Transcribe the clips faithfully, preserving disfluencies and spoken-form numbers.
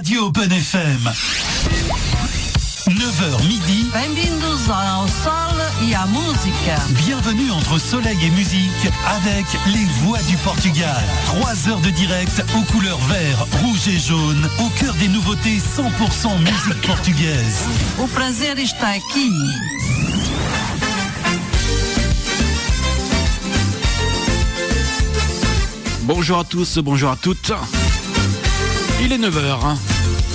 Radio Open F M. neuf heures midi. Bem-vindos ao Sol e à Música. Bienvenue entre soleil et musique avec les voix du Portugal. Trois heures de direct aux couleurs vert, rouge et jaune, au cœur des nouveautés cent pour cent musique portugaise. O prazer está aqui. Bonjour à tous, bonjour à toutes. Il est neuf heures. Hein.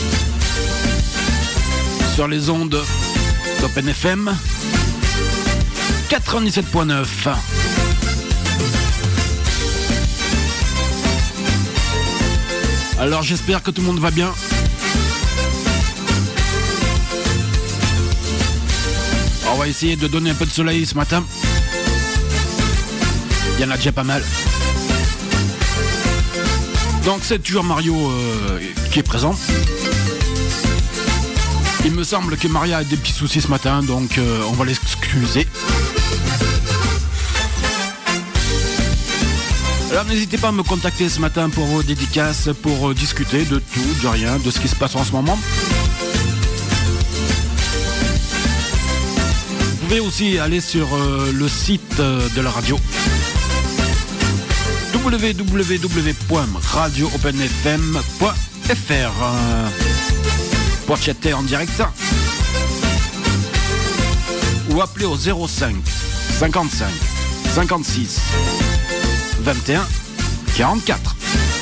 Sur les ondes d'Open F M quatre-vingt-dix-sept point neuf. Alors j'espère que tout le monde va bien. On va essayer de donner un peu de soleil ce matin. Il y en a déjà pas mal. Donc c'est toujours Mario euh, qui est présent. Il me semble que Maria a des petits soucis ce matin, donc euh, on va l'excuser. Alors n'hésitez pas à me contacter ce matin pour vos dédicaces, pour euh, discuter de tout, de rien, de ce qui se passe en ce moment. Vous pouvez aussi aller sur euh, le site euh, de la radio w w w point radio open f m point f r euh, pour chatter en direct ou appeler au zéro cinq cinquante-cinq cinquante-six vingt et un quarante-quatre.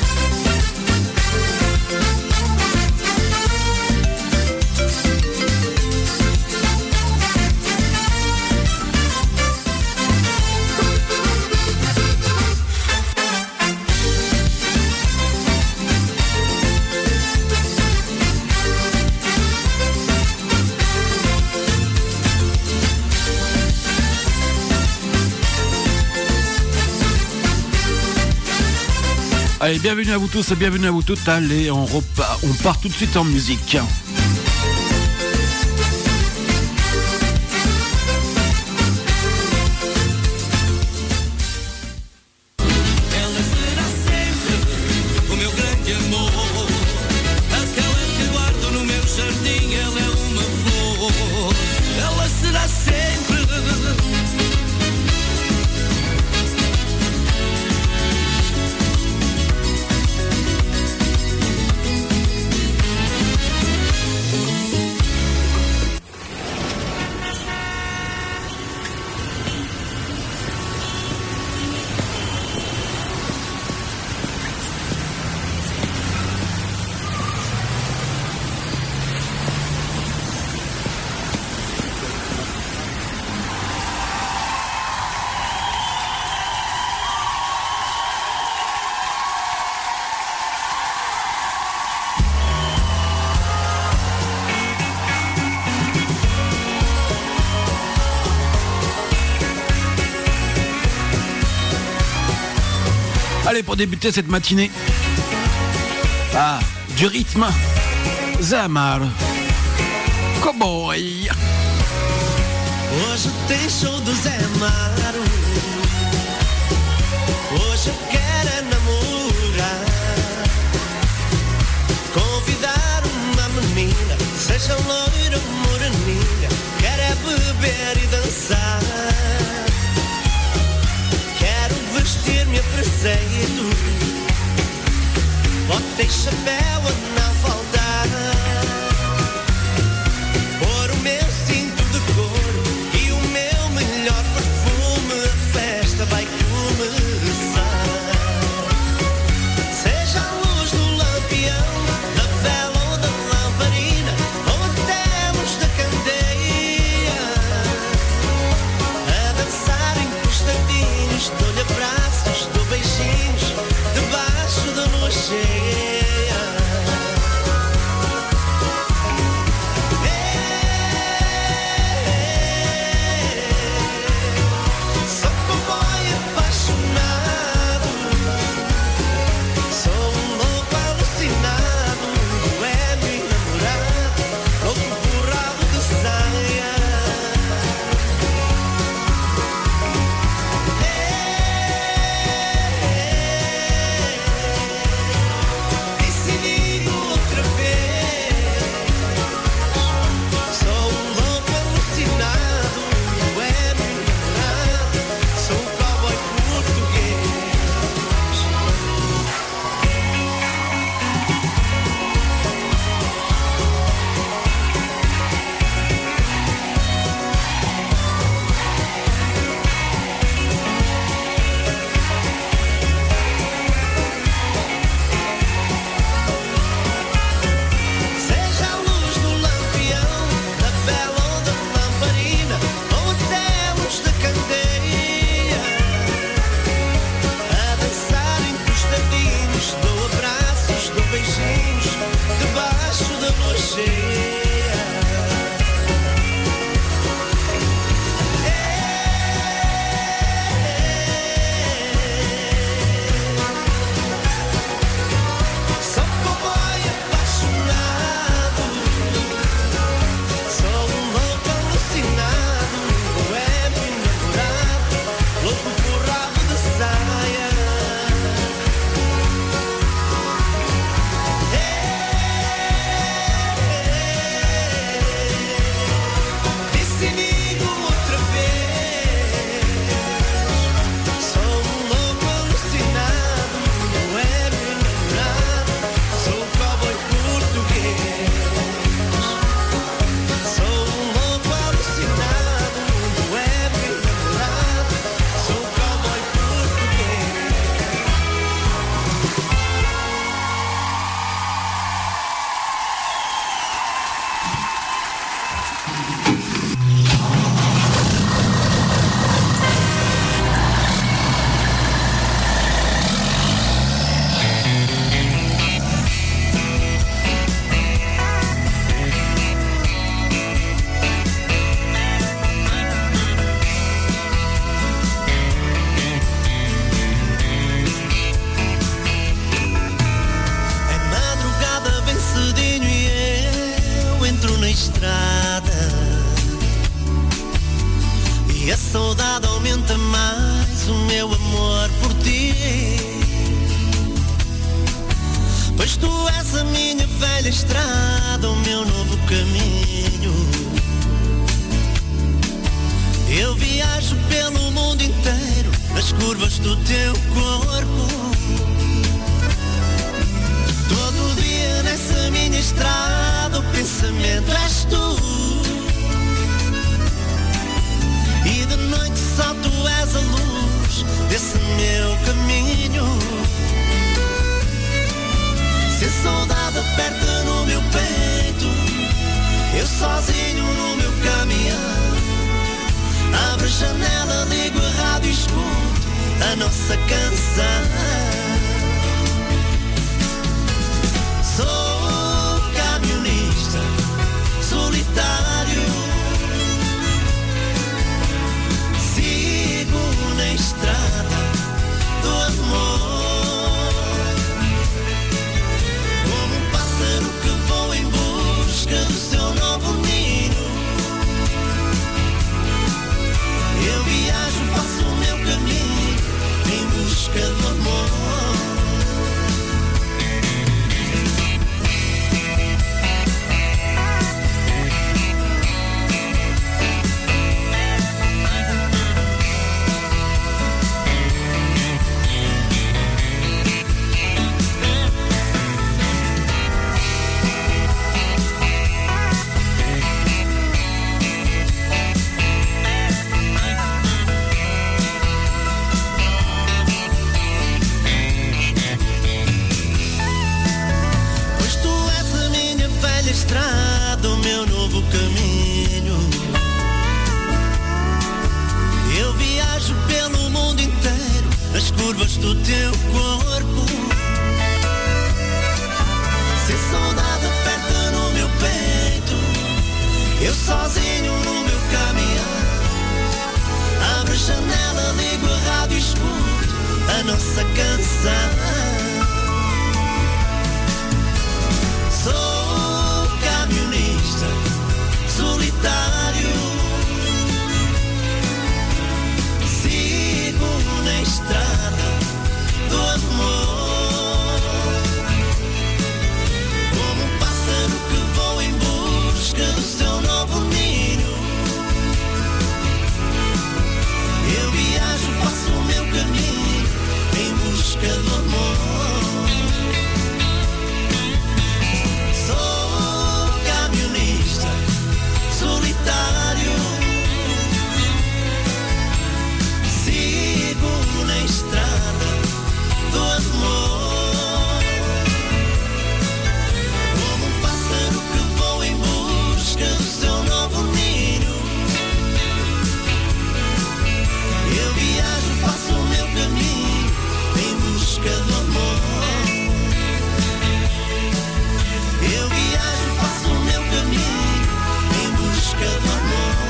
Allez, bienvenue à vous tous, bienvenue à vous toutes. Allez, on, repart, on part tout de suite en musique. Allez, pour débuter cette matinée, ah, du rythme, Zé Amaro, Cowboy. Hoje tem show do Zé Amaro. Hoje eu quero é namorar, convidar uma menina, seja loira ou moreninha, quero é beber e dançar. Vestir-me a preceito, botei chapéu a não faltar, pôr o meu cinto de couro e o meu melhor perfume, a festa vai começar. Seja a luz do lampião, da vela ou da lamparina, ou até a luz da candeia, a dançar encostadinhos, dou-lhe abraços, dou beijinhos, debaixo da lua cheia. Pois tu és a minha velha estrada, o meu novo caminho. Eu viajo pelo mundo inteiro, nas curvas do teu corpo. Todo dia nessa minha estrada, o pensamento és tu. E de noite só tu és a luz desse meu caminho. Se a saudade aperta no meu peito, eu sozinho no meu caminhão, abro a janela, ligo a rádio e escuto a nossa canção. Sou camionista solitário, sigo na estrada do amor, como um pássaro que voa em busca do seu novo ninho. Eu viajo, faço o meu caminho em busca do amor. Estrada, o meu novo caminho. Eu viajo pelo mundo inteiro, nas curvas do teu corpo. Se a saudade aperta no meu peito, eu sozinho no meu caminhão, abro a janela, ligo a rádio e escuto a nossa canção. Sou camionista solitário, sigo na estrada do amor, como um pássaro que voa em busca do seu novo ninho. Eu viajo, faço o meu caminho em busca do amor. Solitário, sigo na estrada do amor, como um pássaro que voa em busca do seu novo ninho. Eu viajo, faço o meu caminho em busca do amor. Eu viajo, faço o meu caminho em busca do amor.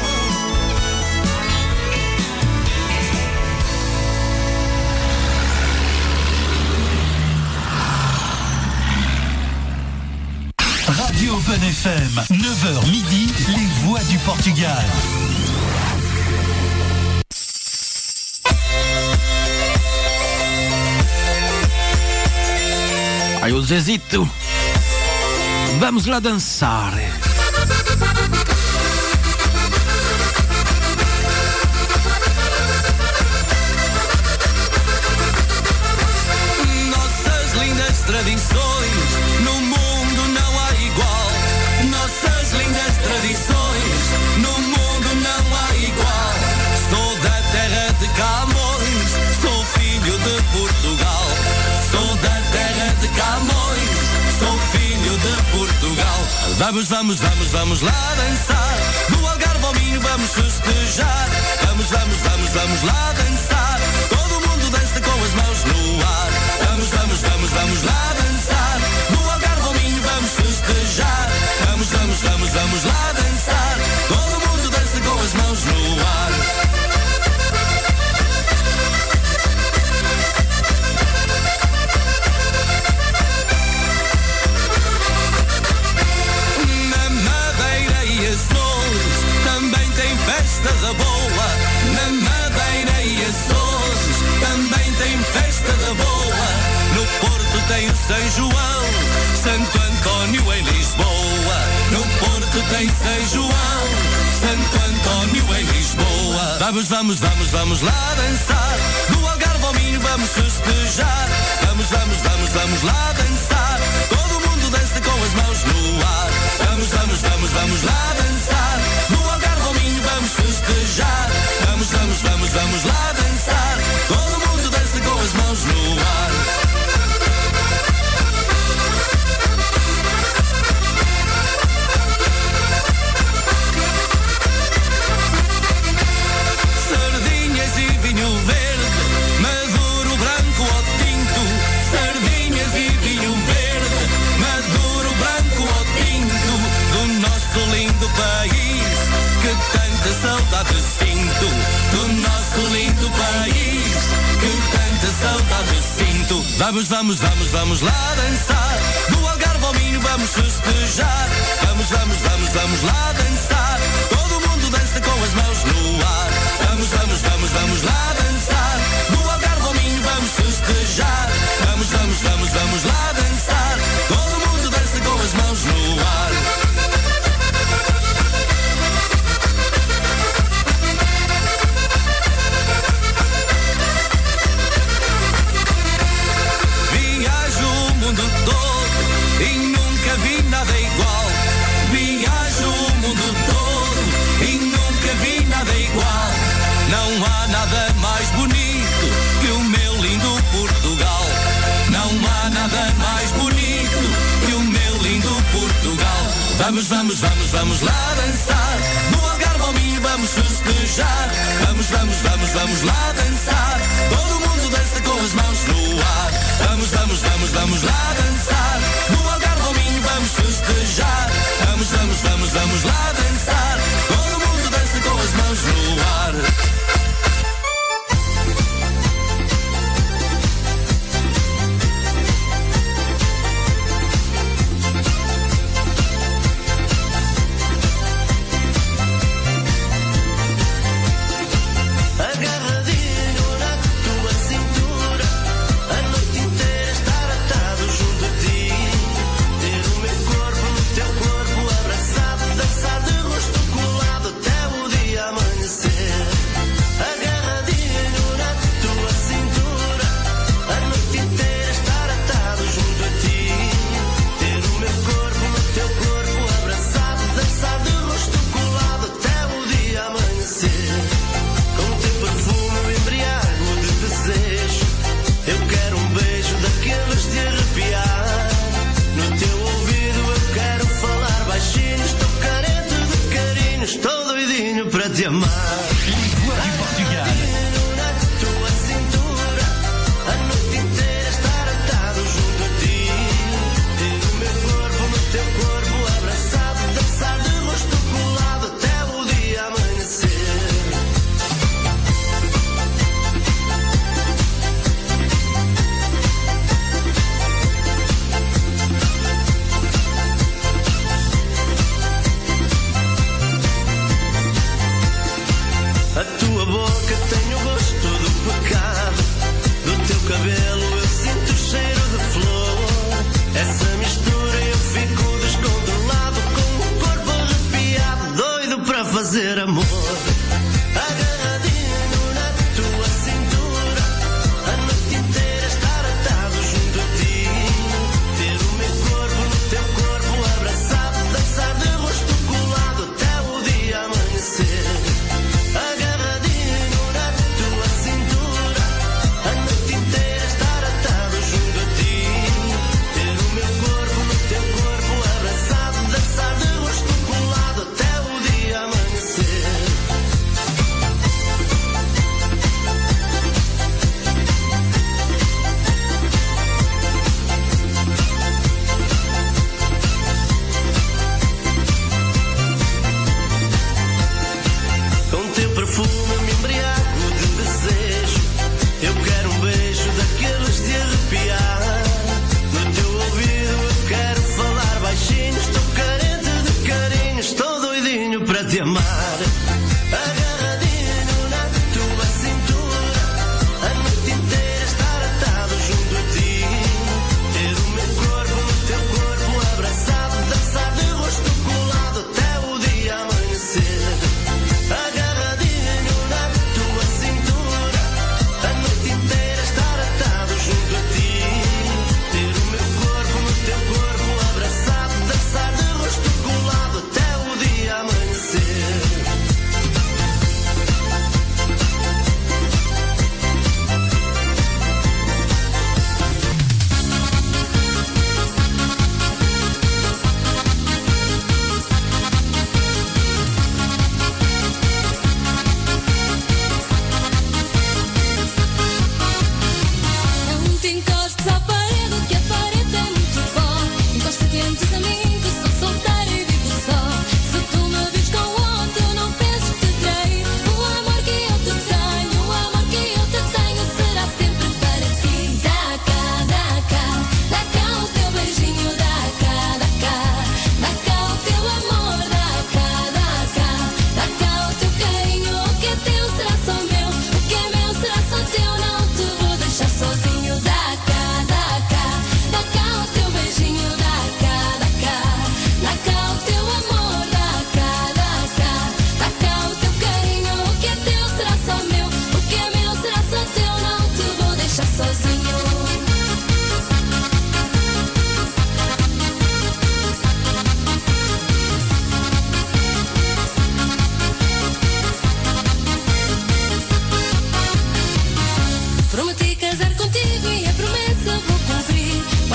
Radio Open F M, neuf heures midi, les voix du Portugal. Aí o Zezito, vamos lá dançar. Nossas lindas tradições, no mundo não há igual. Nossas lindas tradições, no mundo não há igual. Sou da terra de Camões, sou filho de Portugal. Sou da terra de Camões, sou filho de Portugal. Vamos, vamos, vamos, vamos lá dançar. No Algarve ao Minho vamos festejar. Vamos, vamos, vamos, vamos lá dançar. Todo mundo dança com as mãos no ar. Vamos, vamos, vamos, vamos lá dançar. No Algarve ao Minho vamos festejar. Vamos, vamos, vamos, vamos lá dançar. Todo mundo dança com as mãos no ar. Festa da boa, na Madeira e Açores, também tem festa da São João, Santo António em Lisboa. No Porto tem São João, Santo António em Lisboa. Vamos, vamos, vamos, vamos lá dançar. No Algarve ao Minho vamos festejar. Vamos, vamos, vamos, vamos lá dançar. Todo mundo dança com as mãos no ar. Vamos, vamos, vamos, vamos lá dançar. No Algarve ao Minho vamos festejar. Vamos, vamos, vamos, vamos lá dançar. Todo mundo dança com as mãos no ar. Sardinhas e vinho verde, maduro, branco ou tinto. Sardinhas e vinho verde, maduro, branco ou tinto. Do nosso lindo país, que tanta saudade sinto. Do nosso lindo país, que tanta saudade sinto. Vamos, vamos, vamos, vamos lá dançar. No Algarve ao Minho vamos festejar. Vamos, vamos, vamos, vamos lá dançar. Todo mundo dança com as mãos no ar. Vamos, vamos, vamos, vamos lá dançar. No Algarve ao Minho vamos festejar. Vamos, vamos, vamos, vamos lá dançar. Todo mundo dança com as mãos no ar. Viajo o mundo todo e nunca vi nada igual. Viajo o mundo todo e nunca vi nada igual. Não há nada mais bonito que o meu lindo Portugal. Não há nada mais bonito que o meu lindo Portugal. Vamos, vamos, vamos, vamos lá dançar. No Algarve ao Minho vamos festejar. Vamos, vamos, vamos, vamos lá dançar. Todo mundo dança com as mãos no ar. Vamos, vamos, vamos, vamos lá dançar. No Algarve ao Minho vamos festejar. Vamos, vamos, vamos, vamos lá dançar. Todo mundo dança com as mãos no ar. Estou doidinho para te amar. Les voix du Portugal. Na tua cintura, a noite inteira estar atado junto a ti. Ter o meu corpo no teu corpo abraçado, dançar de rosto colado até o dia amanhecer.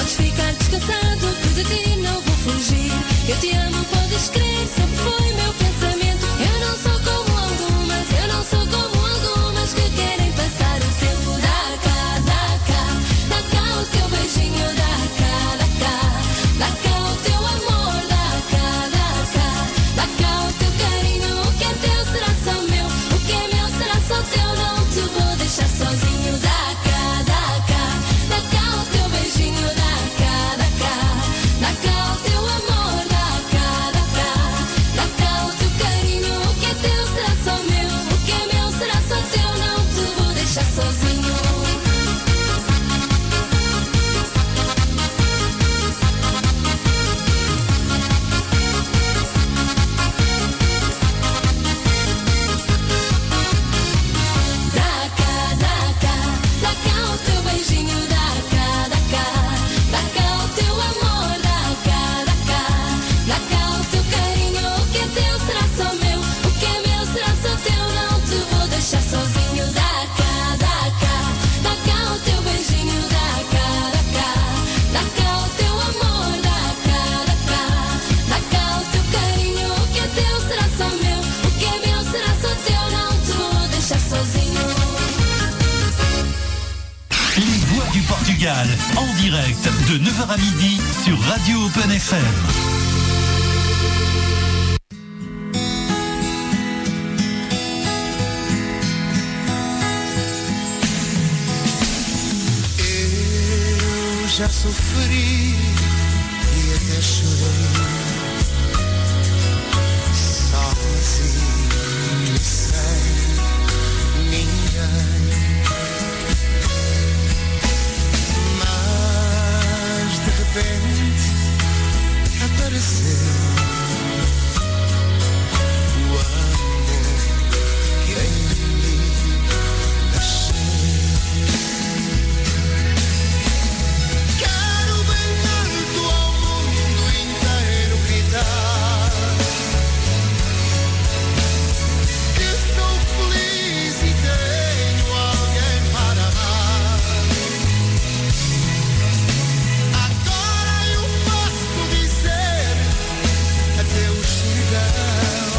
Podes ficar descansado, que de ti não vou fugir. Eu te amo, podes crer, sempre foi meu pensamento. Eu não sou como algumas, eu não sou como algumas que querem passar o tempo. Dá cá, dá cá, dá cá o teu beijinho. Dá cá, dá cá, dá cá o teu amor. Dá cá, dá cá, dá cá o teu carinho. O que é teu será só meu, o que é meu será só teu. Não te vou deixar sozinho. Dá cá, dá cá, dá cá o teu beijinho. Dá cá, dá cá, dá cá o teu amor. Dá cá, dá cá, dá cá o teu carinho. O que é teu será só meu, o que é meu será só teu. Não te vou deixar sozinho. Dá cá, dá cá, dá cá o teu beijinho. Dá cá, dá cá, dá cá o teu amor. Dá cá, dá cá, dá cá o teu carinho. O que é teu será só meu, o que é meu será só teu. Não te vou deixar sozinho. Dá cá, dá cá, dá cá o teu beijinho. Dá cá, dá cá, dá cá o teu amor. Dá cá, dá cá, dá cá o teu carinho. O que é teu será só meu, o que é meu será só teu. Não te vou deixar sozinho. Les voix du Portugal, en direct de neuf heures à midi sur Radio Open F M. Eu já sofri e até chorei, sozinho, sem ninguém. Mas de repente apareceu o amor que em mim nasceu. Quero bem tanto ao mundo inteiro gritar que sou feliz e tenho alguém para amar. Agora eu posso dizer adeus, solidão,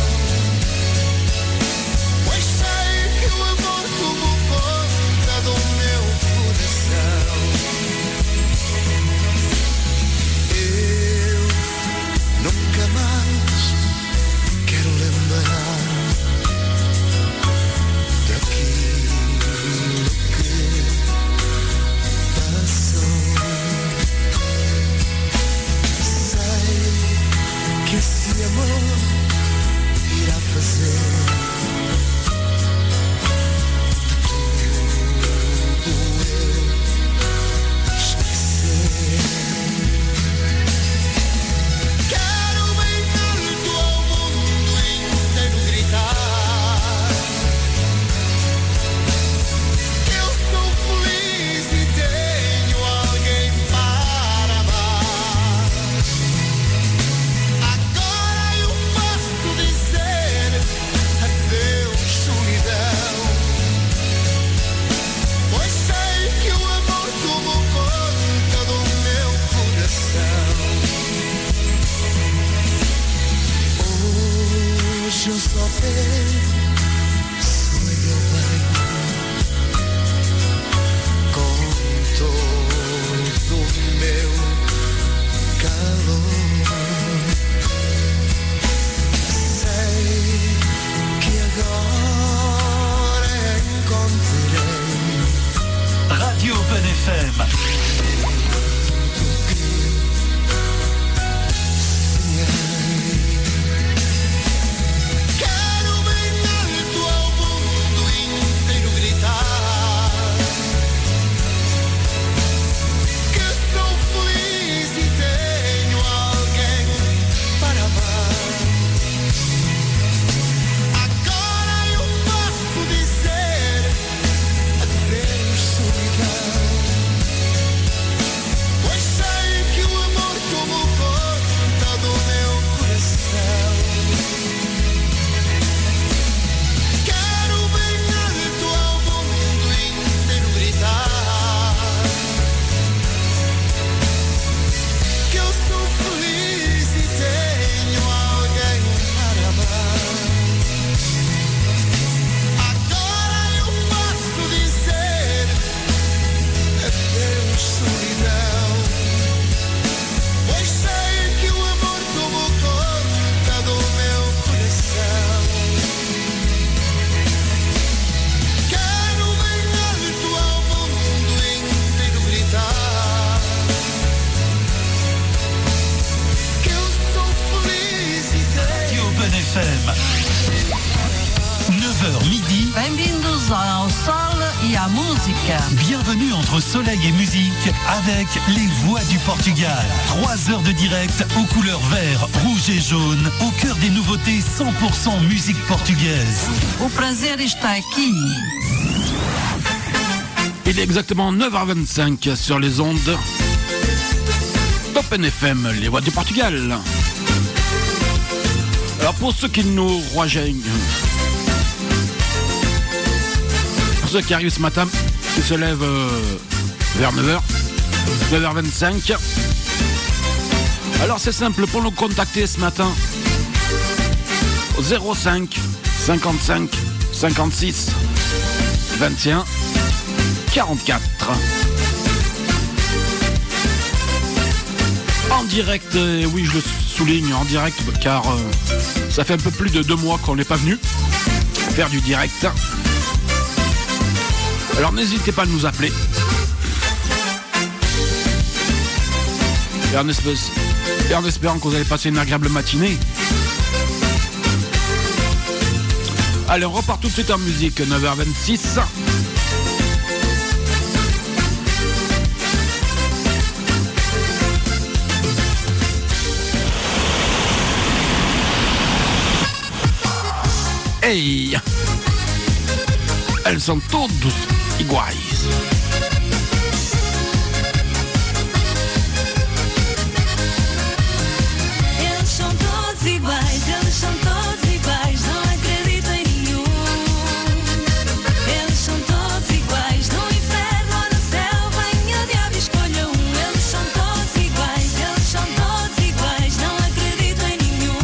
pois sei que o amor tomou conta do meu coração. Eu nunca mais quero lembrar daquilo que passou. Sei que esse amor irá fazer de tudo eu esquecer. Quero bem tanto ao mundo inteiro gritar que eu sou feliz e tenho alguém para amar. Agora eu posso dizer adeus, solidão, pois sei que o amor tomou conta do meu coração. Hoje eu só penso em meu bem, com todo o meu calor. Sei que agora encontrei Radio Open F M. quero bem F M. neuf heures midi. Bem-vindos ao Sol e à Música. Bienvenue entre soleil et musique avec les voix du Portugal. Trois heures de direct aux couleurs vert, rouge et jaune, au cœur des nouveautés cent pour cent musique portugaise. O prazer está aqui. Il est exactement neuf heures vingt-cinq sur les ondes d'Open F M, les voix du Portugal. Alors pour ceux qui nous rejoignent, pour ceux qui arrivent ce matin, qui se lèvent euh, vers neuf heures, neuf heures vingt-cinq. Alors c'est simple, pour nous contacter ce matin, au zéro cinq cinquante-cinq cinquante-six vingt et un quarante-quatre. En direct, et oui je le souligne, en direct, car euh, ça fait un peu plus de deux mois qu'on n'est pas venu faire du direct. Alors n'hésitez pas à nous appeler. Et en, espèce, et en espérant que vous allez passer une agréable matinée. Allez, on repart tout de suite en musique, neuf heures vingt-six. Hey! Elles sont toutes iguais. Eles são todos iguais, eles são todos iguais, não acredito em nenhum. Eles são todos iguais, no inferno ou no céu, venha o diabo e escolha um. Eles são todos iguais, eles são todos iguais, não acredito em nenhum.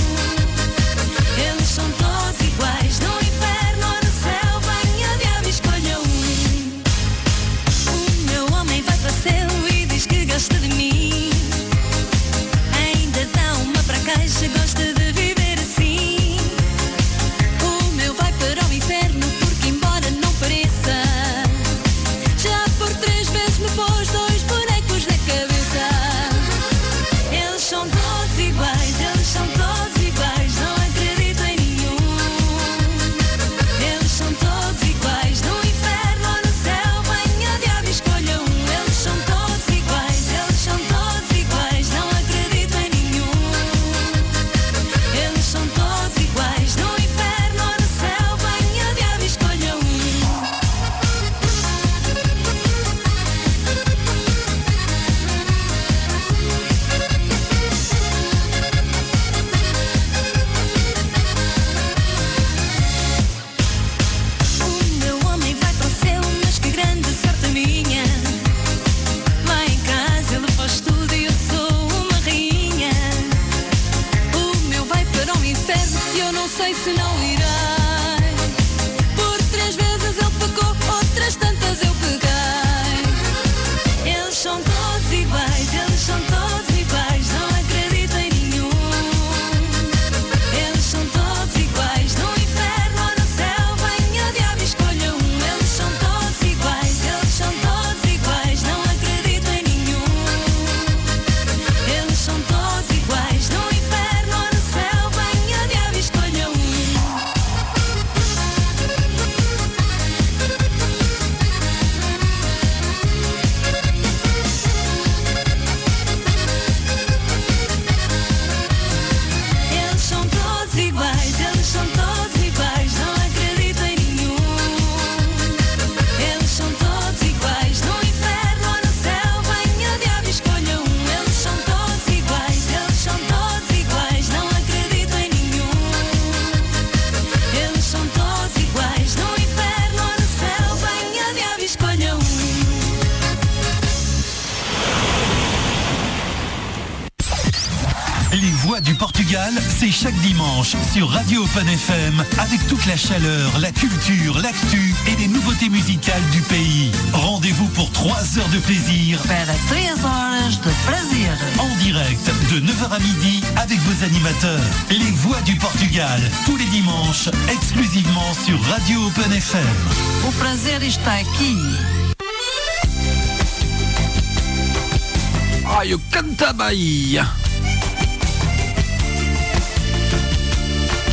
Eles são todos iguais, no inferno ou no céu, venha o diabo e escolha um. O meu homem vai para o céu e diz que gosta de mim. Ainda dá uma para caixa, gosta de viver assim. O meu vai para o inferno porque embora não pareça, já por três vezes me pôs dois bonecos na cabeça. Eles são todos iguais, eles são todos iguais, não acredito em nenhum. Eles são todos iguais, no inferno ou no céu, venha o diabo e escolha um. Eles são todos iguais, eles são todos iguais, não acredito em nenhum. Eles são todos iguais, no inferno ou no céu, venha o diabo e escolha um. O meu homem vai para o céu, mas que grande sorte a minha. Lá em casa ele faz tudo e eu sou uma rainha. O meu vai para o inferno e eu não sei se não irei. Por três vezes ele pecou, outras tantas eu peguei. Eles são todos iguais, eles são todos iguais, não acredito em nenhum. Eles são todos iguais, no inferno ou no céu, venha o diabo e escolha um. Eles são todos iguais, eles são todos iguais, não acredito em nenhum. Eles são todos iguais, no inferno ou no céu, venha o diabo e escolha um. Eles são todos iguais, eles são todos iguais, não acredito em nenhum. Eles são todos iguais, no inferno ou no céu, venha o diabo e escolha um. Eles são todos iguais, eles são todos iguais, não acredito em nenhum. Eles são todos iguais, no inferno ou no céu, venha o diabo e escolha um. Les voix du Portugal, c'est chaque dimanche sur Radio Open F M avec toute la chaleur, la culture, l'actu et les nouveautés musicales du pays. Rendez-vous pour trois heures de plaisir Para três horas de prazer. en direct de neuf heures à midi avec vos animateurs. Les voix du Portugal, tous les dimanches, exclusivement sur Radio Open F M. O prazer está aqui. Raio canta Bahia.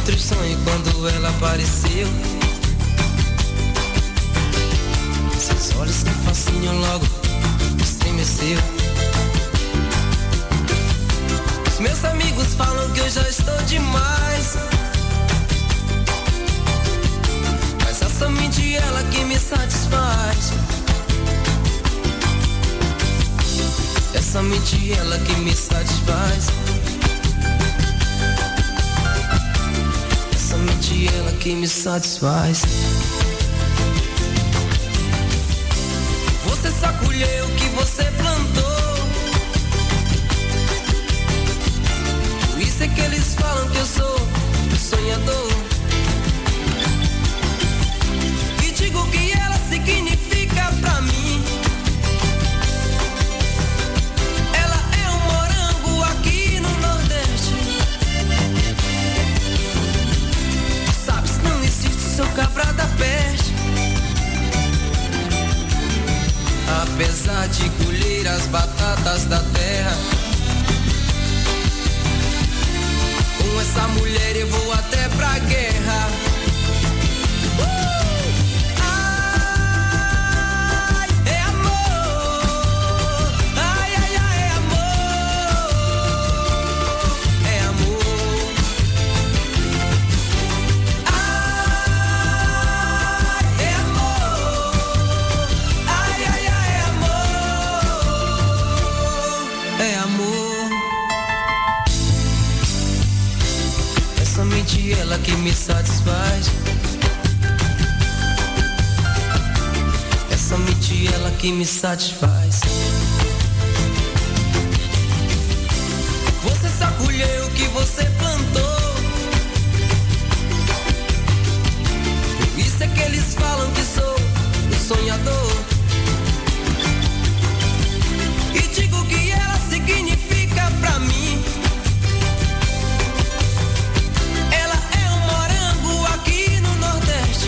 outro sonho quando ela apareceu. Seus olhos que fascinam logo estremeceu. Os meus amigos falam que eu já estou demais, mas é somente ela que me satisfaz. É somente ela que me satisfaz. É somente ela que me satisfaz. Você só colheu o que você plantou. Por isso é que eles falam que eu sou um sonhador. E digo o que ela significa pra mim. Ela é um morango aqui no Nordeste. Sabes, não existe, sou cabra da peste. Apesar de colher as batatas da terra, com essa mulher eu vou até pra guerra. Uh! Ai, é amor. Ai, ai, ai, é amor. É amor. Ai, é amor. Ai, ai, ai, é amor. É amor. É somente ela que me satisfaz. É somente ela que me satisfaz. Você só colheu o que você plantou. Por isso é que eles falam que sou um sonhador. E digo o que ela significa pra mim. Ela é um morango aqui no Nordeste.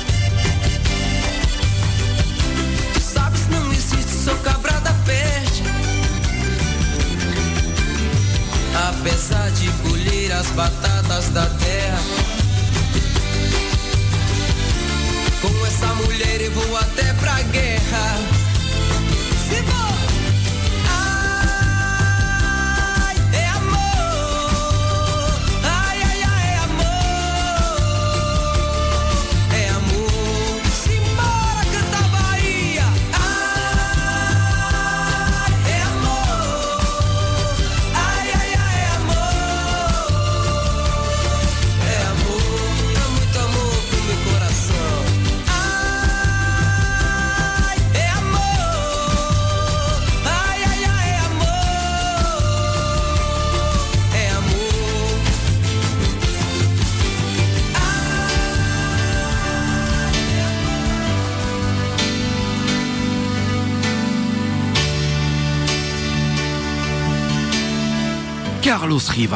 Tu sabes, não existe, sou cabra da peste. Apesar de colher as batatas da terra, com essa mulher eu vou até pra guerra. Se vou. Ai, é amor. Ai, ai, ai, é amor. É amor. Simbora cantar Bahia. Ai, é amor. Ai, ai, ai, é amor. É amor. É muito amor pro meu coração. Ai, é amor. Ai, ai, ai, é amor. É amor. Carlos Riva.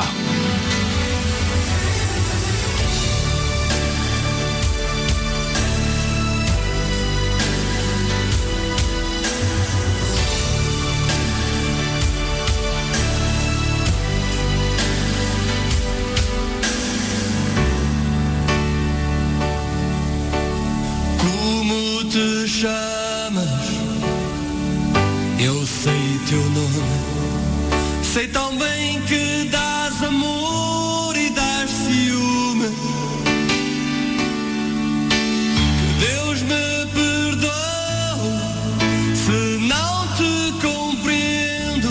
Como te chamas? Eu sei teu nome. Sei tão bem que dás amor e dás ciúme. Que Deus me perdoe se não te compreendo.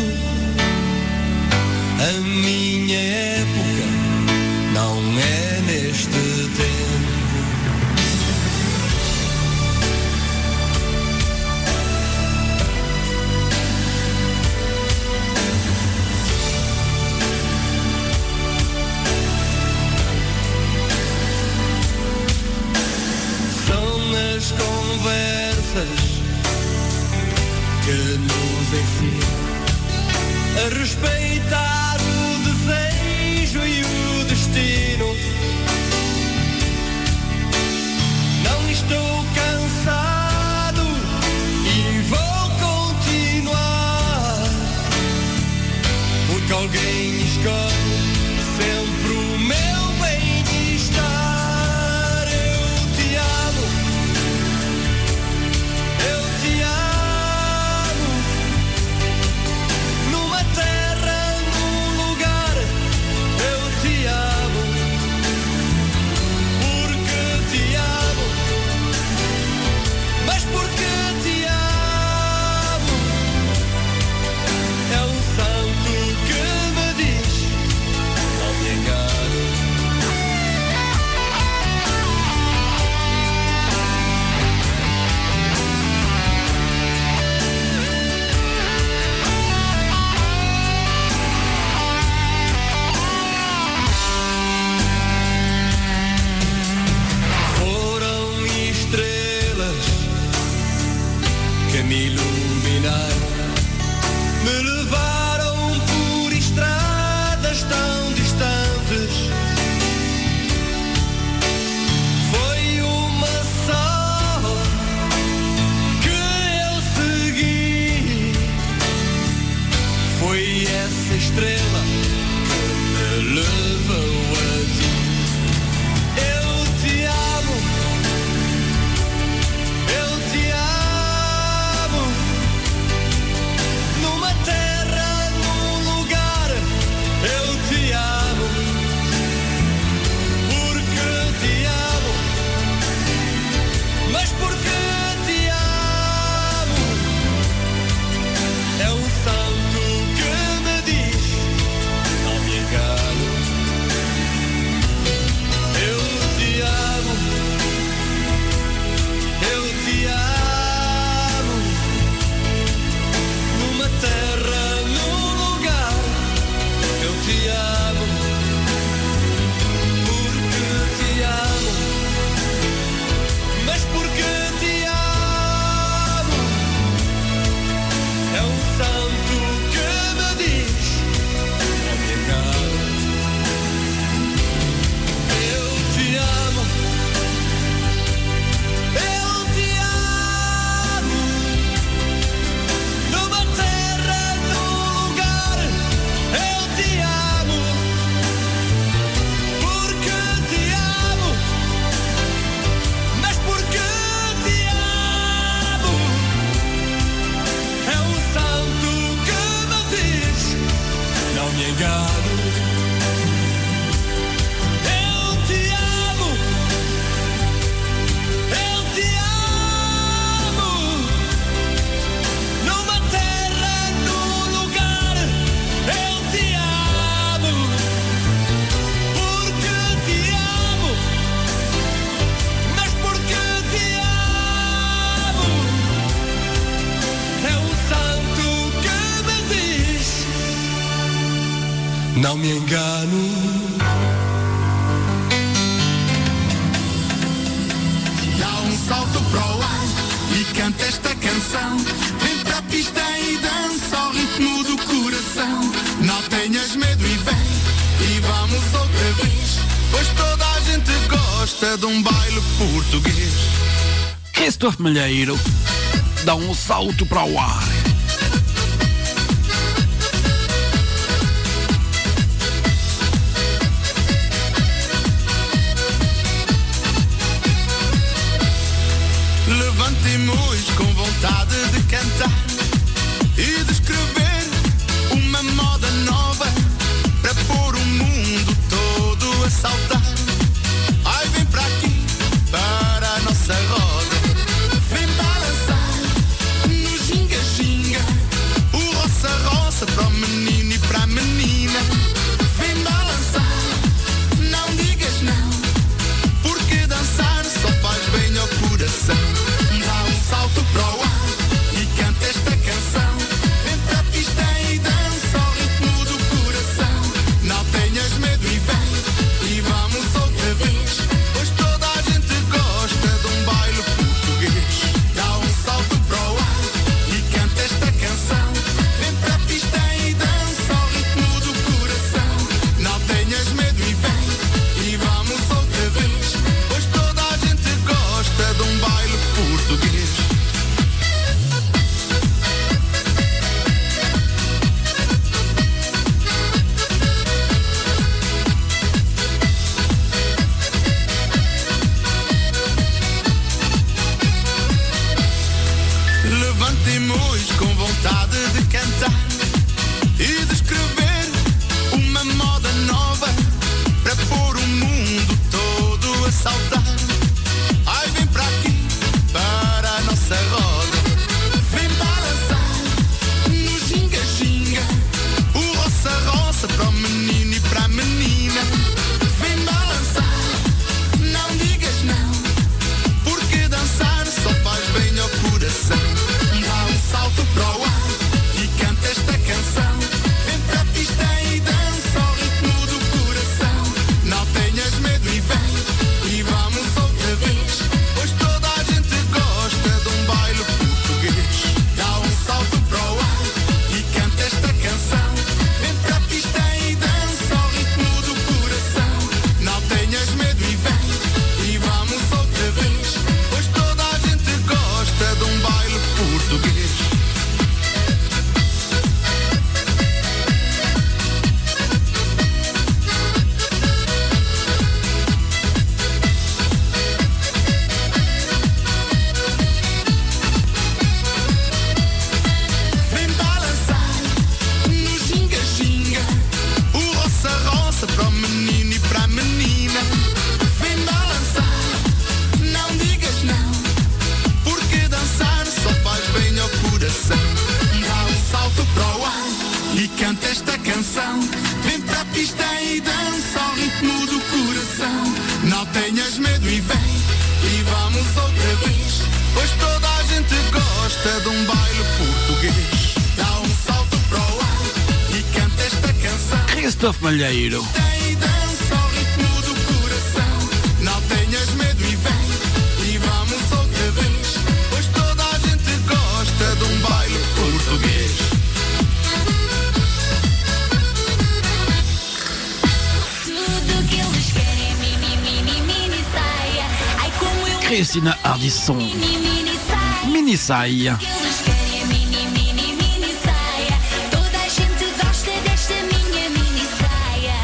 A minha época não é neste tempo. As conversas que nos ensinam a respeitar o desejo e o destino. Não estou cansado e vou continuar, porque alguém escolhe sempre o meu bem-estar. que me iluminaram, me levaram por estradas tão distantes. Foi uma só que eu segui, foi essa estrela que me levou a ti. Eu te amo, eu te amo, numa terra, num lugar, eu te amo, porque te amo, mas porque te amo, é um santo que me diz, não me engano. Eu te amo, eu te amo, numa terra, num lugar, eu te amo, porque te amo, mas porque te amo, é um santo que me diz, não me engano. Eu te amo, eu te amo, numa terra, num lugar, eu te amo, porque te amo, mas porque te amo, é um santo que me diz, não me engano. Eu te amo, eu te amo, numa terra, num lugar, eu te amo, porque te amo, mas porque te amo, é um santo que me diz, não me engano. Dá um salto para o ar e canta esta canção. Vem para a pista e dança ao ritmo do coração. Não tenhas medo e vem, e vamos outra vez, pois toda a gente gosta de um baile português. Christophe Malheiro dá um salto para o ar. Levantemo-os com vontade de cantar e de escrever uma moda nova para pôr o mundo todo a saltar. Ai, vem para aqui, para a nossa roda, vem balançar no ginga-ginga, o roça-roça para o menino e para a menina. Vem balançar, não digas não, porque dançar só faz bem ao coração. Dá um salto para o ar e canta esta canção. Vem para a pista e dança ao ritmo do coração. Não tenhas medo e vem, e vamos outra vez, pois toda a gente gosta de um baile português. Dá um salto para o ar e canta esta canção. Vem para a pista e dança ao ritmo do coração. Não tenhas medo e vem, e vamos outra vez, pois toda a gente gosta de um baile português. Levantemo-os com vontade de cantar e de escrever uma moda nova para pôr o mundo todo a saltar. Ai, vem para aqui, para a nossa roda, vem balançar no ginga-ginga, o roça-roça para o menino e para a menina. Vem balançar, não digas não, porque dançar só faz bem ao coração. Dá um salto para o ar e canta esta canção. Vem para a pista e dança ao ritmo do coração. Não tenhas medo e vem, e vamos outra canção. Vem para a pista e dança ao ritmo do coração. Não tenhas medo e vem, e vamos outra vez, pois toda a gente gosta de um baile português. Dá um salto para o ar e canta esta canção. Christophe Malheiro. E dança ao ritmo do coração. Não tenhas medo e vem, e vamos outra vez, pois toda a gente gosta de um baile português. Tudo que eles querem é mini, mini, mini saia. Ai, como eu Cristina Ardisson. mini, mini saia. Mini saia. Que eles querem é mini, mini, mini saia. Toda a gente gosta desta minha mini saia.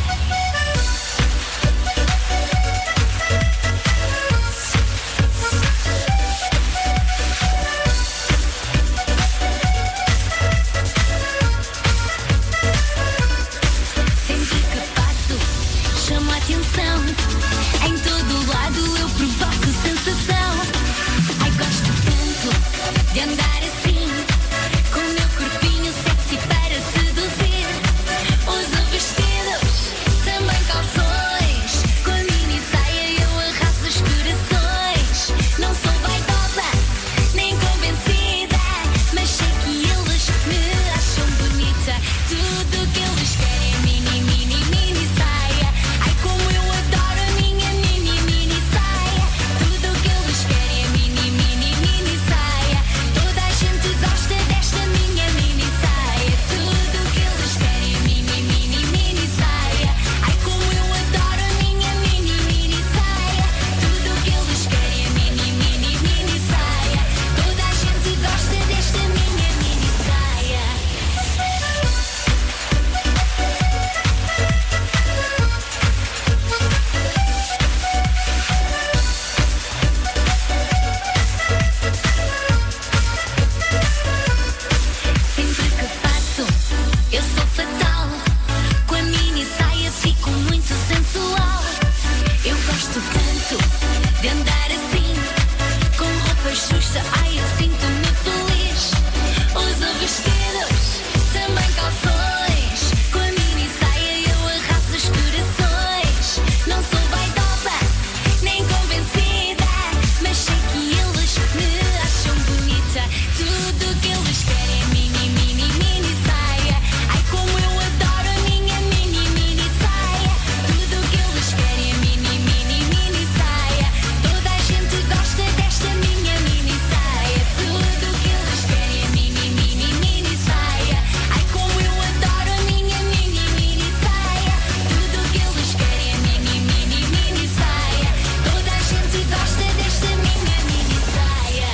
Sempre que passo, chamo a atenção. Em todo lado eu provoco sensação. Ai, gosto tanto de andar assim, com o meu corpinho sexy para seduzir. Uso vestidos, também calções. Com a mini saia eu arraso os corações. Não sou vaidosa, nem convencida, mas sei que eles me acham bonita. Tudo que eles querem é mini, mini, mini saia. Ai, como eu adoro a minha mini, mini saia. Tudo que eles querem é mini, mini, mini saia. Toda a gente gosta desta minha mini saia. Tudo que eles querem é mini, mini, mini saia. Ai, como eu adoro a minha mini, mini saia. Tudo que eles querem é mini, mini, mini saia. Toda a gente gosta desta minha mini saia. Sempre que passo, eu sou fatal. Com a mini saia fico muito sensual. Eu gosto tanto de andar assim, com roupa justa, ai eu sinto-me feliz. Uso vestidos, também calções. Com a mini saia eu arraso os corações. Não sou vaidosa, nem convencida, mas sei que eles me acham bonita. Tudo que eles querem é mini, mini, mini saia. Ai, como eu adoro a minha mini, mini saia. Tudo que eles querem é mini, mini, mini saia. Toda a gente gosta desta minha mini saia. Tudo que eles querem é mini, mini, mini saia. Ai, como eu adoro a minha mini, mini saia. Tudo que eles querem é mini, mini, mini saia. Toda a gente gosta desta minha mini saia.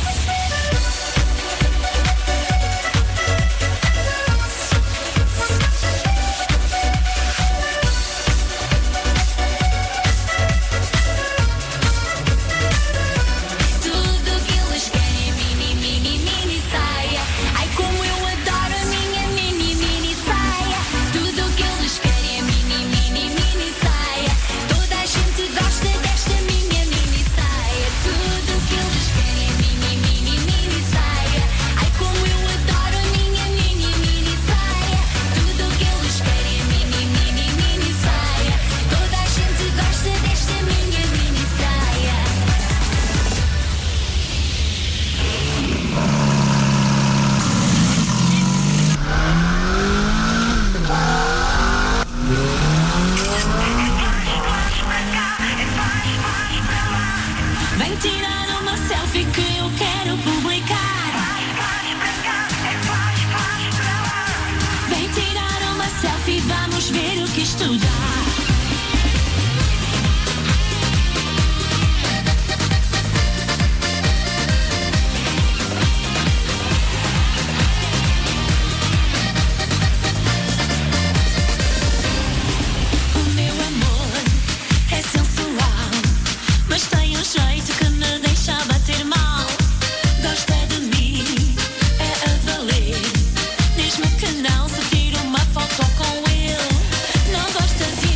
Tudo que eles querem é mini, mini, mini saia. Ai, como eu adoro a minha mini, mini saia. Tudo que eles querem é mini, mini, mini saia. Toda a gente gosta desta minha mini saia. Tudo que eles querem é mini, mini, mini saia. Ai, como eu adoro a minha mini, mini saia. Tudo que eles querem é mini, mini, mini saia. Toda a gente gosta desta minha mini saia. Vem tirar uma selfie que eu quero publicar. Vem tirar uma selfie, vamos ver o que isto dá. O meu amor é sensual, mas tem um jeito que me deixa bater mal. Gosta de mim, é a valer. Diz-me que não, se tiro uma foto com ele. Não gosta de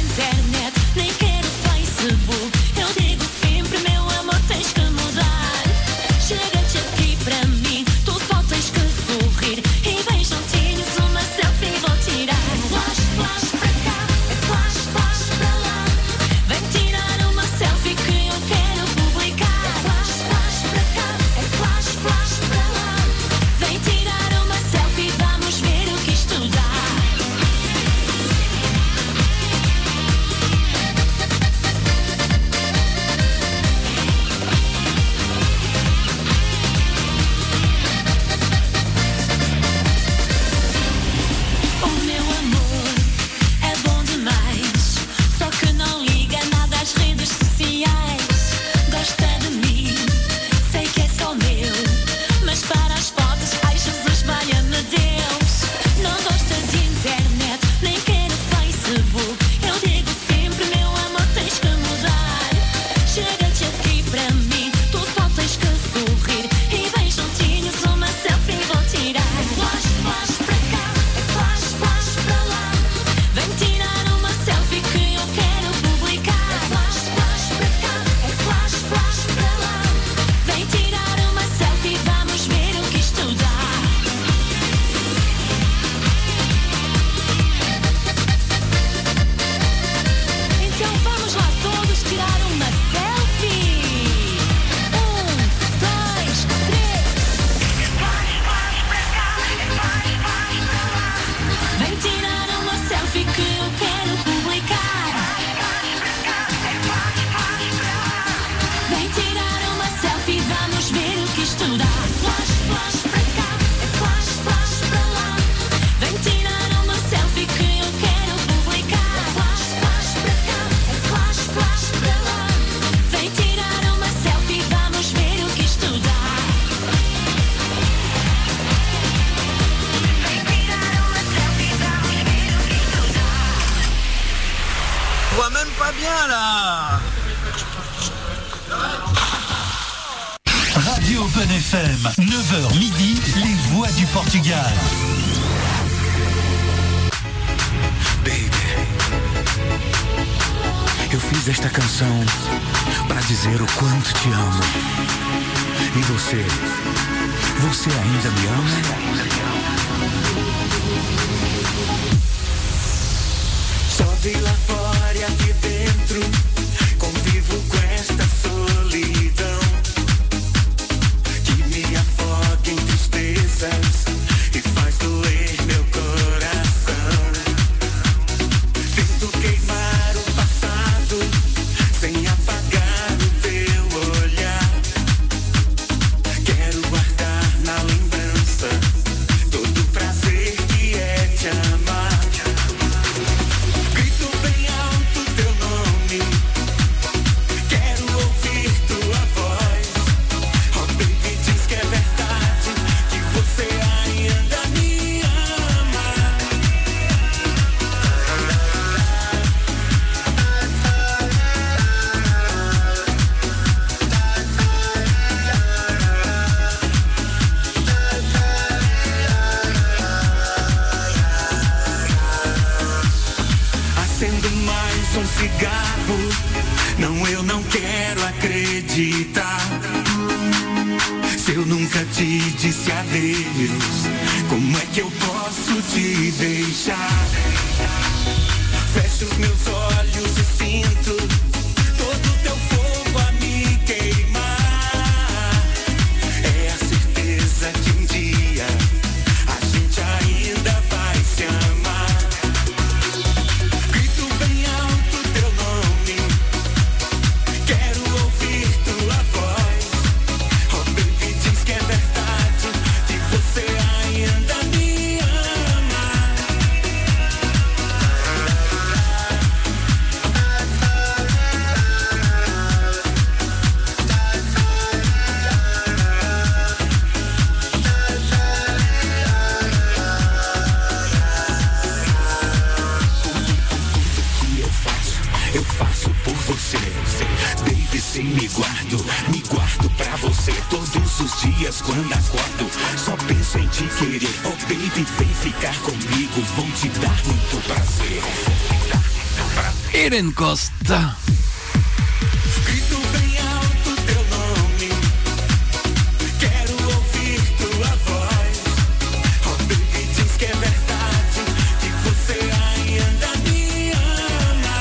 Voilà. Radio Open F M, neuf heures midi, les voix du Portugal. Baby, eu fiz esta canção para dizer o quanto te amo. E você, você ainda me ama? Chove lá fora e aqui dentro convivo com esta solidão que me afoga em tristezas e faz doer meu coração. Tento queimar o passado sem apagar o teu olhar. Quero guardar na lembrança todo o prazer que é te amar. Cigarro, não, eu não quero acreditar. Se eu nunca te disse adeus, como é que eu posso te deixar? Fecho os meus olhos e sinto todo o teu fogo a me queimar. É a certeza que um dia a gente ainda vai se amar. Me guardo, me guardo pra você todos os dias quando acordo. Só penso em te querer. Oh baby, vem ficar comigo, vou te dar muito prazer. Irene Costa. Grito bem alto teu nome, quero ouvir tua voz. Oh baby, diz que é verdade, que você ainda me ama.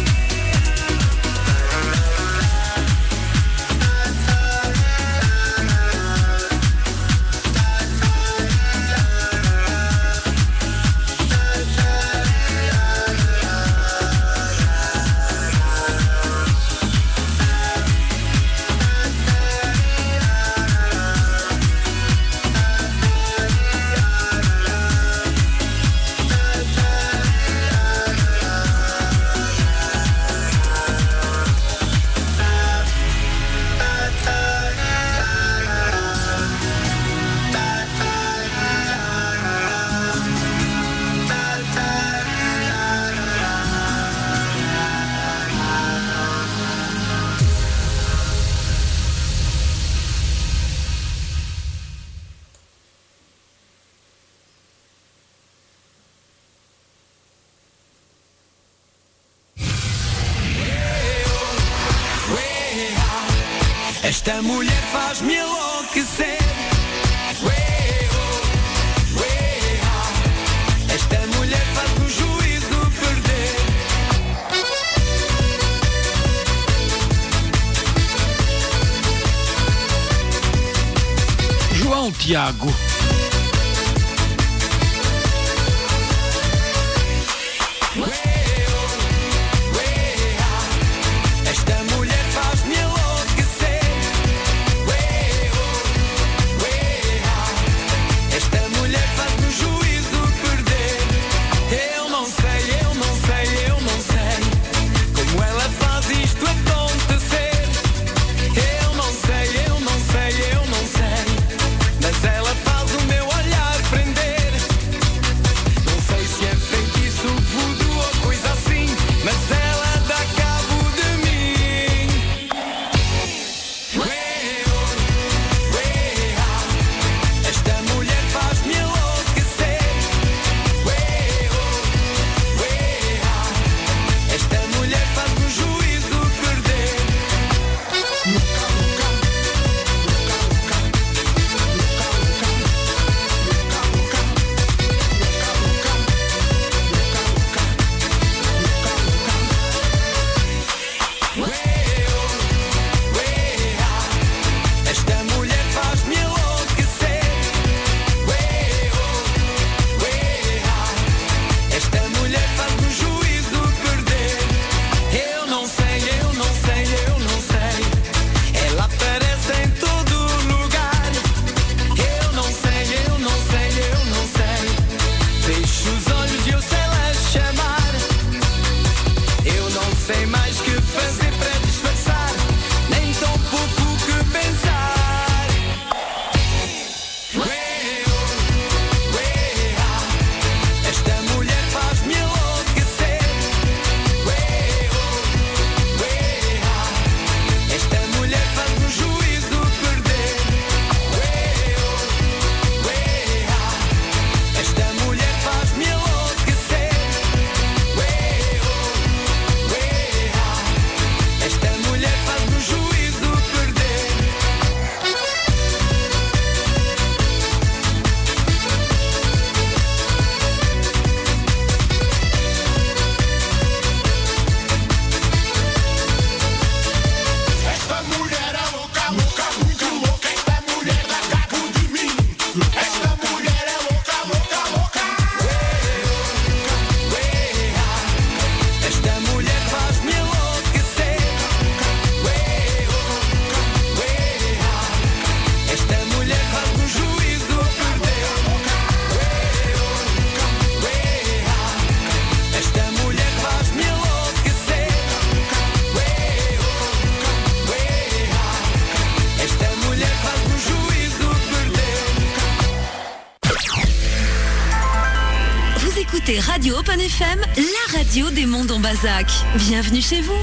Esta mulher faz-me enlouquecer. Esta mulher faz-me o juízo perder. João Tiago. Esta mulher faz-me enlouquecer. Esta mulher faz-me o juízo perder. Eu não sei, eu não sei, eu não sei como ela faz isto acontecer. Eu não sei, eu não sei, eu não sei, mas ela faz o meu olhar prender. Não sei se é feitiço, voodoo ou écoutez Radio Open F M, la radio des mondes en Bazac. Bienvenue chez vous.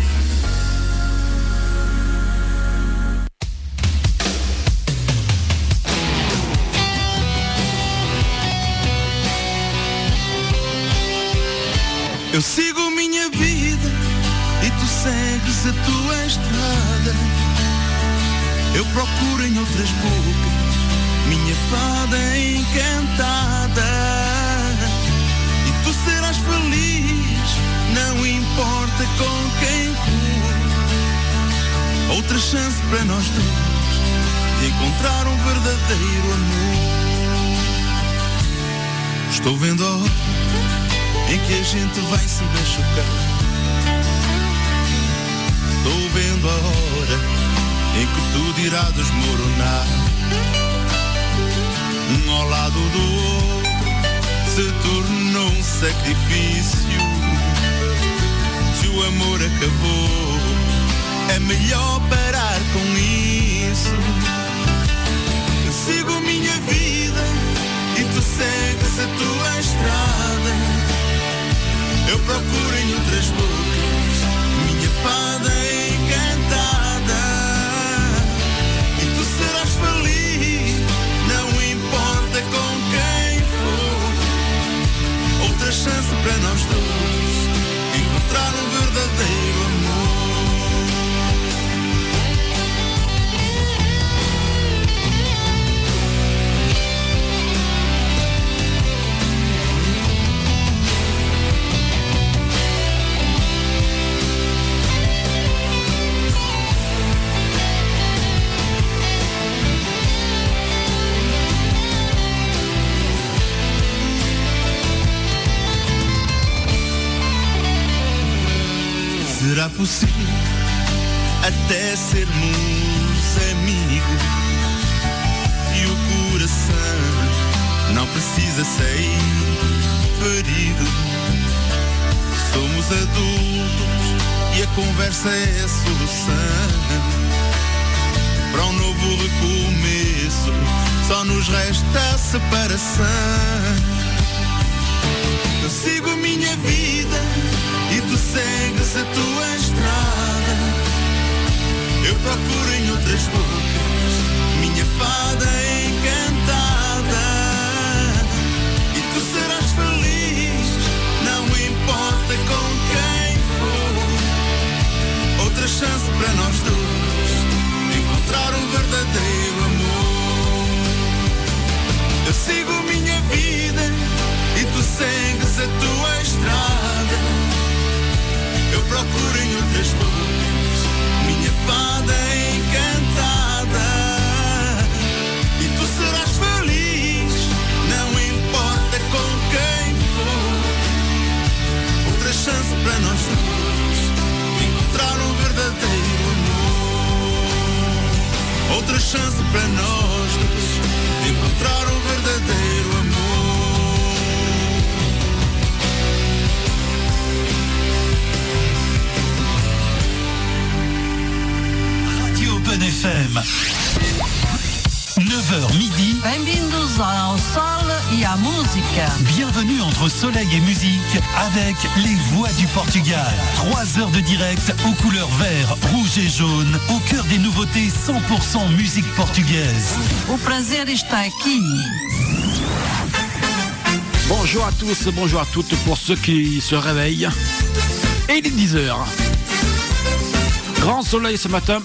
Eu sigo minha vida e tu segues a tua estrada. Eu procuro em outras bocas minha fada encantada. E tu serás feliz, não importa com quem for. Outra chance para nós dois de encontrar um verdadeiro amor. Estou vendo a hora em que a gente vai se machucar. Estou vendo a hora em que tudo irá desmoronar. Um ao lado do outro se tornou um sacrifício. Se o amor acabou, é melhor parar com isso. Eu sigo minha vida e tu segues a tua estrada. Eu procuro em outras bocas minha fada encantada. E tu serás feliz, não importa com quem for. Outra chance para nós dois encontrar um verdadeiro amor. Será possível até sermos amigos e o coração não precisa sair ferido. Somos adultos e a conversa é a solução para um novo recomeço. Só nos resta a separação. Eu sigo minha vida e tu segues a tua estrada. Eu procuro em outras bocas minha fada encantada. E tu serás feliz, não importa com quem for. Outra chance para nós dois encontrar um verdadeiro amor. Eu sigo minha vida e tu segues a tua estrada. Eu procuro em outras bocas minha fada encantada. E tu serás feliz, não importa com quem for. Outra chance para nós dois encontrar um verdadeiro amor. Outra chance para nós dois encontrar um verdadeiro amor. Open F M. neuf heures midi. Bem-vindos ao sol e à música. Bienvenue entre soleil et musique avec les voix du Portugal. Trois heures de direct aux couleurs vert, rouge et jaune, au cœur des nouveautés cent pour cent musique portugaise. O prazer está aqui. Bonjour à tous, bonjour à toutes pour ceux qui se réveillent. Et il est dix heures. Grand soleil ce matin.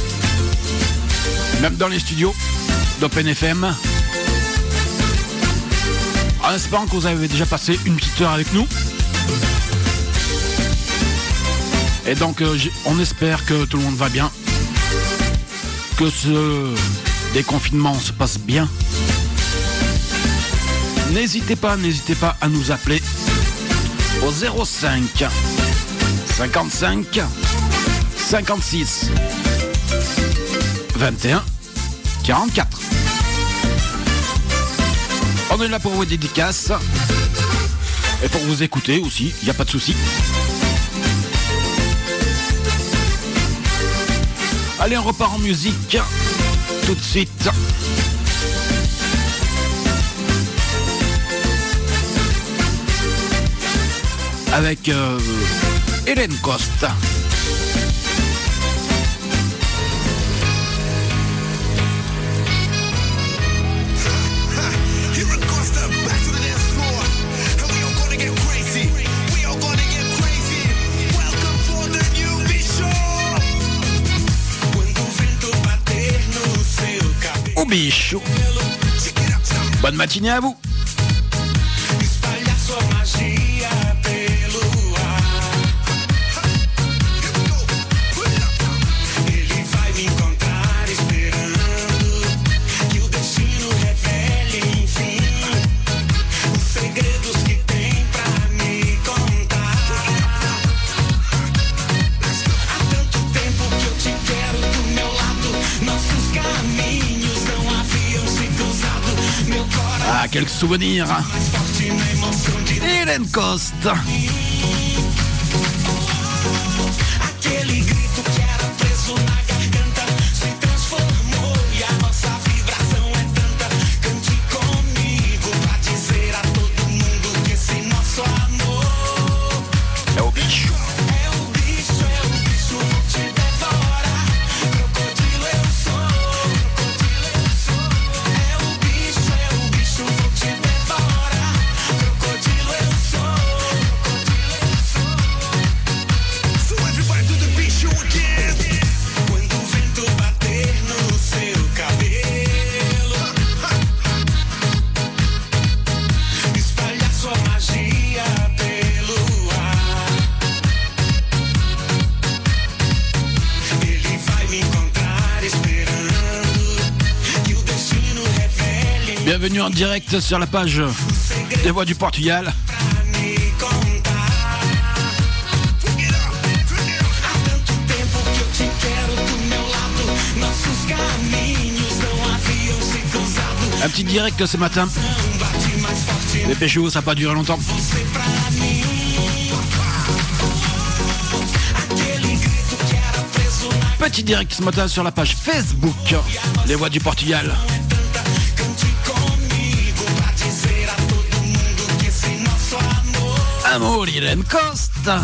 Même dans les studios d'Open F M. En espérant que vous avez déjà passé une petite heure avec nous. Et donc euh, on espère que tout le monde va bien. Que ce déconfinement se passe bien. N'hésitez pas, n'hésitez pas à nous appeler au zéro cinq cinquante-cinq cinquante-six vingt et un quarante-quatre. On est là pour vos dédicaces et pour vous écouter aussi, il n'y a pas de souci. Allez, on repart en musique tout de suite. avec euh, Hélène Costa. Au bicho. Bonne matinée à vous. Ah, quelques souvenirs. Hélène Costa. Bienvenue en direct sur la page des Voix du Portugal. Un petit direct ce matin. Les péchos, ça n'a pas duré longtemps. Petit direct ce matin sur la page Facebook Les Voix du Portugal. Amor, Hélène Costa.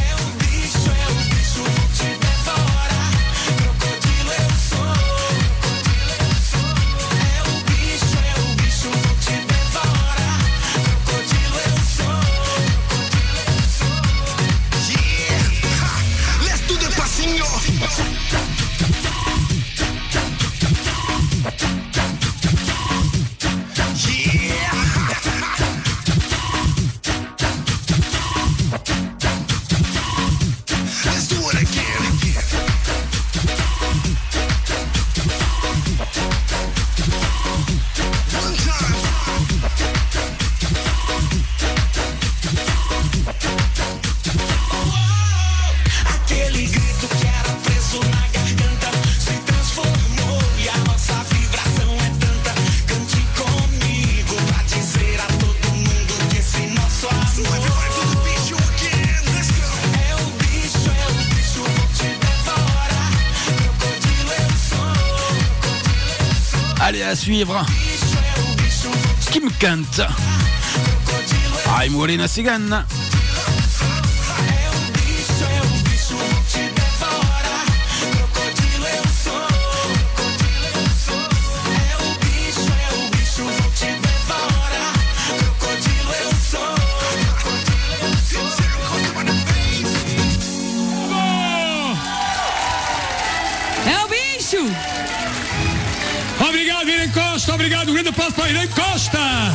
Allez, à suivre Kim Kent, I'm Walena Cigane. Obrigado, Hélène Costa. Obrigado, grande passo para Hélène Costa.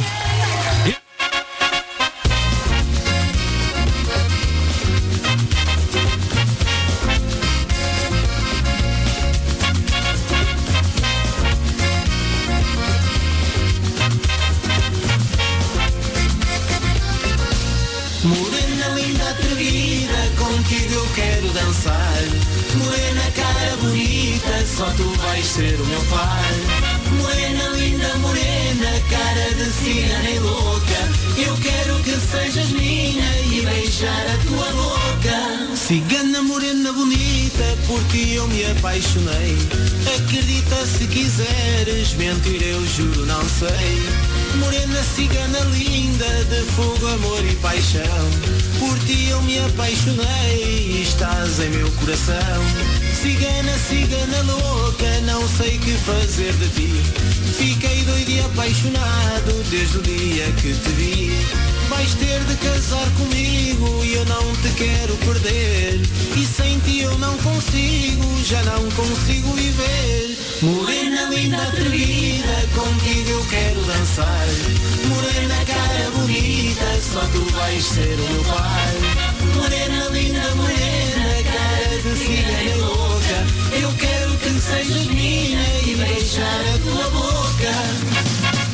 Morena linda atrevida, contigo eu quero dançar. Morena cara bonita, só tu vais ser o meu par. Morena linda, morena, cara de cigana e louca. Eu quero que sejas minha e beijar a tua boca. Cigana morena bonita, por ti eu me apaixonei. Acredita se quiseres, mentir eu juro não sei. Morena cigana linda, de fogo, amor e paixão. Por ti eu me apaixonei e estás em meu coração. Cigana, cigana louca, não sei que fazer de ti. Fiquei doido e apaixonado desde o dia que te vi. Vais ter de casar comigo e eu não te quero perder. E sem ti eu não consigo, já não consigo viver. Morena linda atrevida, contigo eu quero dançar. Morena cara bonita, só tu vais ser o meu pai. Morena linda, morena, cara de cigana louca, eu quero que sejas minha e beijar a tua boca.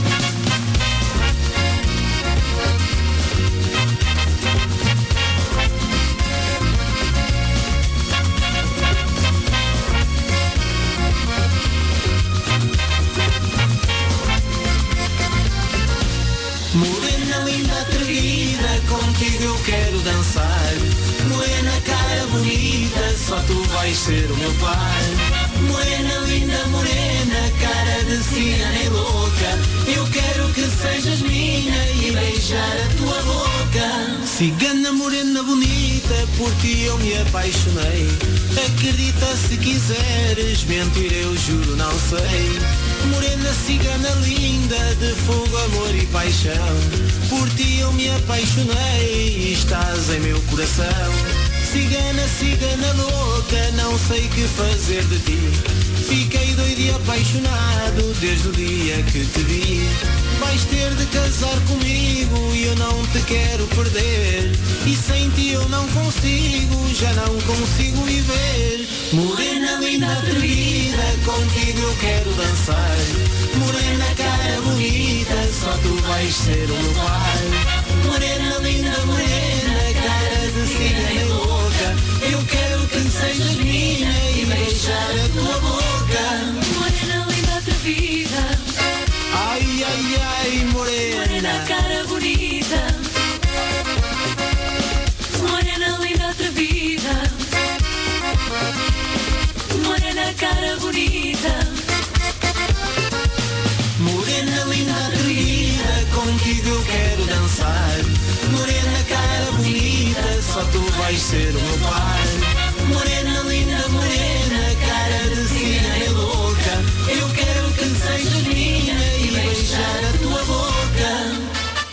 Morena linda atrevida, contigo eu quero dançar. Morena cara bonita, só tu vais ser o meu pai. Morena linda, morena, cara de cigana e louca, eu quero que sejas minha e beijar a tua boca. Cigana morena bonita, por ti eu me apaixonei. Acredita se quiseres, mentir eu juro não sei. Morena cigana linda, de fogo, amor e paixão. Por ti eu me apaixonei e estás em meu coração. Cigana, cigana louca, não sei que fazer de ti. Fiquei doido e apaixonado desde o dia que te vi. Vais ter de casar comigo e eu não te quero perder. E sem ti eu não consigo, já não consigo viver. Morena linda atrevida, contigo eu quero dançar. Morena cara bonita, só tu vais ser o meu pai. Morena linda, morena, cara de cigana e louca, eu quero que sejas minha e beijar a tua boca. Morena linda atrevida, ai, ai, ai, morena, morena cara bonita. Morena linda atrevida, morena cara bonita. Morena linda atrevida, contigo eu quero dançar. Morena cara bonita, só tu vais ser o meu pai. Morena linda, morena, cara de cigana e louca, eu quero que sejas minha e beijar a tua boca.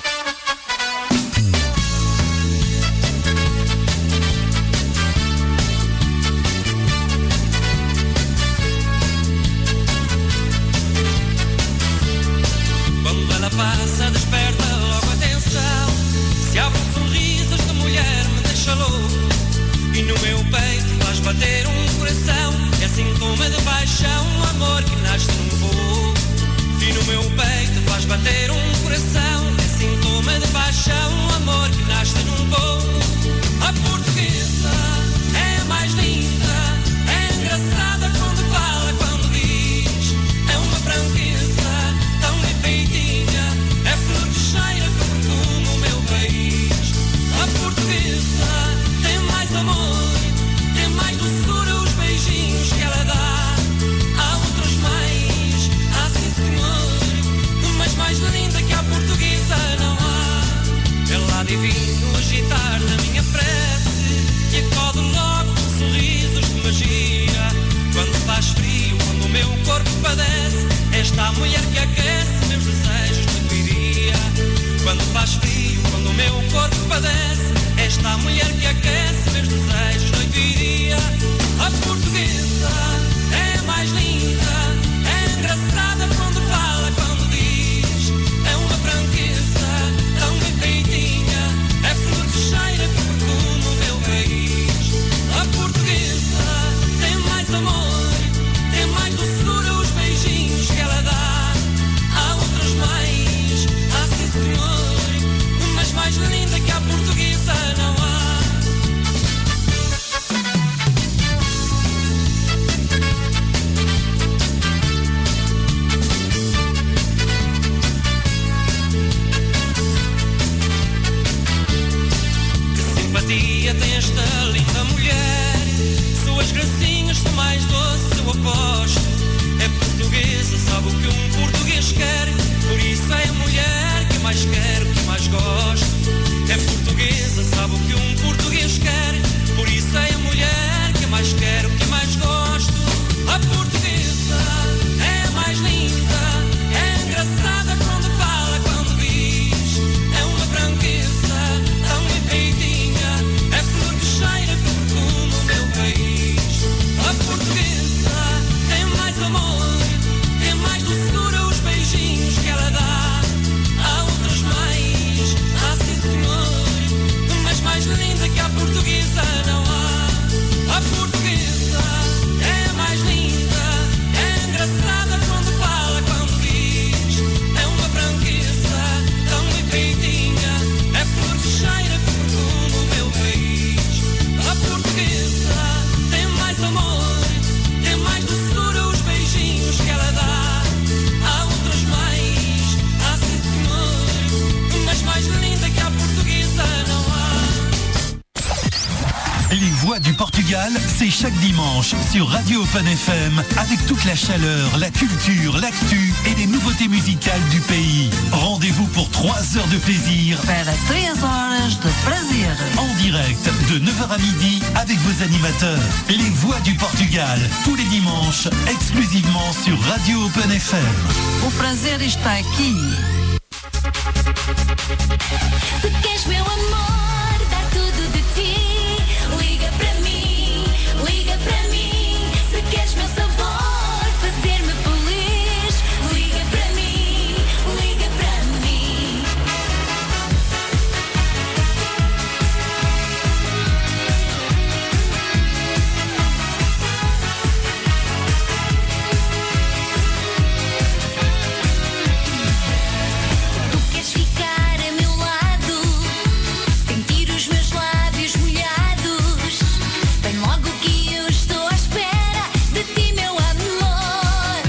Quando ela passa, desperta logo a atenção. Se abre um sorriso, esta mulher me deixa louco. E no meu peito faz bater um coração. É sintoma de paixão, um amor que nasce num voo. E no meu peito faz bater um coração. É sintoma de paixão, um amor que nasce num voo. A portuguesa é a mais linda, é engraçada quando fala, quando diz. É uma franqueza tão enfeitinha, é flor de cheira que perfuma o meu país. A portuguesa tem mais amor, tem mais doçura os beijinhos que ela dá. Há outras mais, há sim senhor, mas mais linda que a portuguesa não há. Ela divino agitar na minha prece e acode logo com sorrisos de magia. Quando faz frio, quando o meu corpo padece, esta mulher que aquece meus desejos noite e dia. Quando faz frio, quando o meu corpo padece, esta mulher que aquece meus desejos noite e dia. A portuguesa é a mais linda, é engraçada quando fala, quando diz. É uma franqueza tão enfeitinha, é flor de cheira que perfuma o meu país. A portuguesa tem mais amor, tem mais doçura os beijinhos que ela dá. Há outras mais, há sim senhor, mas mais linda que a portuguesa não há. Les Voix du Portugal, c'est chaque dimanche sur Radio Open F M avec toute la chaleur, la culture, l'actu et les nouveautés musicales du pays. Rendez-vous pour trois heures de plaisir. Para três horas de prazer. En direct de neuf heures à midi avec vos animateurs. Les Voix du Portugal, tous les dimanches, exclusivement sur Radio Open F M. O prazer está aqui. Se queres meu amor, dá tudo de ti. Liga para mim, liga para mim. Se queres meu sabor, fazer-me feliz. Liga para mim, liga para mim. Tu queres ficar a meu lado, sentir os meus lábios molhados. Vem logo que eu estou à espera de ti, meu amor.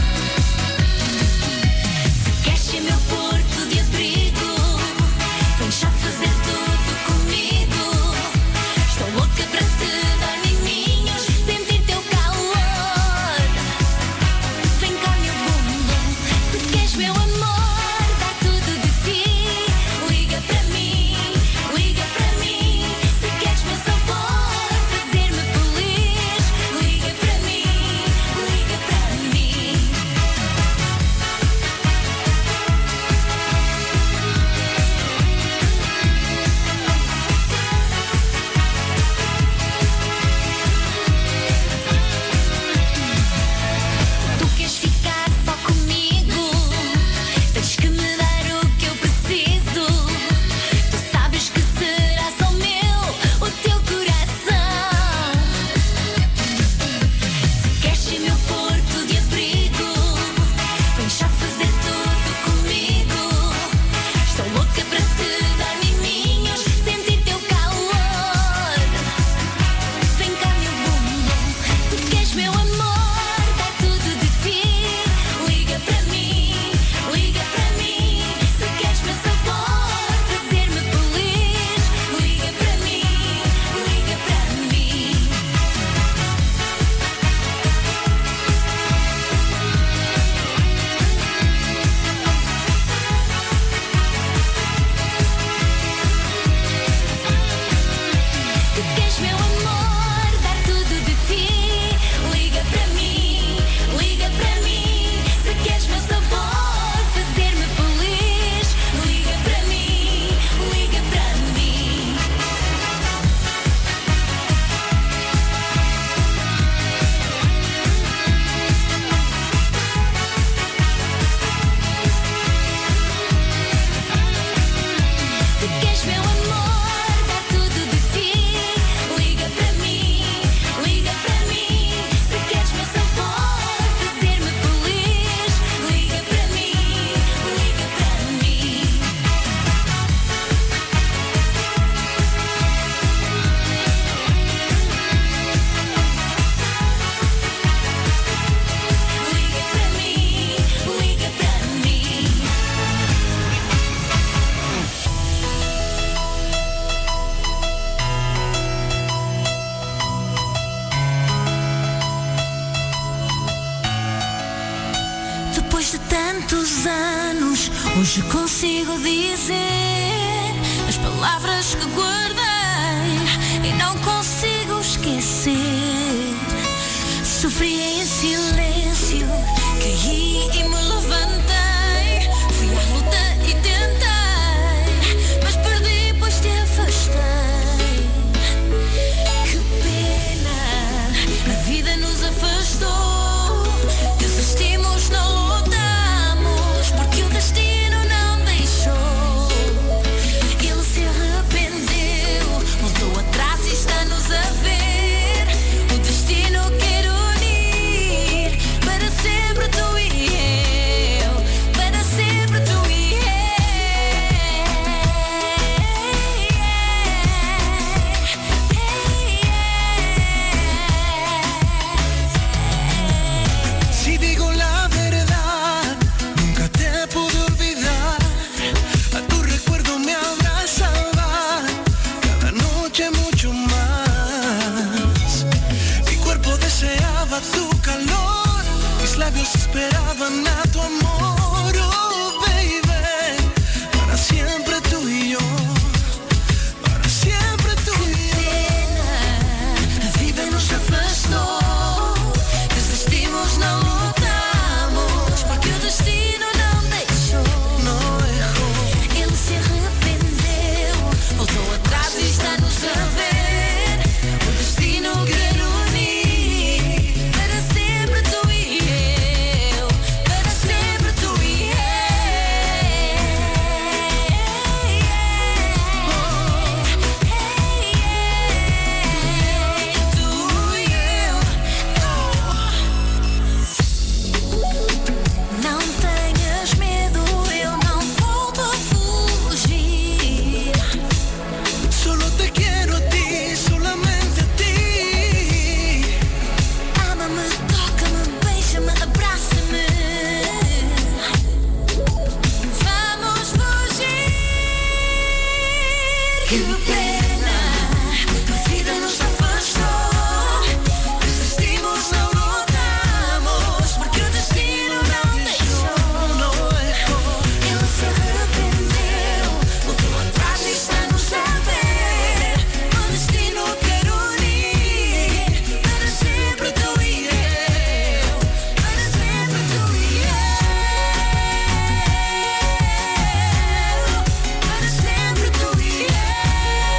Se queres ser meu porto de abrigo, vem já fazer tudo comigo. Estou louca para te dar miminhos, sentir teu calor. Vem cá, meu bumbum. Se queres meu amor, dá tudo de ti. Liga para mim, liga para mim. Se queres meu sabor, fazer-me feliz. Liga para mim, liga para mim. Tu queres ficar só comigo, tens que me dar o que eu preciso. Tu sabes que será só meu o teu coração. Se queres ser meu porto de abrigo, vem já fazer tudo comigo. Estou louca para te dar miminhos, sentir teu calor. Vem cá, meu bumbum. Se queres meu amor, dá tudo de ti. Liga para mim, liga para mim. Se queres meu sabor, fazer-me feliz. Liga para mim, liga para mim. Se queres meu amor, dar tudo de ti. Liga para mim, liga para mim. Se queres meu sabor, fazer-me feliz. Liga para mim, liga para mim. Se queres meu amor, dá tudo de ti. Liga para mim, liga para mim. Se queres meu sabor, fazer-me feliz. Liga para mim, liga para mim. Liga para mim, liga para mim. Depois de tantos anos, hoje consigo dizer as palavras que guardei e não consigo esquecer. Sofri em silêncio, caí e me levantei. Fui à luta e tentei, mas perdi pois te afastei. Que pena, a vida nos afastou. Desistimos, não lutamos, porque o destino não deixou. Ele se arrependeu, voltou atrás e está-nos a esperaba nada tu amor, oh baby, para siempre tú y yo, para siempre tú y yo. A vida nos afastou, desistimos, não lutamos, porque o destino não deixou, não errou. Ele se arrependeu, voltou atrás e está-nos a ver. O destino quer unir para sempre tu e eu, para sempre tu e eu. Tu e eu. Não tenhas medo, eu não volto a fugir. Solo te quiero a ti, solamente a ti. Ama-me, toca-me, beija-me, abraça-me. Vamos fugir. Que pena, a vida nos afastou. Desistimos, não lutamos, porque o destino não deixou, não errou. Ele se arrependeu, voltou atrás e está-nos a ver. O destino quer unir para sempre tu e eu, para sempre tu e eu, para sempre tu e eu.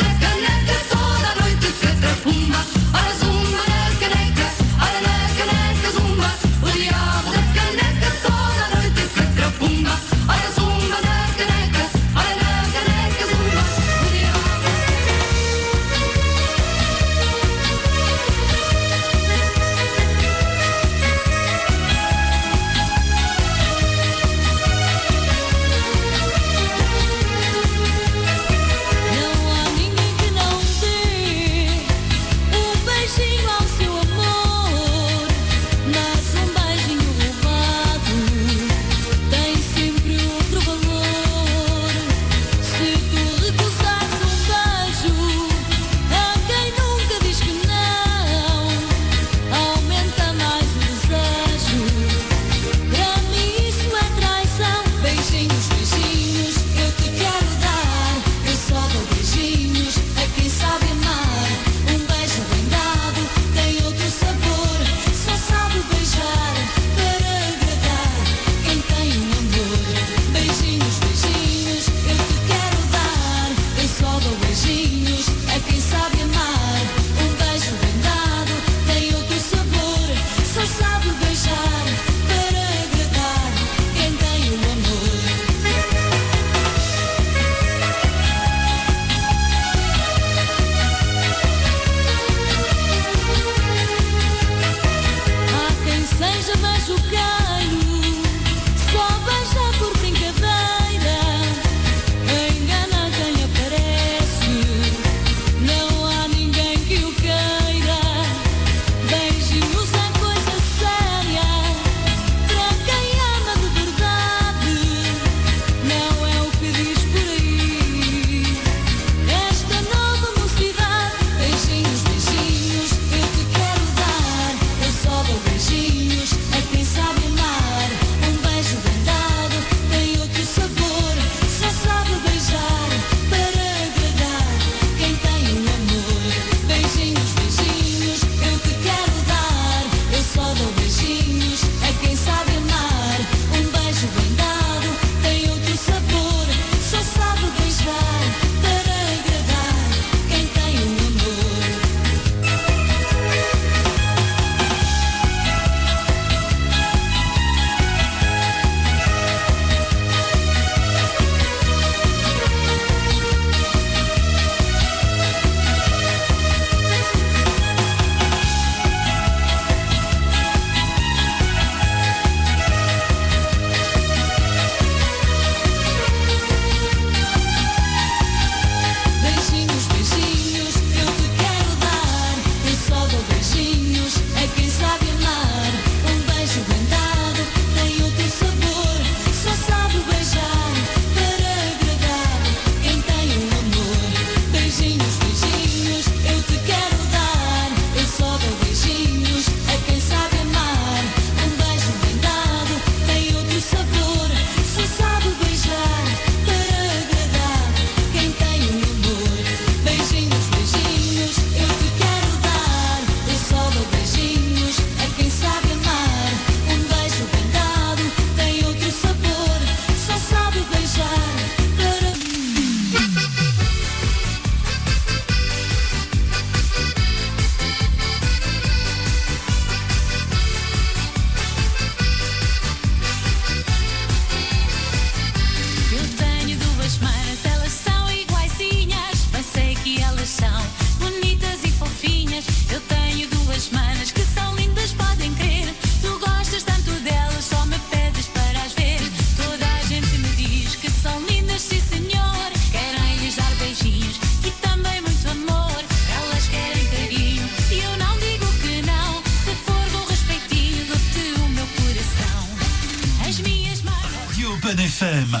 Fun F M.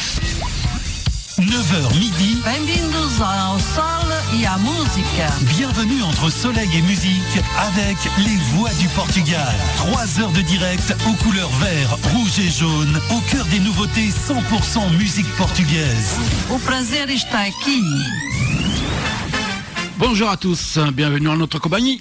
neuf heures midi. Bem-vindos ao sol e à música. Bienvenue entre soleil et musique avec les voix du Portugal. Trois heures de direct aux couleurs vert, rouge et jaune, au cœur des nouveautés cent pour cent musique portugaise. O prazer está aqui. Bonjour à tous, bienvenue en notre compagnie.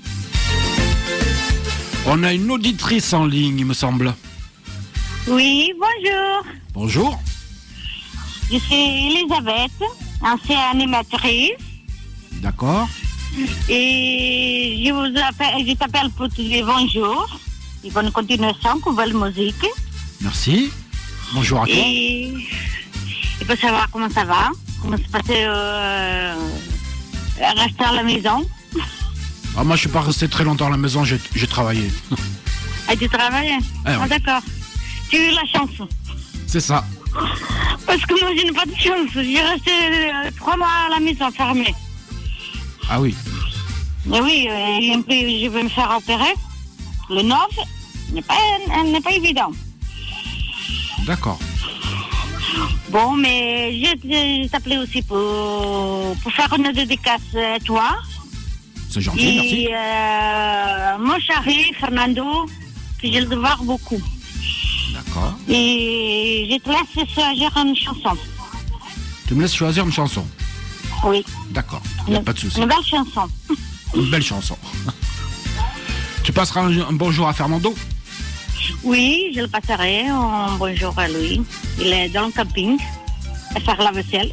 On a une auditrice en ligne, il me semble. Oui, bonjour. Bonjour. Je suis Elisabeth, ancienne animatrice. D'accord. Et je vous appelle, je t'appelle pour te dire bonjour. Et bonne continuation, com belle musique. Merci. Bonjour à toi. Et, et pour savoir comment ça va, comment se passait euh, rester à la maison. Ah, moi, je suis pas resté très longtemps à la maison, j'ai, j'ai travaillé. Ah, tu travailles? Eh, ah, oui. D'accord. Tu as eu la chance. C'est ça. Parce que moi, je n'ai pas de chance. J'ai resté euh, trois mois à la maison fermée. Ah oui. Mais oui, euh, et puis je vais me faire opérer. Le neuf n'est pas, n'est pas évident. D'accord. Bon, mais je, je t'appelais aussi pour, pour faire une dédicace à toi. C'est gentil, et, merci. Euh, mon chéri, Fernando, que je le vois beaucoup. D'accord. Et je te laisse choisir une chanson. Tu me laisses choisir une chanson? Oui. D'accord, il n'y a une, pas de souci. Une belle chanson. Une belle chanson. Tu passeras un, un bonjour à Fernando? Oui, je le passerai. Un bonjour à lui. Il est dans le camping à faire la vaisselle.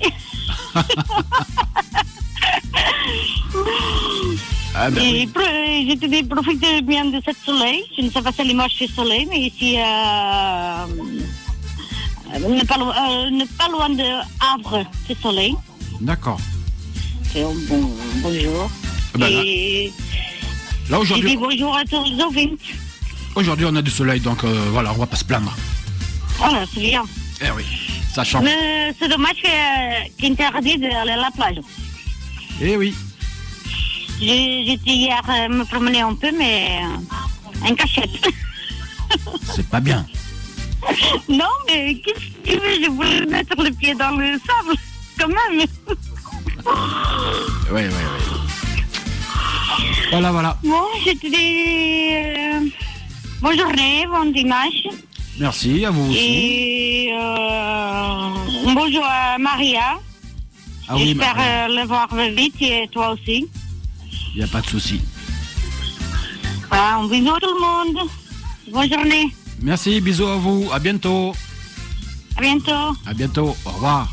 Ah ben et oui. pro, je te dis, profite bien de ce soleil. Je ne sais pas si l'image fait soleil, mais ici, euh, n'est pas, lo- euh, n'est pas loin de Havre, c'est soleil. D'accord. C'est un bon bonjour. Ah ben là- et Là, je aujourd'hui, dis bonjour à tous les ouvintes. aujourd'hui, on a du soleil, donc euh, voilà, on va pas se plaindre. Voilà, c'est bien. Eh oui, ça change. Mais c'est dommage que- qu'il interdit d'aller à la plage. Eh oui. J'ai- J'étais hier euh, me promener un peu, mais euh, en cachette. C'est pas bien. Non, mais qu'est-ce que tu veux? Je voulais mettre le pied dans le sable, quand même. Oui, oui, oui. Voilà, voilà. Bon, je te dis euh, bonne journée, bon dimanche. Merci, à vous aussi. Et euh, un bonjour à Maria. Ah oui, J'espère Maria. euh, le voir vite et toi aussi. Il n'y a pas de souci. Voilà, un bisou à tout le monde. Bonne journée. Merci, bisous à vous. À bientôt. À bientôt. À bientôt. Au revoir.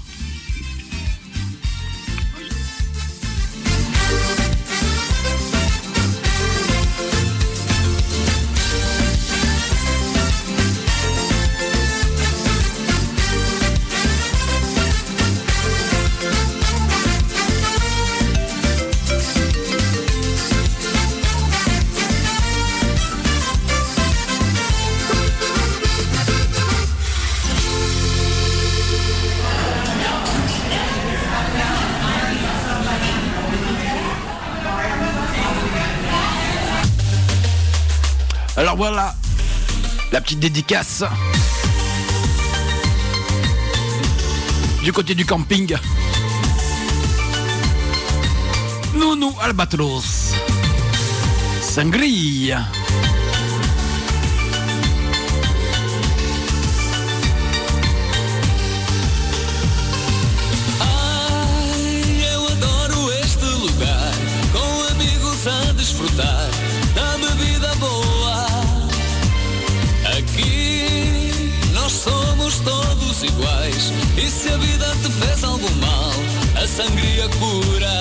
Alors voilà, la petite dédicace du côté du camping. Nounou Albatros, Sangria. Ai, eu adoro este lugar, com amigos a desfrutar da bebida boa. Aqui nós somos todos iguais, e se a vida te fez algum mal, a sangria cura.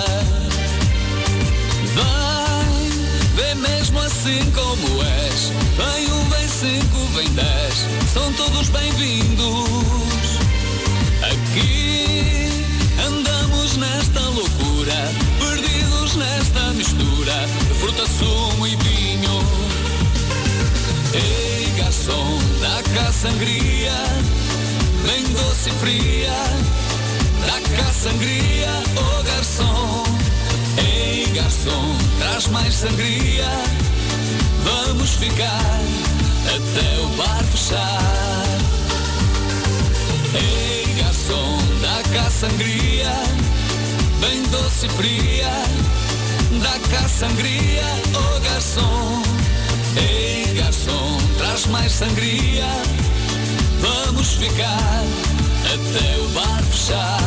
Vai, vem mesmo assim como és, vem um, vem cinco, vem dez, são todos bem-vindos. Aqui andamos nesta loucura, perdidos nesta mistura de fruta, sumo e vinho. Ei, garçom, dá cá sangria, bem doce e fria. Dá cá sangria, oh garçom. Ei, garçom, traz mais sangria. Vamos ficar até o bar fechar. Ei, garçom, dá cá sangria, bem doce e fria. Dá cá sangria, oh garçom. Ei, garçom, traz mais sangria. Vamos ficar até o bar fechar.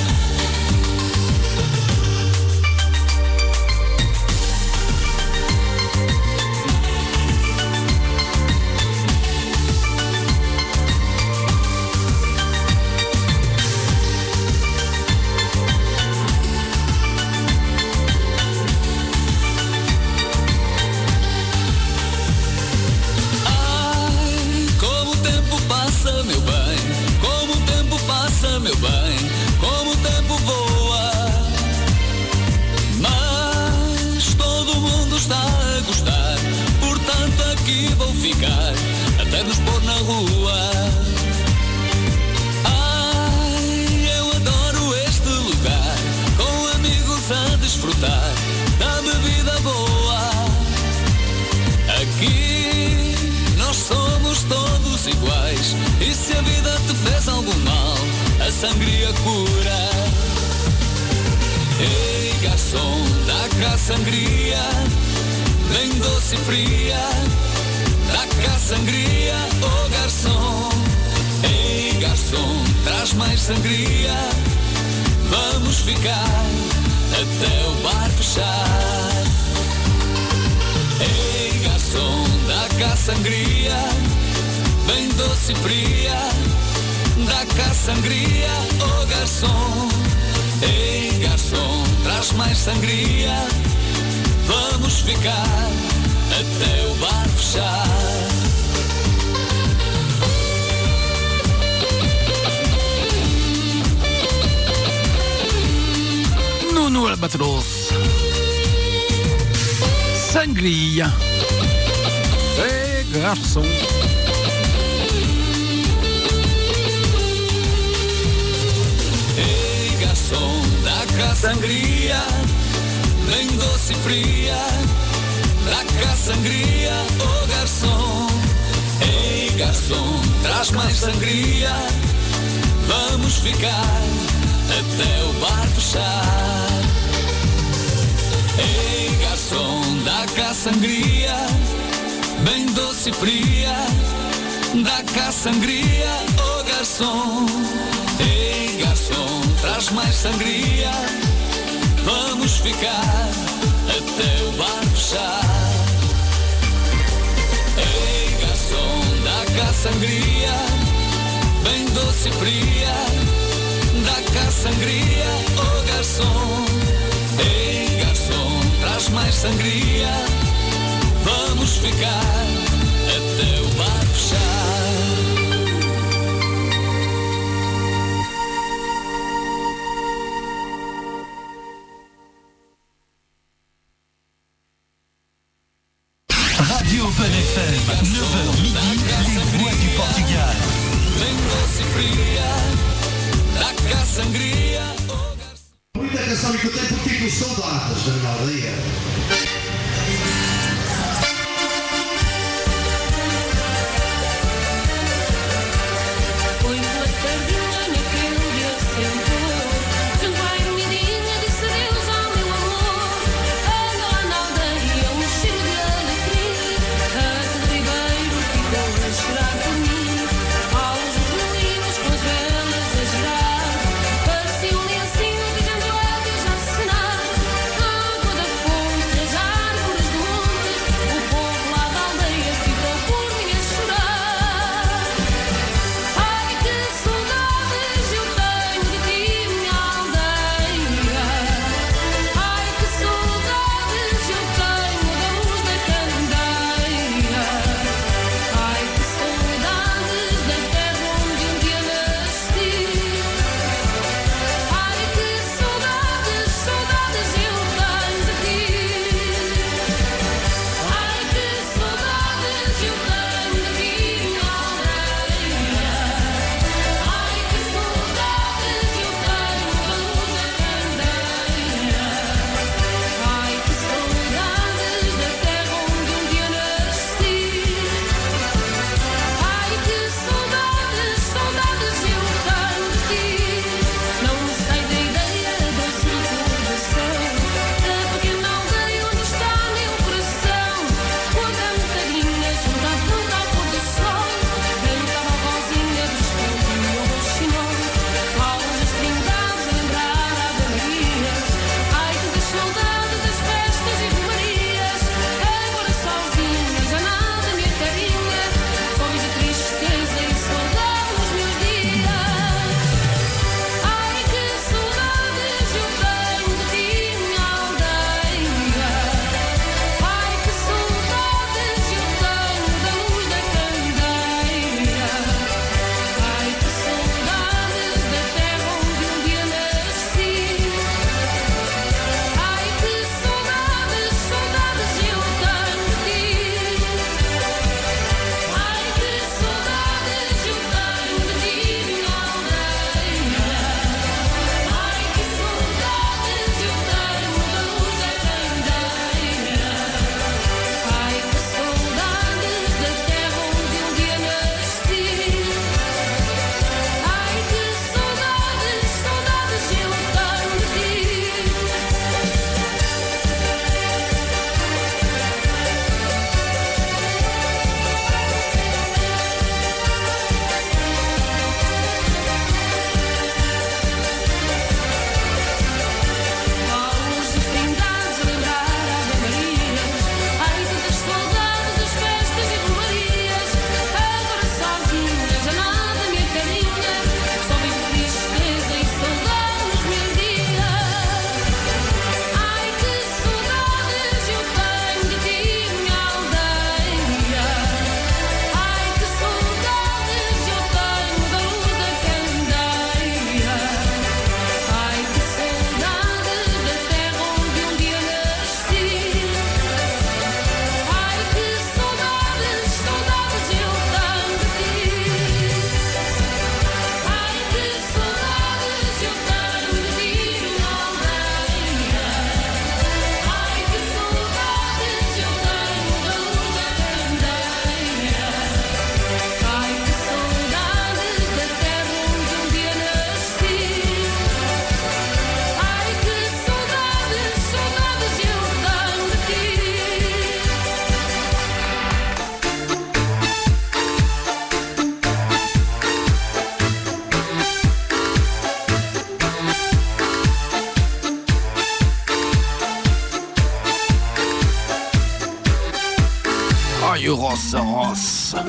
Meu bem, como o tempo passa, meu bem, como o tempo voa. Mas todo mundo está a gostar, portanto aqui vou ficar até nos pôr na rua. Ai, eu adoro este lugar, com amigos a desfrutar da bebida boa. Aqui nós somos todos iguais, e se a vida te fez algum mal, a sangria cura. Ei, garçom, dá cá sangria, bem doce e fria. Dá cá sangria, oh garçom. Ei, garçom, traz mais sangria. Vamos ficar até o bar fechar. Ei, garçom, dá cá sangria, bem doce e fria. Dá cá sangria, oh garçom. Ei, garçom, traz mais sangria. Vamos ficar até o bar fechar. Nuno Albatros. Sangria. Ei, garçom. Ei, garçom, dá cá sangria, bem doce e fria. Dá cá sangria, oh garçom. Ei, garçom, traz mais sangria. Vamos ficar até o bar fechar. Ei, garçom, dá cá sangria, bem doce e fria. Dá cá sangria, oh garçom. Ei, garçom, traz mais sangria. Vamos ficar até o bar fechar. Ei, garçom, dá cá sangria, bem doce e fria. Dá cá sangria, oh garçom. Ei, garçom, traz mais sangria. Vamos ficar até o bar fechar. Radio Open F M, neuf heures midi, les voix du Portugal. Muita canção que eu tenho por título Saudades da minha aldeia. Foi uma tardinha naquele dia sentou, junto à ermidinha disse adeus ao meu amor. Anda lá na aldeia um cheiro de alecrim, a de Ribeiro ficou a chorar por mim. Aos ruínos com as velas a girar, parecia um lencinho dizendo adeus a cenar. A água da fonte Ai, o roça, roça.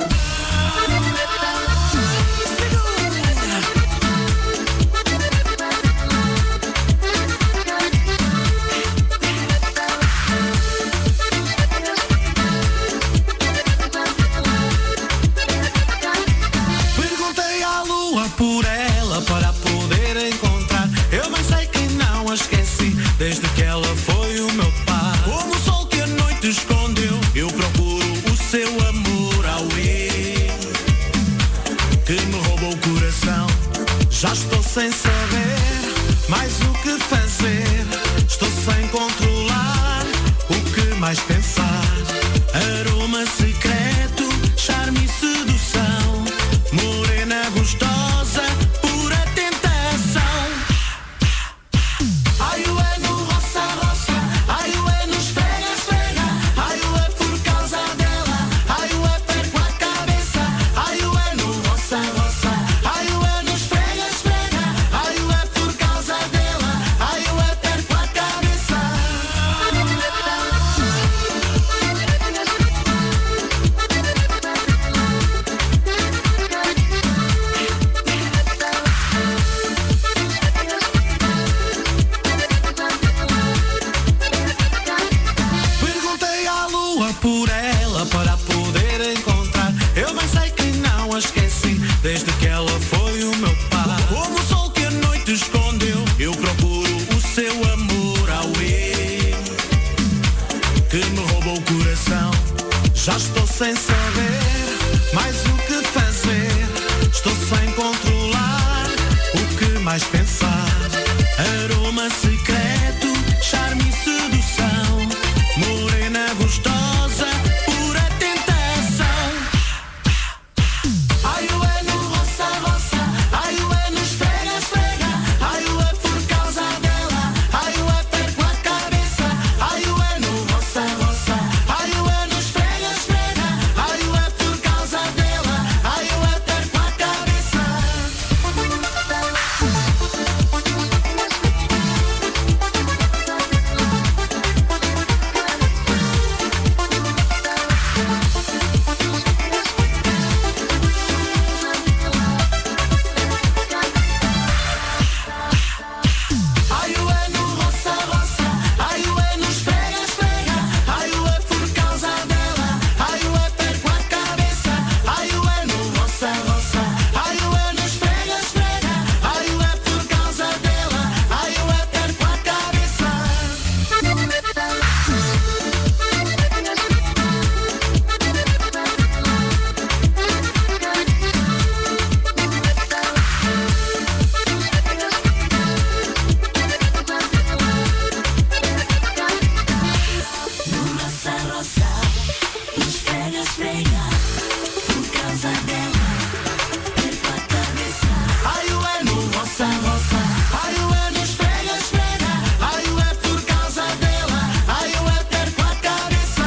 Perguntei à lua por ela para poder encontrar. Eu bem sei que não a esqueci desde que ela foi o meu par. Como o sol que a noite escondeu, eu procuro o seu amor ao eu que me roubou o coração. Já estou sem saber mais o que fazer. Estou sem controlar o que mais pensar. Aroma secreto, charme e sedução. Morena gostosa, pura tentação. Ai, o é no roça, roça. Ai, o é no esfrega, esfrega. Ai, o é por causa dela. Ai, o é perco a cabeça. Ai, o é no roça, roça. Ai, o é no esfrega, esfrega. Ai, o é por causa dela. Ai, o é perco a cabeça. Perguntei à lua por ela para poder encontrar. Eu bem sei que não a esqueci desde que ela foi o meu par. Como o sol que a noite escondeu, eu procuro o seu amor ao eu que me roubou o coração. Já estou sem saber mais o que fazer. Estou sem controlar o que mais pensar. Aroma secreto, charme e sedução. Morena gostosa, pura tentação. Ai, o é no roça, roça. Ai, o é no esfrega, esfrega. Ai, o é por causa dela. Ai, o é perco a cabeça. Ai, o é no roça, roça. Ai, o é no esfrega, esfrega. Ai, o é por causa dela. Ai, o é perco a cabeça. Ai, o é no roça, roça. Ai, o é no esfrega, esfrega. Ai, o é por causa dela. Ai, o é perco a cabeça. Ai, o é no roça, roça. Ai, o é no esfrega, esfrega. Ai, o é por causa dela. Ai, o é perco a cabeça. Roça, roça, esfrega, esfrega, por causa dela, perco a cabeça. Ai, o é no roça, roça. Ai, o é no esfrega, esfrega. Ai, o é por causa dela. Ai, o é perco a cabeça.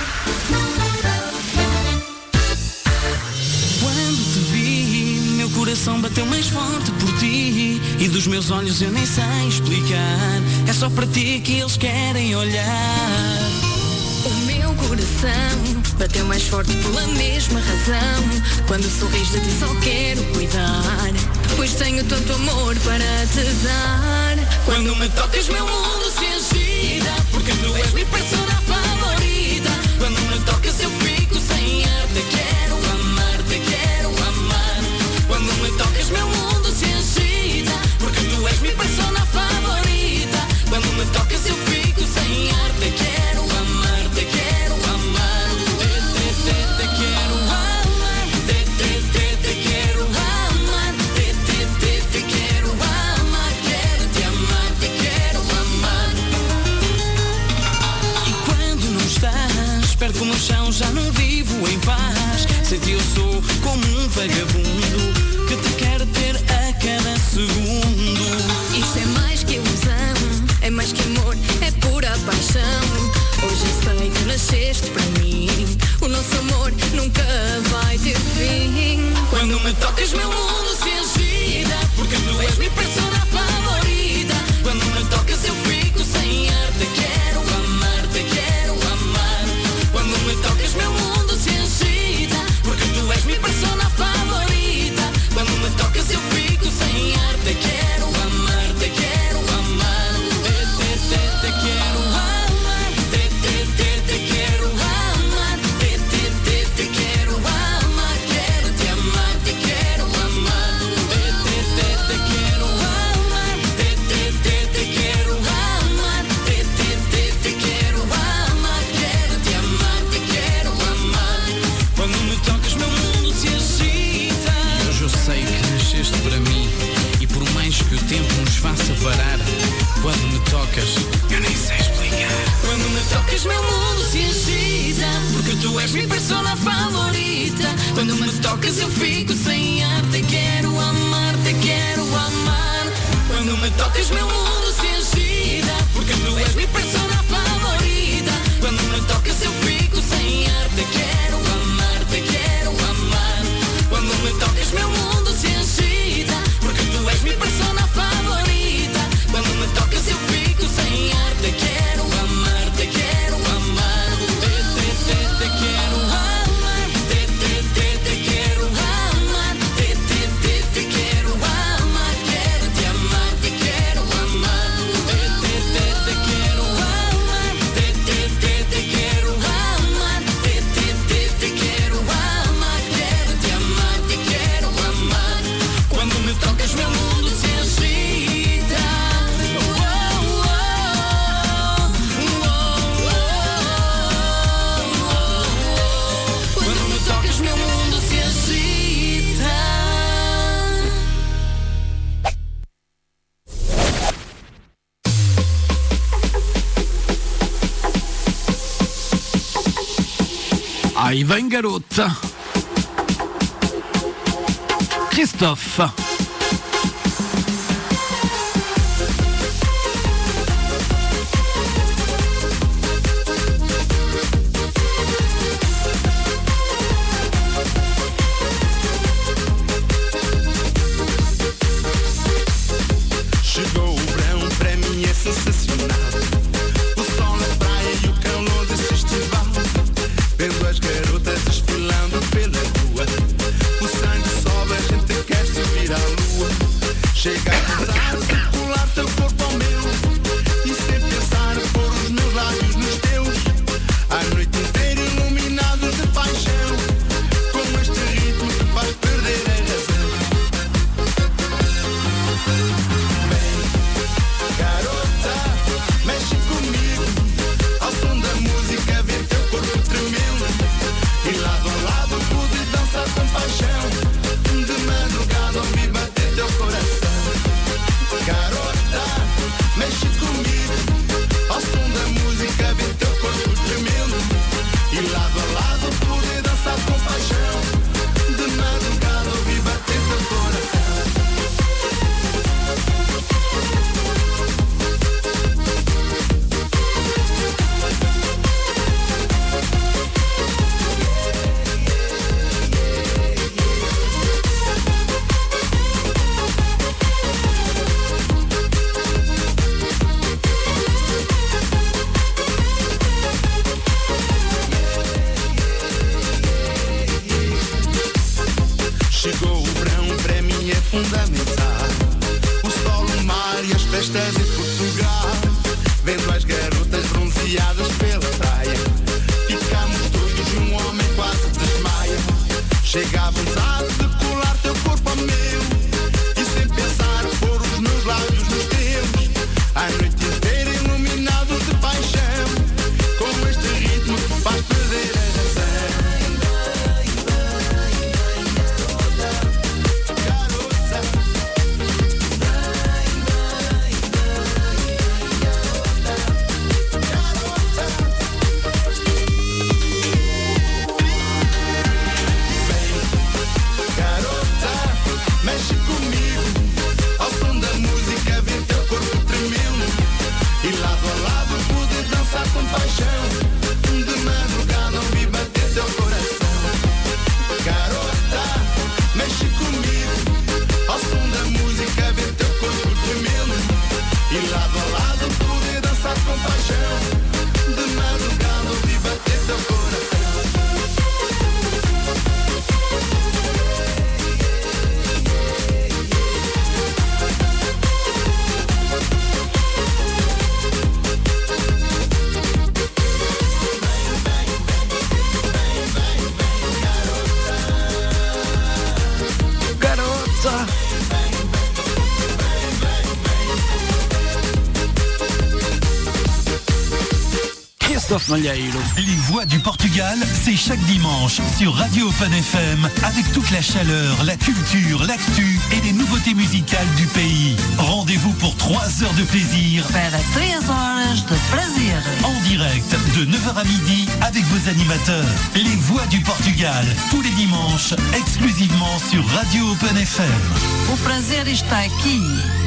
Quando te vi, meu coração bateu mais forte por ti. E dos meus olhos eu nem sei explicar. É só para ti que eles querem olhar. O meu coração bateu mais forte pela mesma razão. Quando sorris de ti só quero cuidar, pois tenho tanto amor para te dar. Quando me tocas meu mundo se agita, porque tu és minha persona favorita. Quando me tocas eu fico sem ar. Te quero amar, te quero amar. Quando me tocas meu mundo se agita, porque tu és minha persona favorita. Quando me tocas eu fico sem ar. Te quero amar, te quero amar. Te, te, te, te quero amar. Te, te, te, te quero amar. Te, te, te, te quero amar. Quero te amar, te quero amar. E quando não estás perto do meu chão, já não vivo em paz. Sei que eu sou como um vagabundo que te quero ter a cada segundo. Isto é mais que ilusão, é mais que amor, é pura paixão. Hoje eu sei que nasceste para mim. O nosso amor nunca vai ter fim. Quando me tocas meu mundo se agita, porque tu és minha persona favorita. Quando me tocas eu fico sem ar. Te quero amar, te quero amar. Quando me tocas meu mundo se tocas, eu nem sei explicar. Quando me tocas meu mundo se agita, porque tu és minha persona favorita. Quando me tocas eu fico sem ar, te quero amar, te quero amar. Quando me tocas meu mundo se agita, porque tu és minha persona favorita. Quando me tocas eu fico sem ar, te quero amar, te quero amar. Quando me tocas meu mundo se agita, porque tu és minha persona favorita. Quando me tocas eu fico sem ar, te quero amar, te quero amar. Te, te, te, te quero amar. Te, te, te, te quero amar. Te, te, te, te quero amar. Quero te amar, te quero amar. Te, te, te, te quero amar. Te, te, te, te quero amar. Te, te, te, te quero amar. Quero te amar, te quero amar. Quando me tocas meu mundo se agita. Quando me tocas meu mundo se agita. Aí vem garota. Christophe. Chegou o verão, para mim é sensacional. O sol na praia e o calor desse festival. Vendo as garotas desfilando pela rua. O sangue sobe, a gente quer subir à lua. Chega a pensar, circular teu corpo ao meu. E sem pensar, pôr os meus lábios nos teus. A noite inteira iluminados de paixão. Com este ritmo que faz perder a razão. Garota, mexe comigo. Ao som da música, vê teu corpo tremendo. E lado a lado pude dançar com paixão. De madrugada ouvi bater teu coração. Garota, mexe comigo. Ao som da música, vê teu corpo tremendo. E lado a lado pude dançar com paixão. De madrugada ouvi bater teu coração. Chegou o verão, para mim é fundamental. O sol, o mar e as festas em Portugal. Vendo as garotas bronzeadas pela praia. Ficamos todos e um homem quase desmaia. Chega a vontade de colar teu corpo ao meu. E sem pensar, pôr os meus lábios nos teus. A noite inteira iluminados de paixão. Com este ritmo que faz perder a razão. Christophe Malheiro. Les Voix du Portugal, c'est chaque dimanche sur Radio Open F M avec toute la chaleur, la culture, l'actu et les nouveautés musicales du pays. Rendez-vous pour trois heures de plaisir. Para três horas de prazer. En direct de neuf heures à midi avec vos animateurs. Les Voix du Portugal, tous les dimanches, exclusivement sur Radio Open F M. O prazer está aqui.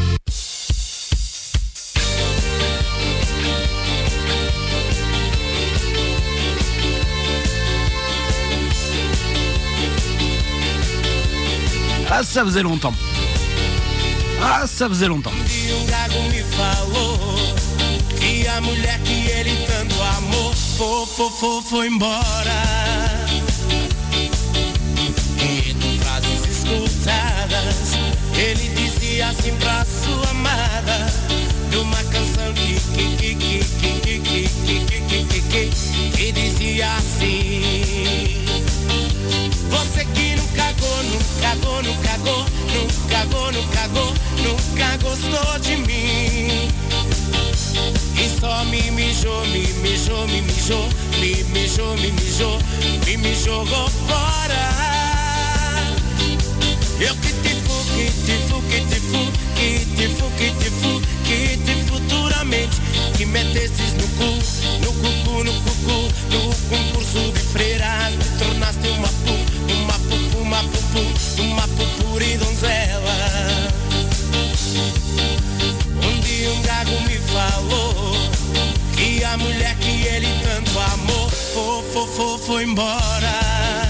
Ah, ça faisait longtemps. Ah, ça faisait longtemps. Um gago me falou que a mulher que ele tanto amou foi, foi, foi, foi embora. E de frases escutadas ele dizia assim pra sua amada, de uma canção que que que que que que que que que que que que dizia assim: você que nunca cagou, nunca cagou, nunca cagou, nunca cagou, nunca cagou, nunca gostou de mim. E só me mijou, me mijou, me mijou, me mijou, me mijou, me me jogou fora. Eu que te fu, que te fu, que te fu, que te fu, que te fu, que te futuramente que metesses no cu, no cucu, no cucu, no concurso de freiras, te tornaste uma pu, uma pupu, uma pupu, uma pupura e donzela. Um dia um gago me falou que a mulher que ele tanto amou foi, foi, foi, foi embora.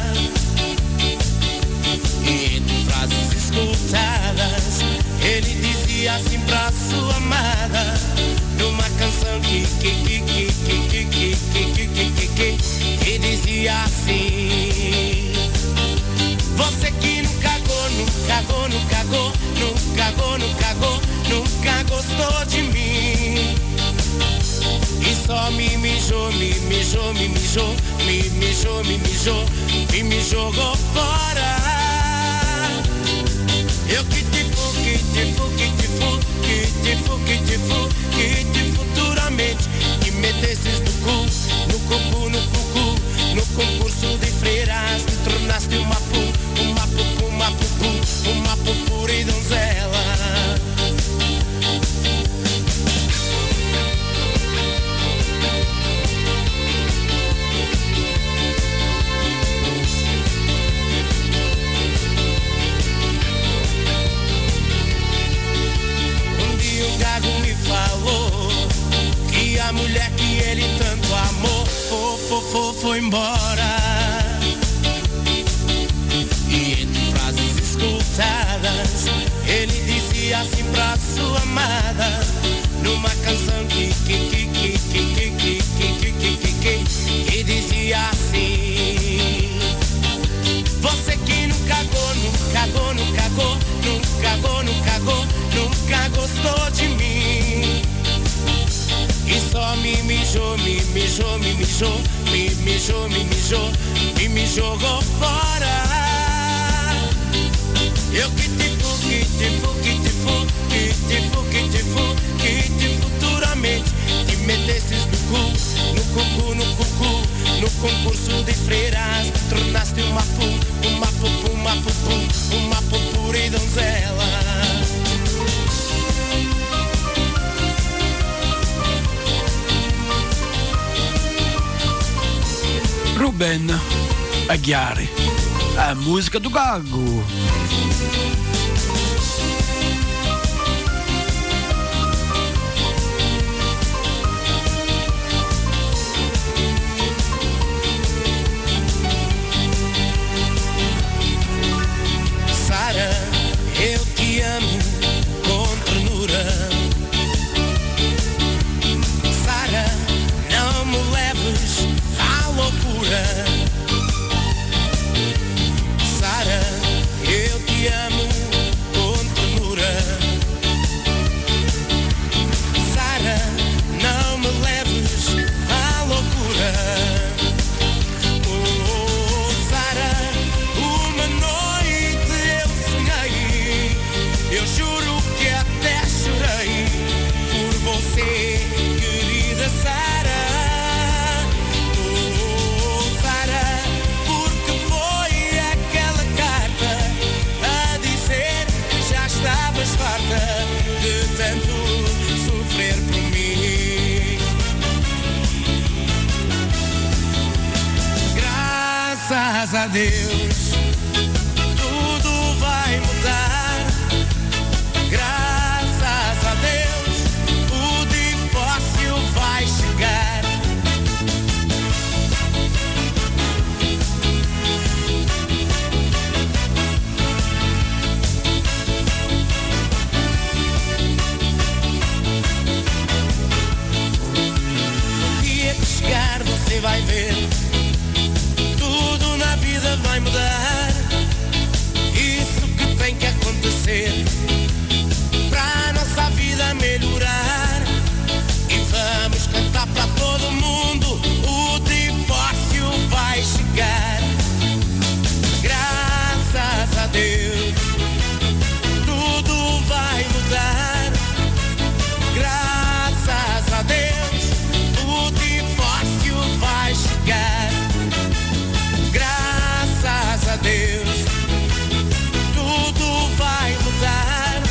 E de frases escutadas ele dizia assim pra sua amada, numa canção que que que que que que que que que que que que dizia assim: você que nunca cagou, nunca cagou, nunca cagou, nunca cagou, nunca cagou, nunca gostou de mim. E só me mijou, me mijou, me mijou, me mijou, me mijou, me me jogou fora. Eu que te fu, que te fu, que te fu, que te fu, que te fu, que te futuramente que metesses no cu, no cucu, no cucu, no concurso de freiras, te tornaste uma pu, uma pupu, uma pupu, uma pupura e donzela. Falou que a mulher que ele tanto amou foi, foi, foi, foi embora. E entre frases escutadas ele dizia assim pra sua amada, numa canção que que que que que que que que que que que que dizia assim: você que nunca cagou, nunca cagou, nunca cagou, nunca cagou, nunca cagou, nunca gostou de mim. E só me mijou, me mijou, me mijou, me mijou, me mijou, me me jogou fora. Eu que te fu, que te fu, que te fu, que te fu, que te fu, que te futuramente te metesses no cu, no cucu, no cucu, no concurso de freiras, te tornaste uma pu, uma pupu, uma pupu, uma pupura e donzela. Ruben Aguiar, a música do Gago. Sara, eu te amo com ternura. Sara, não me leves à loucura. Sara, eu te amo Graças a Deus, tudo vai mudar. Graças a Deus, o divórcio vai chegar. O dia que chegar você vai ver, tudo na vida vai mudar. Isso que tem que acontecer pra a nossa vida melhorar. E vamos cantar pra todo mundo, o divórcio vai chegar. Graças a Deus, tudo vai mudar. Graças a Deus, o divórcio vai chegar. Graças a Deus, tudo vai mudar.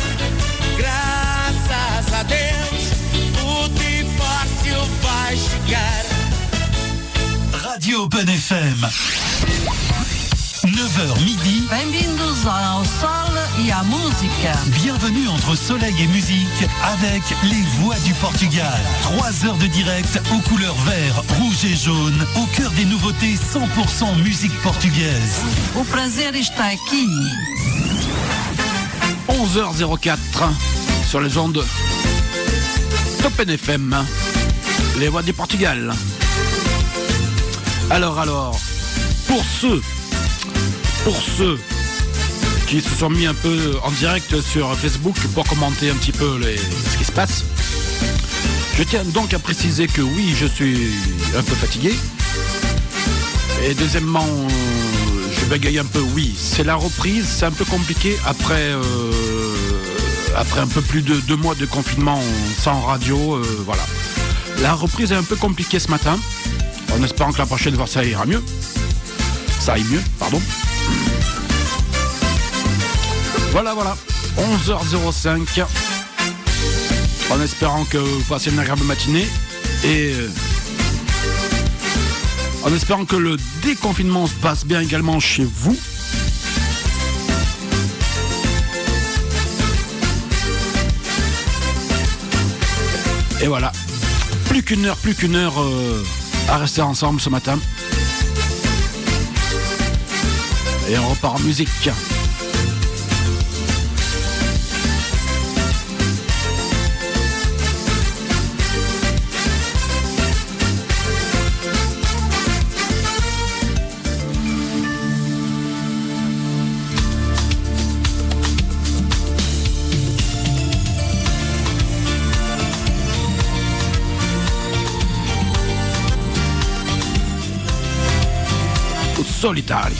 Graças a Deus, o divórcio vai chegar. Radio Open F M. neuf heures midi. Bem-vindos ao Sol e à Música. Bienvenue entre soleil et musique avec les voix du Portugal. Trois heures de direct aux couleurs vert, rouge et jaune, au cœur des nouveautés cent pour cent musique portugaise. O prazer está aqui. onze heures zéro quatre sur les ondes d'Open F M, les voix du Portugal. Alors, alors, pour ceux, pour ceux qui se sont mis un peu en direct sur Facebook pour commenter un petit peu les, ce qui se passe, je tiens donc à préciser que oui, je suis un peu fatigué. Et deuxièmement, je bégaye un peu, oui, c'est la reprise, c'est un peu compliqué après, euh, après un peu plus de deux mois de confinement sans radio, euh, voilà. La reprise est un peu compliquée ce matin, en espérant que la prochaine fois ça ira mieux. Ça aille mieux, pardon. Voilà, voilà, onze heures zéro cinq, en espérant que vous passiez une agréable matinée et euh, en espérant que le déconfinement se passe bien également chez vous. Et voilà, plus qu'une heure, plus qu'une heure euh, à rester ensemble ce matin. Et on repart en musique. Solitário.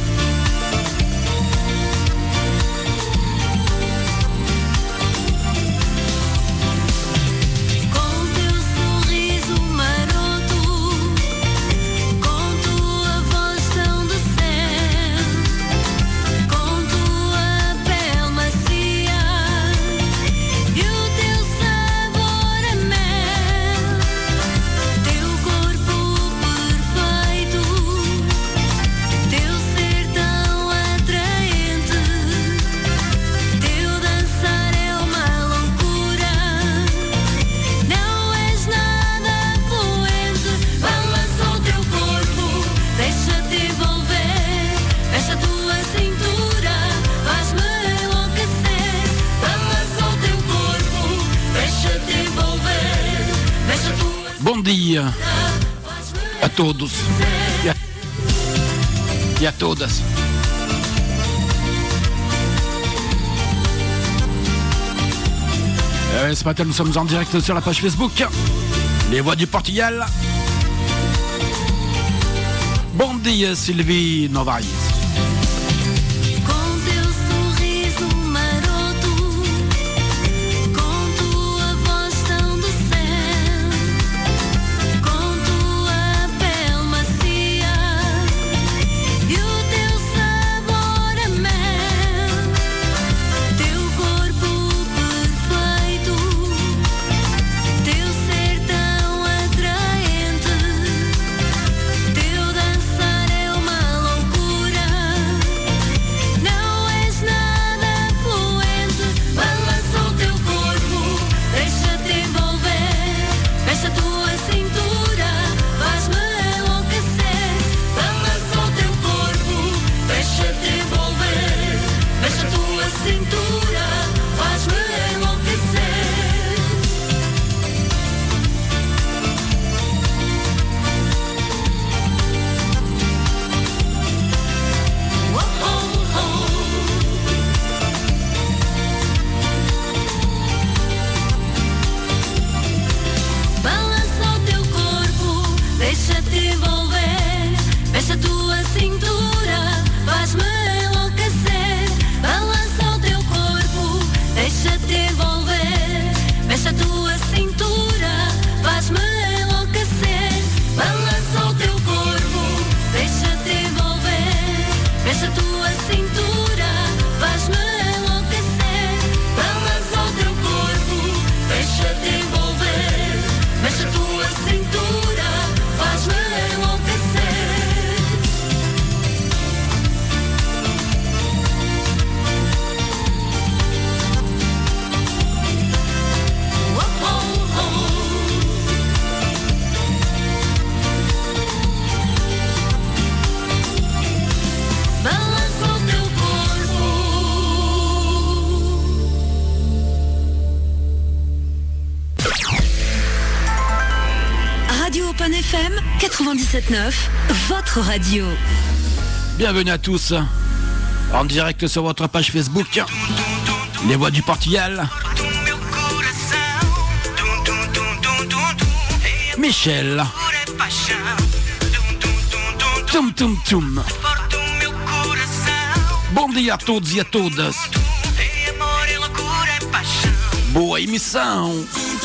Bom dia a todos e a, e a todas. Euh, ce matin, nous sommes en direct sur la page Facebook Les Voix du Portugal. Bom dia, Sylvie Novaes. Teu dançar é uma Radio Open F M quatre-vingt-dix-sept neuf, votre radio. Bienvenue à tous en direct sur votre page Facebook Les Voix du Portugal. Michel Tum Tum Tum. Bom dia a todos e a todas. Boa emissão.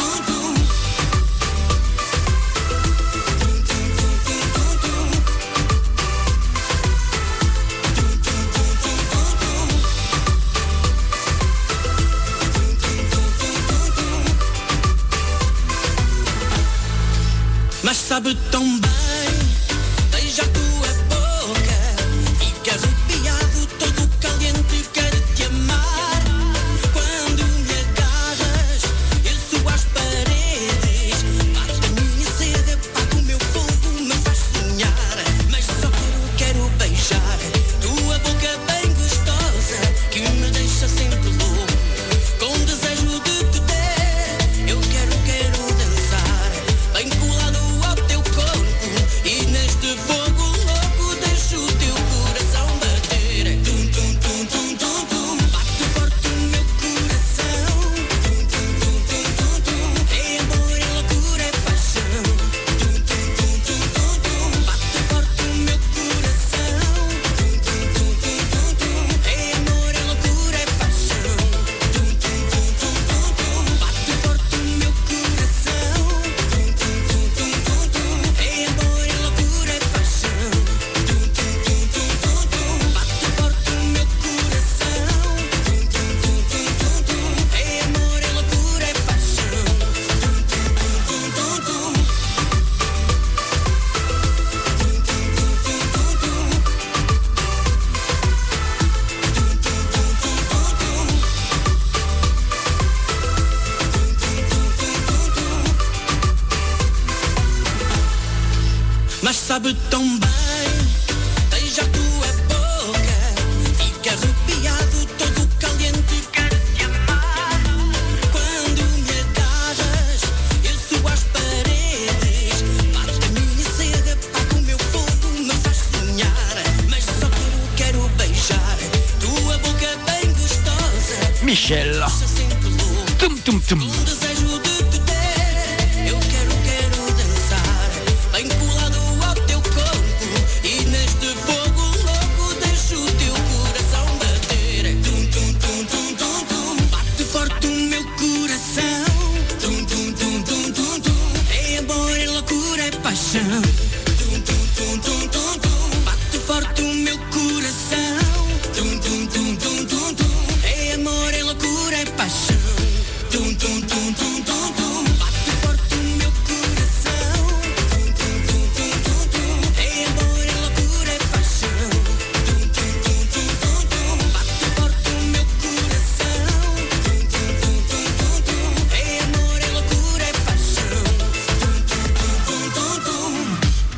Mas sabe tão bem, beija a tua boca, fica arrepiado, todo caliente, quero te amar. Quando me agarras, eu subo às paredes, mata a minha sede, apaga o meu fogo, me faz sonhar. Mas só quero, quero beijar tua boca bem gostosa, que me deixa sempre louco, com desejo de te ter. Eu quero, quero dançar, bem colado ao teu corpo, e neste fogo louco deixo o teu coração bater. Tum, tum, tum, tum, tum, tum. Bate forte o meu coração. Tum, tum, tum, tum, tum, tum. É amor, é loucura, é paixão. Tum, tum, tum, tum, tum, tum. Bate forte o meu coração. Tum, tum, tum, tum, tum, tum. É amor, é loucura, é paixão. Tum, tum, tum, tum, tum, tum. Bate forte o meu coração. Tum, tum, tum, tum, tum, tum. É amor, é loucura, é paixão. Tum, tum, tum, tum, tum, tum. Bate forte o meu coração. Tum, tum, tum, tum, tum, tum. É amor, é loucura, é paixão. Tum, tum, tum, tum, tum, tum. Mas sabe tão bem, beija a tua boca, fica arrepiado, todo caliente, quero te amar. Quando me agarras, eu subo às paredes, mata a minha sede, apaga o meu fogo, me faz sonhar. Mas só quero, quero beijar tua boca bem gostosa, Michel deixa sempre louco, Tum Tum Tum. com desejo de te ter. Eu quero, quero dançar, bem colado ao teu corpo, e neste fogo louco deixo o teu coração bater. Tum, tum, tum, tum, tum, tum. Bate forte o meu coração. Tum, tum, tum, tum, tum, tum. É amor, é loucura, é paixão. Tum, tum, tum, tum, tum, tum. Bate forte o meu coração. Tum, tum, tum, tum, tum, tum. É amor, é loucura, é paixão. Tum, tum, tum, tum, tum, tum. Bate forte o meu coração. Tum, tum, tum, tum, tum, tum. É amor, é loucura, é paixão. Tum, tum, tum, tum, tum, tum. Bate forte o meu coração. Tum, tum, tum, tum, tum, tum. É amor, é loucura, é paixão. Tum, tum, tum, tum, tum, tum.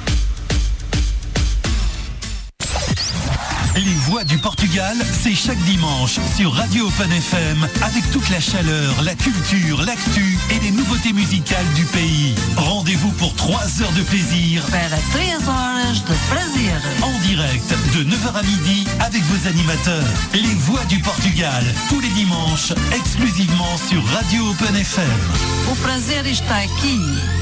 Les Voix du Portugal, c'est chaque dimanche sur Radio Open F M avec toute la chaleur, la culture, l'actu et les nouveautés musicales du pays. Rendez-vous pour trois heures de plaisir Para três horas de prazer. en direct de neuf heures à midi avec vos animateurs. Les Voix du Portugal, tous les dimanches, exclusivement sur Radio Open F M. O prazer está aqui.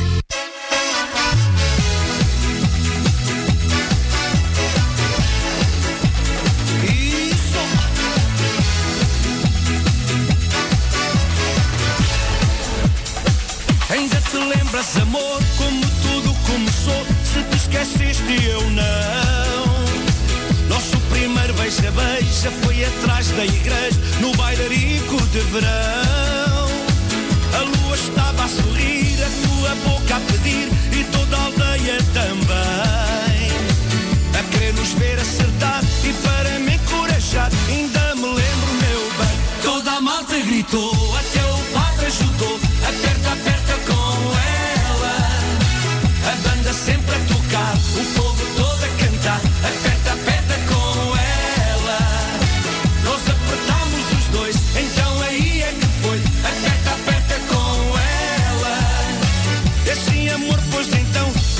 Ainda te lembras, amor, como tudo começou? Se te esqueceste, eu não. Nosso primeiro beija-beija foi atrás da igreja, no bailarico de verão. A lua estava a sorrir, a tua boca a pedir, e toda a aldeia também, a querer nos ver acertar e para me encorajar. Ainda me lembro, meu bem, toda a malta gritou, até o padre ajudou. Aperta, aperta com ela, a banda sempre a tocar, o povo todo a cantar. Aperta, aperta com ela, nós apertámos os dois, então aí é que foi. Aperta, aperta com ela, esse amor, pois então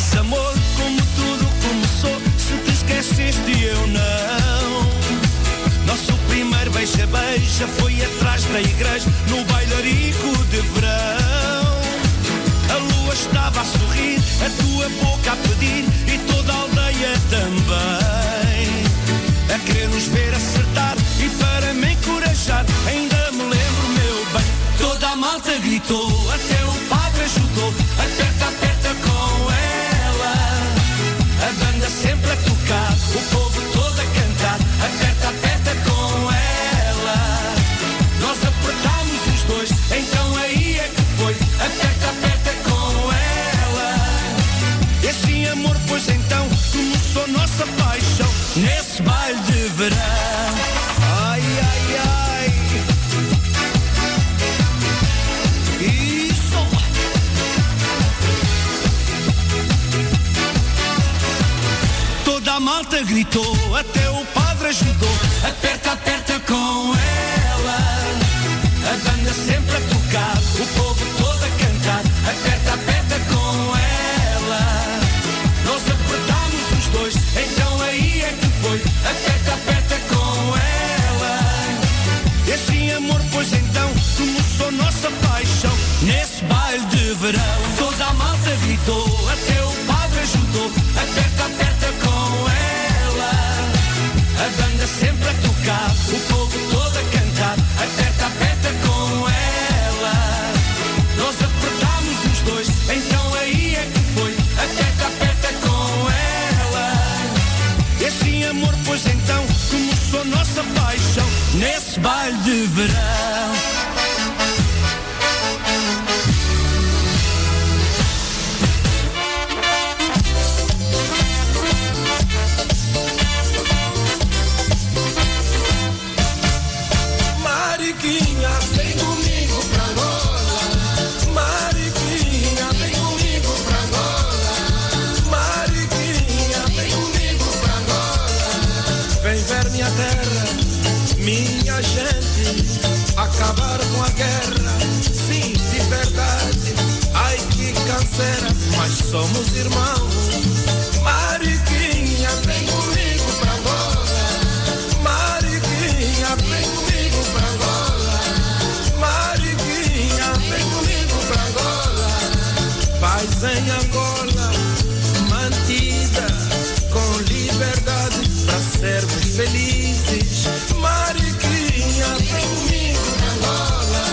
Mas amor, como tudo começou, se te esqueceste eu não. Nosso primeiro beija-beija foi atrás da igreja, no bailarico de verão. A lua estava a sorrir, a tua boca a pedir e toda a aldeia também. A querer nos ver acertar e para me encorajar, ainda me lembro, meu bem. Toda a malta gritou, até o padre ajudou. Aperta, aperta com ela. A banda sempre a tocar, o povo todo a cantar. Aperta, aperta com ela. Nós apertámos os dois, então aí é que foi. Aperta, aperta com ela. E assim amor, pois então começou nossa paixão nesse baile de verão. Ai, ai, ai. Isso. Toda a malta gritou, até o padre ajudou. Aperta, aperta com ela. A banda sempre a tocar, o povo todo a cantar. Aperta, aperta com ela. Nós apertámos os dois, então aí é que foi. Aperta, aperta com ela. E assim amor, pois então começou nossa paixão nesse baile de verão. Toda a malta gritou, até o padre ajudou. Aperta, aperta com ela. A banda sempre a tocar, o povo todo a cantar. Aperta, aperta com ela. Nós apertámos os dois, então aí é que foi. Aperta, aperta com ela. E assim amor, pois então começou nossa paixão nesse baile de verão. Mariquinha, vem comigo pra Angola. Mariquinha, vem comigo pra Angola. Mariquinha, vem comigo pra Angola. Vem ver minha terra, minha gente, acabar com a guerra, sim, de verdade. Ai que canseira, mas somos irmãos. Mariquinha, vem comigo pra Angola. Mariquinha, vem comigo pra Angola. Mariquinha, vem comigo pra Angola. Paz em Angola, mantida com liberdade, pra sermos felizes. Mariquinha, vem comigo pra Angola.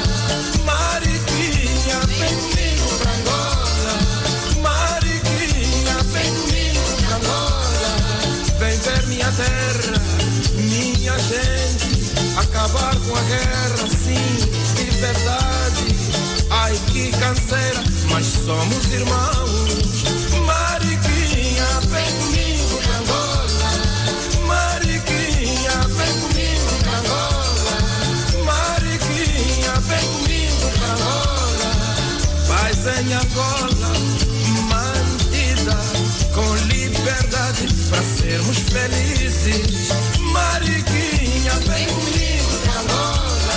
Mariquinha, vem comigo pra Angola. Mariquinha, vem comigo pra Angola. Vem ver minha terra, minha gente, acabar com a guerra, sim, de verdade. Ai que canseira, mas somos irmãos. Mariquinha, vem comigo pra Angola. Mariquinha, vem comigo pra Angola. Mariquinha, vem comigo pra Angola. Paz em Angola, mantida com liberdade, pra sermos felizes. Mariquinha, vem comigo pra Angola.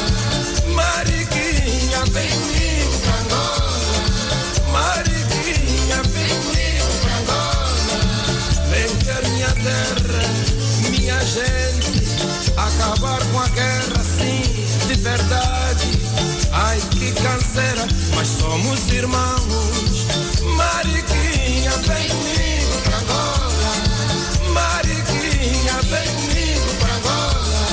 Mariquinha, vem comigo pra Angola. Mariquinha, vem comigo pra Angola. Vem ver minha terra, minha gente, acabar com a guerra, sim, de verdade. Ai que canseira, mas somos irmãos. Mariquinha, vem comigo pra Angola. Mariquinha, vem comigo pra Angola.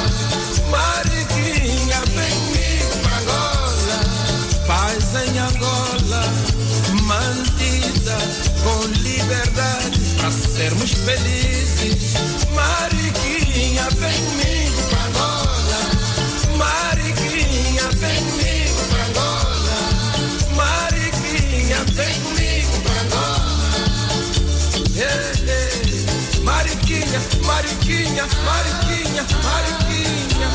Mariquinha, vem comigo pra Angola. Paz em Angola, mantida com liberdade, pra sermos felizes. Mariquinha, vem comigo pra Angola. Mariquinha, vem comigo pra Angola. Mariquinha, vem comigo pra Angola. Yeah, yeah. Mariquinha, Mariquinha, Mariquinha, Mariquinha,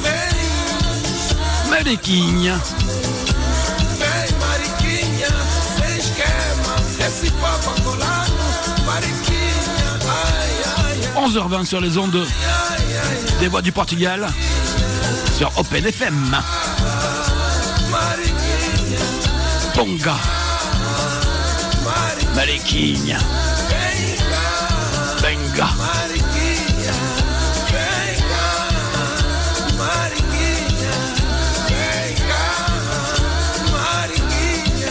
vem. Mariquinha. Vem, Mariquinha, sem esquema, esse papo colado. Mariquinha, ai, ai, ai. onze heures vingt sur les ondes des voix du Portugal sur Open F M. Ponga. Mariquinha. Venga. Mariquinha, venga. Mariquinha, venga. Mariquinha.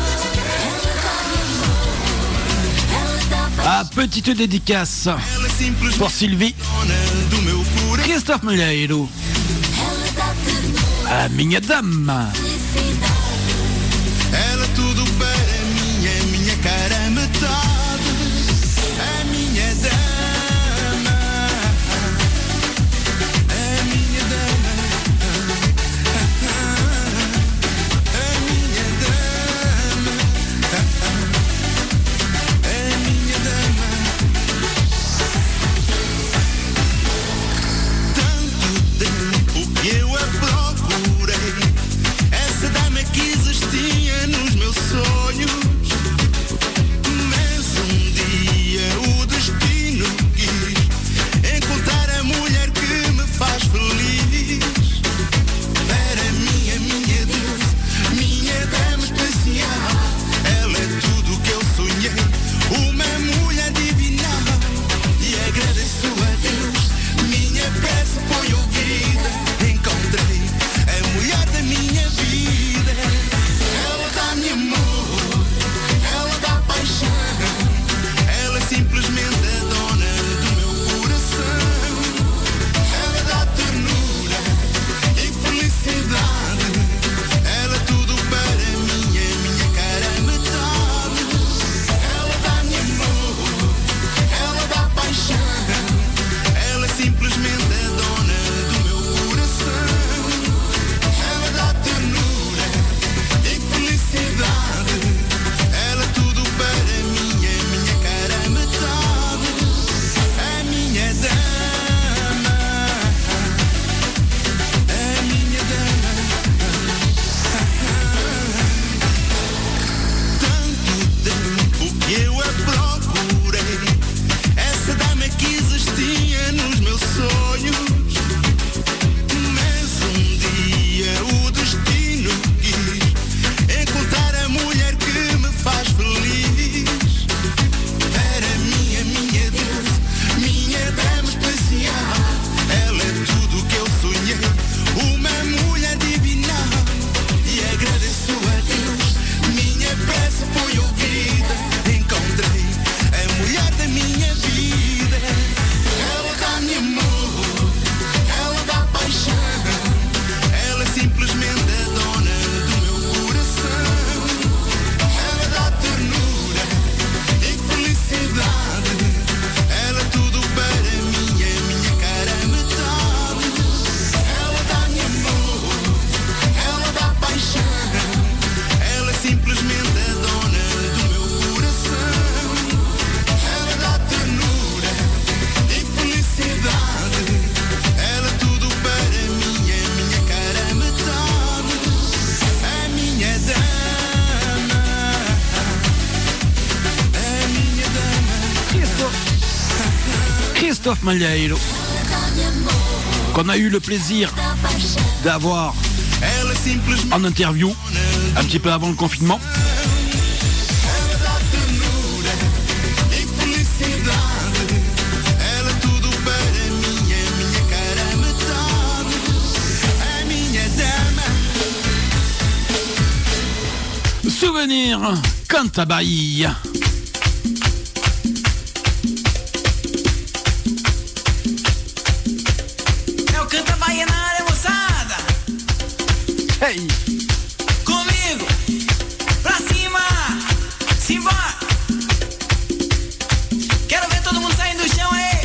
Ah, petite dédicace pour Sylvie. Christophe Malheiro. A minha dama. Ela tudo para mim, é minha cara metade, é minha dama, é minha dama, é minha dama, é minha dama. Tanto tempo que eu a procurei, essa dama que existia nos meus sonhos, mas um dia o destino quis encontrar a mulher que me faz feliz. Para mim, a minha Deus, minha dama especial, ela é tudo que eu sonhei, uma mulher divina, e agradeço a Deus, minha prece foi ouvida, encontrei a mulher da minha vida. Ela dá-me amor, ela dá paixão, ela é simplesmente a dona do meu coração. Ela dá ternura e felicidade, ela é tudo para mim, é minha cara metade. Ela dá-me amor, ela dá paixão, ela é simplesmente a dona do meu coração. Ela dá ternura e felicidade, ela é tudo para mim, é minha cara metade, é minha dama, é minha dama. Tanto tempo que eu a procurei, essa dama que existia nos meus sonhos, mas um dia o destino quis encontrar a mulher que me faz feliz. Para mim, a minha Deus, minha dama especial, ela é tudo que eu sonhei, uma mulher divina, e agradeço a Deus, minha prece foi ouvida, encontrei a mulher da minha vida. Ela dá-me amor, ela dá paixão, ela é simplesmente a dona do meu coração. Ela dá ternura e felicidade, ela é tudo para mim, é minha cara metade. Ela dá-me amor, ela dá paixão, ela é simplesmente a dona do meu coração. Ela dá ternura e felicidade, ela é tudo para mim, é minha cara metade, é minha dama, é minha dama. Christophe Malheiro, qu'on a eu le plaisir d'avoir Ela é simplesmente en interview un petit peu avant le confinement. ela dá ternura e felicidade, ela é tudo para mim, é minha cara metade, é minha dama. Souvenir, canta Bahia. É o Canta Bahia na área, moçada. Hey! Comigo, pra cima, simbora. Quero ver todo mundo saindo do chão aí.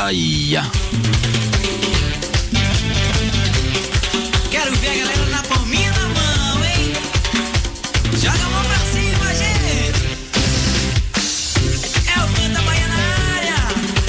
Bahia. Quero ver a galera na palminha da mão, hein? Joga a mão pra cima, gente. É o Canta Bahia na área.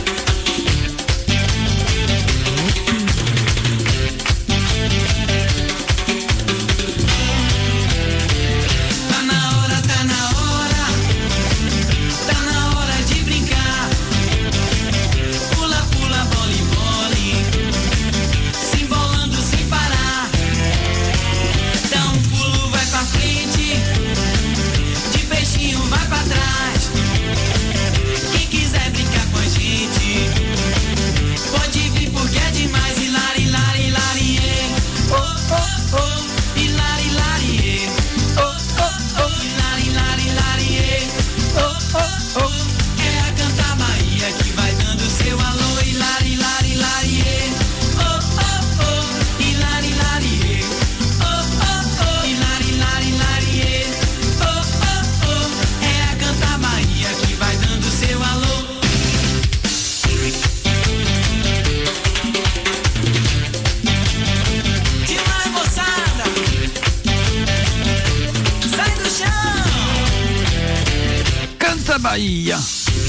Tá na hora, tá na hora. Tá na hora de brincar. Pula, pula, vole, vole. Se embolando sem parar. Dá um pulo, vai pra frente. De peixinho, vai pra trás. Quem quiser brincar com a gente, pode vir porque é demais. Hilari, hilari, hilari, oh, oh, oh. Hilari, hilari, oh, oh, oh. Hilari, hilari, hilari, oh, oh, oh. É a Canta Bahia que vai dando seu alô. Hilari, hilari, hilari, oh, oh, oh. Hilari, hilari, oh, oh, oh. Hilari, hilari, hilari, oh, oh, oh. É a Canta Bahia que vai dando seu alô. Demais, moçada. Sai do chão. Canta Bahia.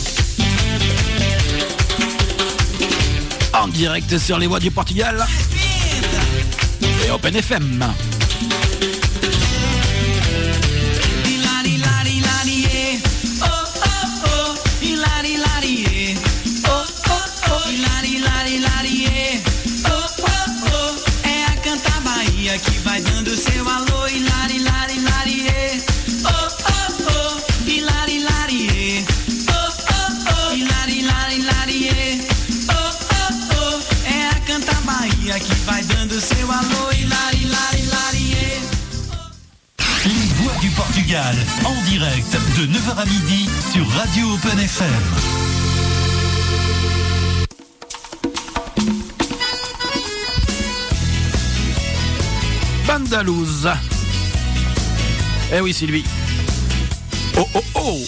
En direct sur les voies du Portugal et Open F M. Hilari, hilari, hilari, oh, oh, oh. Hilari, hilari, oh, oh, oh. Hilari, hilari, hilari, oh, oh, oh. É a Canta Bahia que vai dando seu alô. Hilari, hilari, hilari, oh, oh, oh. Hilari, hilari, oh, oh, oh. Hilari, hilari, hilari, oh, oh, oh. É a Canta Bahia que vai dando seu alô. Hilari, hilari, hilari. Les voix du Portugal, en direct de neuf heures à midi sur Radio Open F M. Bandalouse. Eh oui, Sylvie. Oh, oh, oh.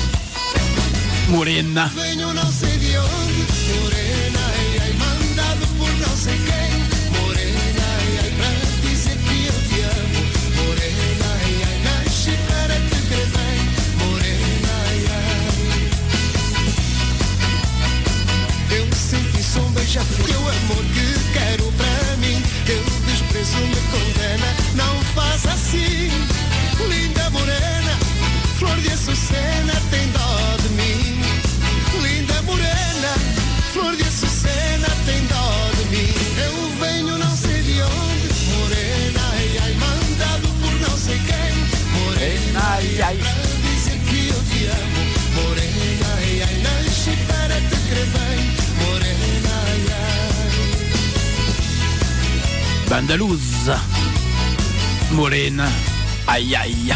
Morena. Venho não sei de onde, morena, ai, ai, mandado por não sei quem. Morena, ai, ai, pra dizer que eu te amo. Morena, ai, ai, nasci para te querer bem. Morena, ai, ai. Eu senti só um beija-flor, teu amor que quero para mim. Teu desprezo me condena, não faça assim. Linda morena, flor de açucena, tem dó de mim. Linda morena, flor de açucena, tem dó de mim. Eu venho não sei de onde, morena, ai, ai, mandado por não sei quem. Morena, ai, ai, pra dizer que eu te amo. Morena, ai, ai, nasci para te querer bem. Morena, ai, ai. Bandalouse. Morena. Aïe aïe.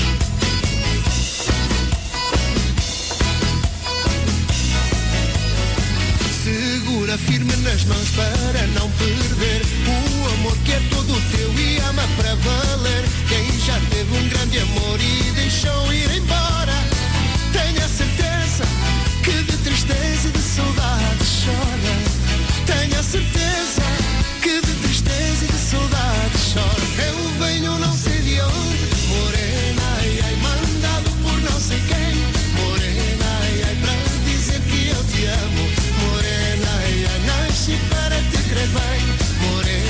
Segura firme nas mãos para não perder o amor que é todo teu e ama para valer. Quem já teve um grande amor e deixou ir embora, tenha certeza que de tristeza e de saudade chora. Tenha certeza que de tristeza e de saudade chora. Eu venho não sei de onde, morena, ai, ai, mandado por não sei quem. Morena, ai, ai, pra dizer que eu te amo. Morena, ai, ai, nasci para te querer bem. Morena.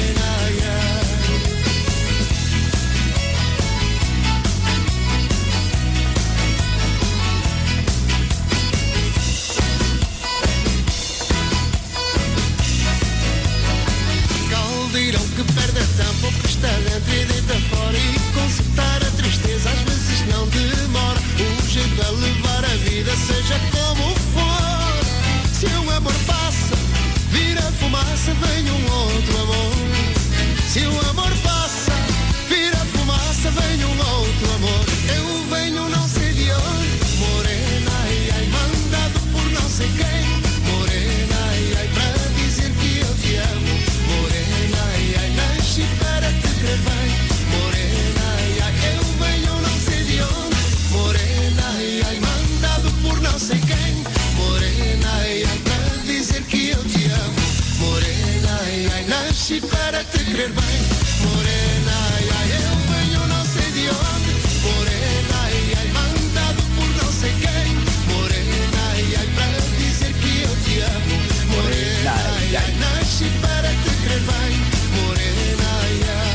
nasci para te querer bem. Morena, ai, ai, eu venho não sei de onde. Morena, ai, ai, mandado por não sei quem. Morena, ai, ai, para dizer que eu te amo. Morena, ai, ai, nasci para te querer bem. Morena, ai, ai.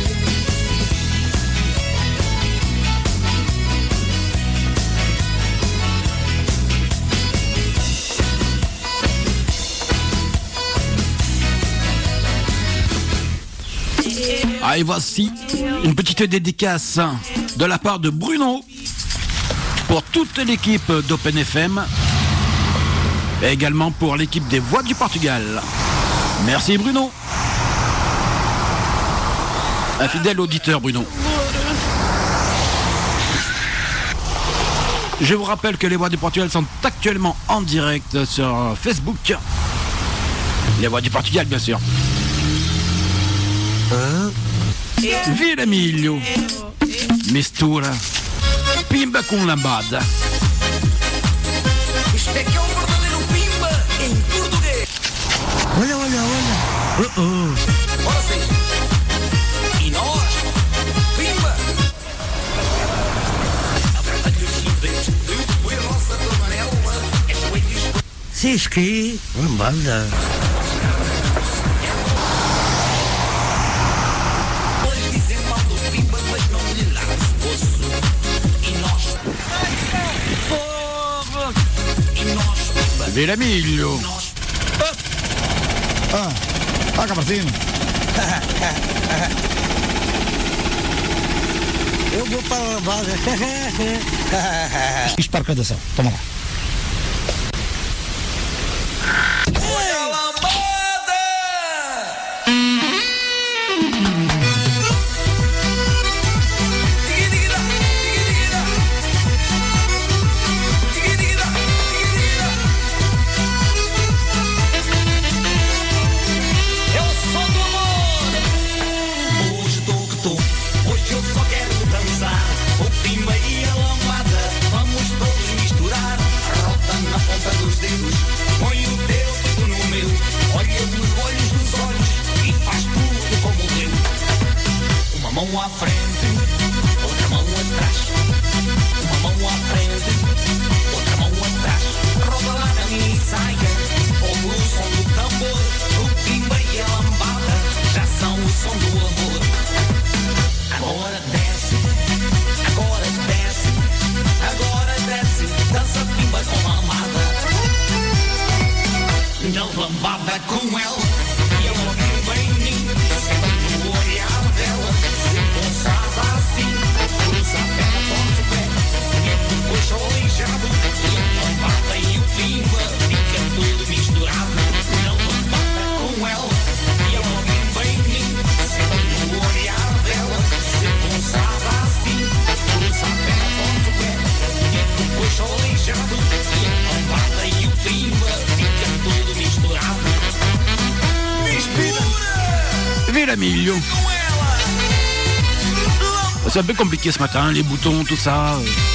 Ah, et voici une petite dédicace de la part de Bruno pour toute l'équipe d'Open F M et également pour l'équipe des Voix du Portugal. Merci Bruno. Un fidèle auditeur Bruno. Je vous rappelle que les Voix du Portugal sont actuellement en direct sur Facebook. Les Voix du Portugal bien sûr. Vila Milho mistura pimba com lambada. Isto é que é um verdadeiro pimba em português. Olha, olha, olha. Uh -oh. Ora sim. E nós, pimba. Se esqui, lambada. Vila Milho. Ah, ah, Camartino. Eu vou para a lambada. Isto para a cantação. Toma lá. mão à frente, outra mão atrás. Uma mão à frente, outra mão atrás. Roda lá na minha saia, ouve o som do tambor. O timba e a lambada já são o som do amor. Agora desce, agora desce, agora desce. Dança timba com a amada. Não lambada com ela. E eu ouvi bem em mim, sempre no olhar dela. Pensava assim, cruza a perna, ponta o pé. E depois aleijado, e a lambada e o pimba fica tudo misturado. Não lambada com ela, e ela vem bem em mim, sempre no olhar dela. Se pensava assim, cruza a perna, ponta o pé. E depois aleijado, e a lambada e o pimba fica tudo misturado. Mistura! Vila Milho. C'est un peu compliqué ce matin, les boutons, tout ça.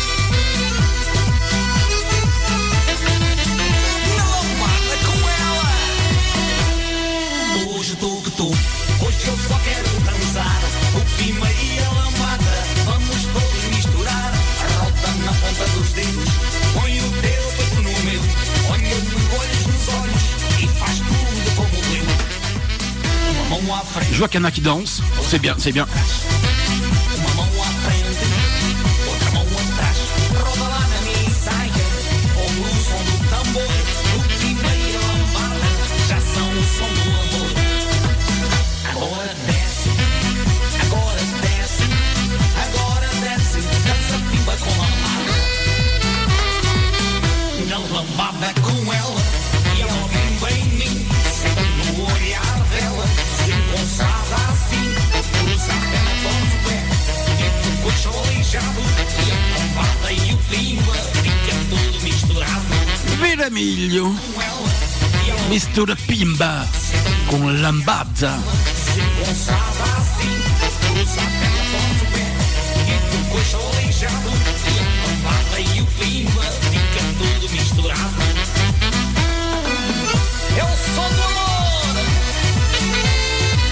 Hoje estou que estou, hoje eu só quero dançar. O pima e a lambada, vamos todos misturar. Rota na ponta dos dedos, põe o teu dedo no meu. Olha nos olhos nos olhos e faz tudo como eu. Uma mão à frente. Je vois qu'il y en a qui dansent, c'est bien, c'est bien. Uma mão à frente, outra mão atrás. Roda lá na minha saia, ouve o som do tambor. O timba e a lambada já são o som do amor. Agora desce, agora desce, agora desce. Dança timba com a amada. Não lambada com ela, e ela vem bem em mim, sempre no olhar dela. Se pensava assim, cruza a perna, ponta o pé. Depois aleijado, e a lambada e o pimba fica tudo misturado. Vila Milho. Mistura pimba com lambada. Se pensava assim, cruza a perna, ponta o pé. Depois aleijado, e a lambada e o pimba fica tudo misturado. É o som do amor.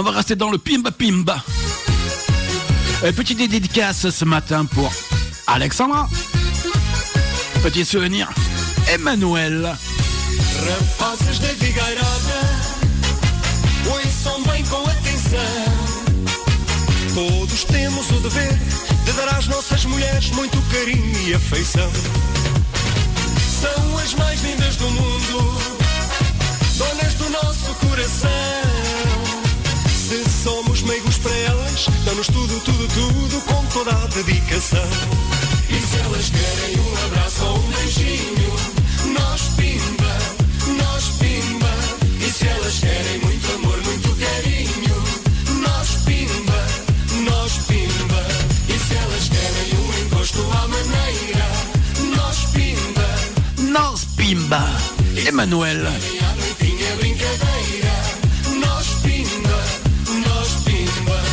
On va rester dans le pimba pimba. Euh, petite dédicace ce matin pour Alexandra. Petit souvenir, Emmanuel. Rapazes da Figueirada, ouçam bem com atenção. Todos temos o dever de dar às nossas mulheres muito carinho e afeição. São as mais lindas do mundo, donas do nosso coração. Se somos meigos para elas, dão-nos tudo, tudo, tudo com toda a dedicação. E se elas querem um abraço ou um beijinho, nós pimba, nós pimba. E se elas querem muito amor, muito carinho, nós pimba, nós pimba. E se elas querem um encosto à maneira, nós pimba, nós pimba. Emmanuel. A noitinha é brincadeira, nós pimba, nós pimba.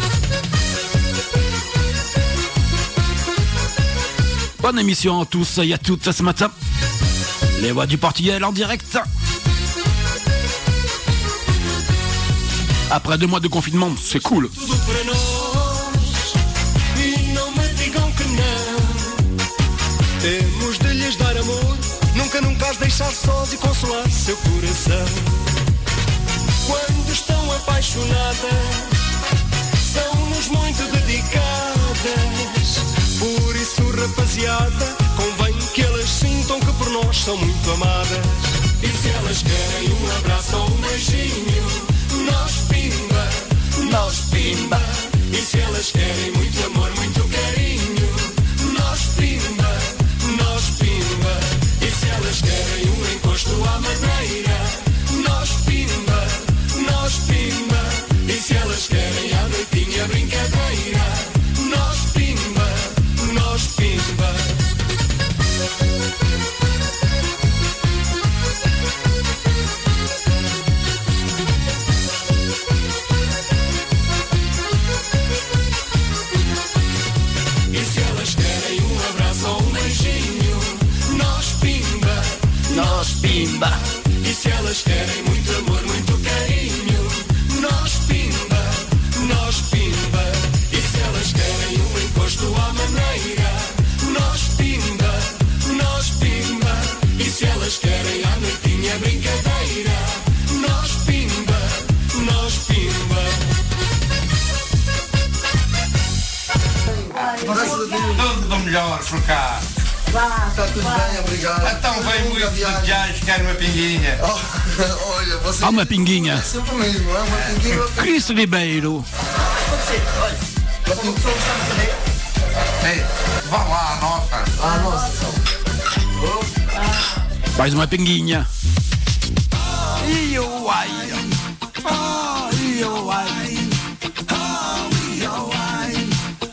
Bonne émission à tous et à toutes ce matin. Les voix du Portugal en direct. Après deux mois de confinement, c'est cool. Tudo para nós e não me digam que não. Temos de lhes dar amor, nunca, nunca as deixar sós e consolar seu coração. Quando estão apaixonadas, são-nos muito dedicadas. Por isso, rapaziada, convém que elas sintam que por nós são muito amadas. E se elas querem um abraço ou um beijinho, nós pimba, nós pimba. E se elas querem muito amor, muito carinho, nós pimba, nós pimba. E se elas querem um encosto à maneira, nós pimba, nós pimba. E se elas querem a noitinha brincadeira, nós pimba, nós pimba. E se elas querem um abraço ou um beijinho, nós pimba, nós pimba. E se elas querem muito amor, muito carinho, nós pimba, nós pimba. E se elas querem um encosto à maneira, nós pimba, nós pimba. E se elas querem a noitinha brincadeira, nós pimba, nós pimba. Tudo do melhor por cá. Vá, está tudo vai. Bem, obrigado. Então vem muito de quer uma pinguinha. Oh, olha, você... Ah, uma pinguinha. É sempre mesmo, é uma pinguinha. Uma... Cristo Ribeiro. Pode ser, olha. Uma pinguinha. Ei, vá lá, a nossa. Ah, nossa, então. Mais uma pinguinha. Io, ai. Oh, io, ai. Oh, io, ai.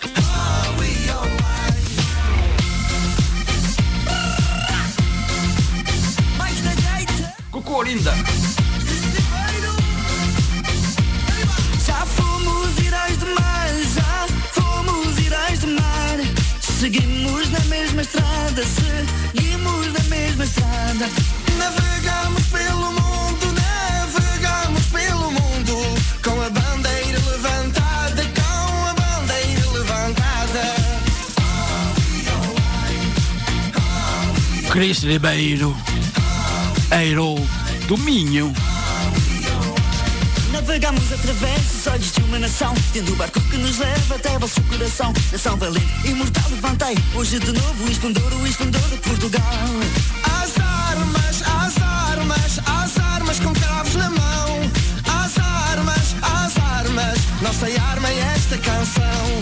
Cucu, linda. Já fomos heróis de mar, já fomos heróis de mar. Seguimos na mesma estrada, seguimos na mesma estrada. Navegamos pelo mundo, navegamos pelo mundo. Com a bandeira levantada, com a bandeira levantada. Cristo Ribeiro. Eiro do Minho. Navegamos através dos olhos de uma nação, tendo o barco que nos leva até vosso coração. Nação valente, imortal, levantei hoje de novo o esplendor, o esplendor de Portugal. As armas, as armas, as armas com cravos na mão. As armas, as armas, nossa arma é esta canção.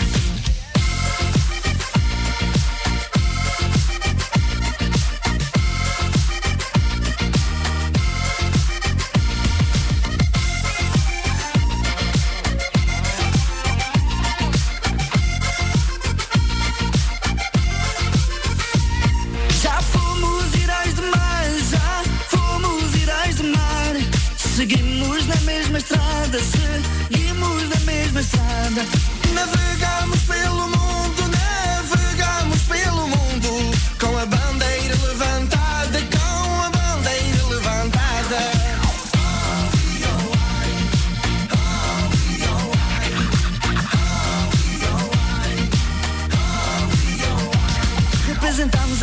Seguimos na mesma estrada, seguimos na mesma estrada. Navegamos pelo mundo, navegamos pelo mundo. Com a bandeira levantada, com a bandeira levantada.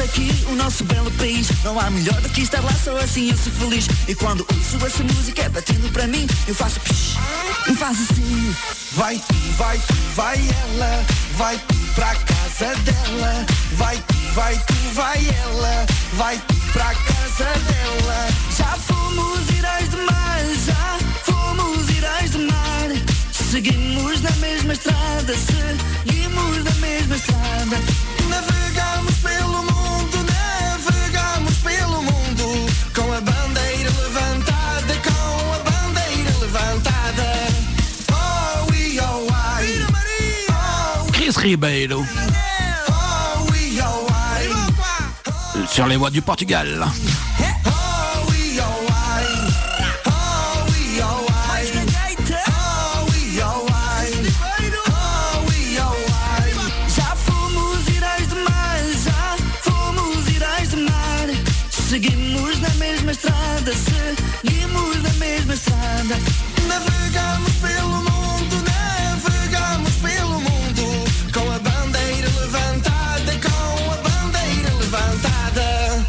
aqui o nosso belo país. Não há melhor do que estar lá, só assim eu sou feliz. E quando ouço essa música batendo para mim, eu faço psh, e faço assim. Vai tu, vai tu, vai ela, vai tu pra casa dela. Vai tu, vai tu, vai ela, vai tu pra casa dela. Já fomos heróis de mar, já fomos heróis de mar. Seguimos na mesma estrada, seguimos na mesma estrada. Navegamos pelo mundo, navegamos pelo mundo, com a bandeira levantada, com a bandeira levantada. Oh, we, oh, I. Oh, Chris Ribeiro. oh, we, oh, I. Sur les voies du Portugal. Oh, we, oh, I. Oh, we, oh, I. Oh, we, oh, I. Oh, we, oh, I. Já fomos heróis de mar, já fomos heróis de mar. Seguimos na mesma estrada, seguimos na mesma estrada. Navegamos pelo mundo, navegamos pelo mundo, com a bandeira levantada, com a bandeira levantada.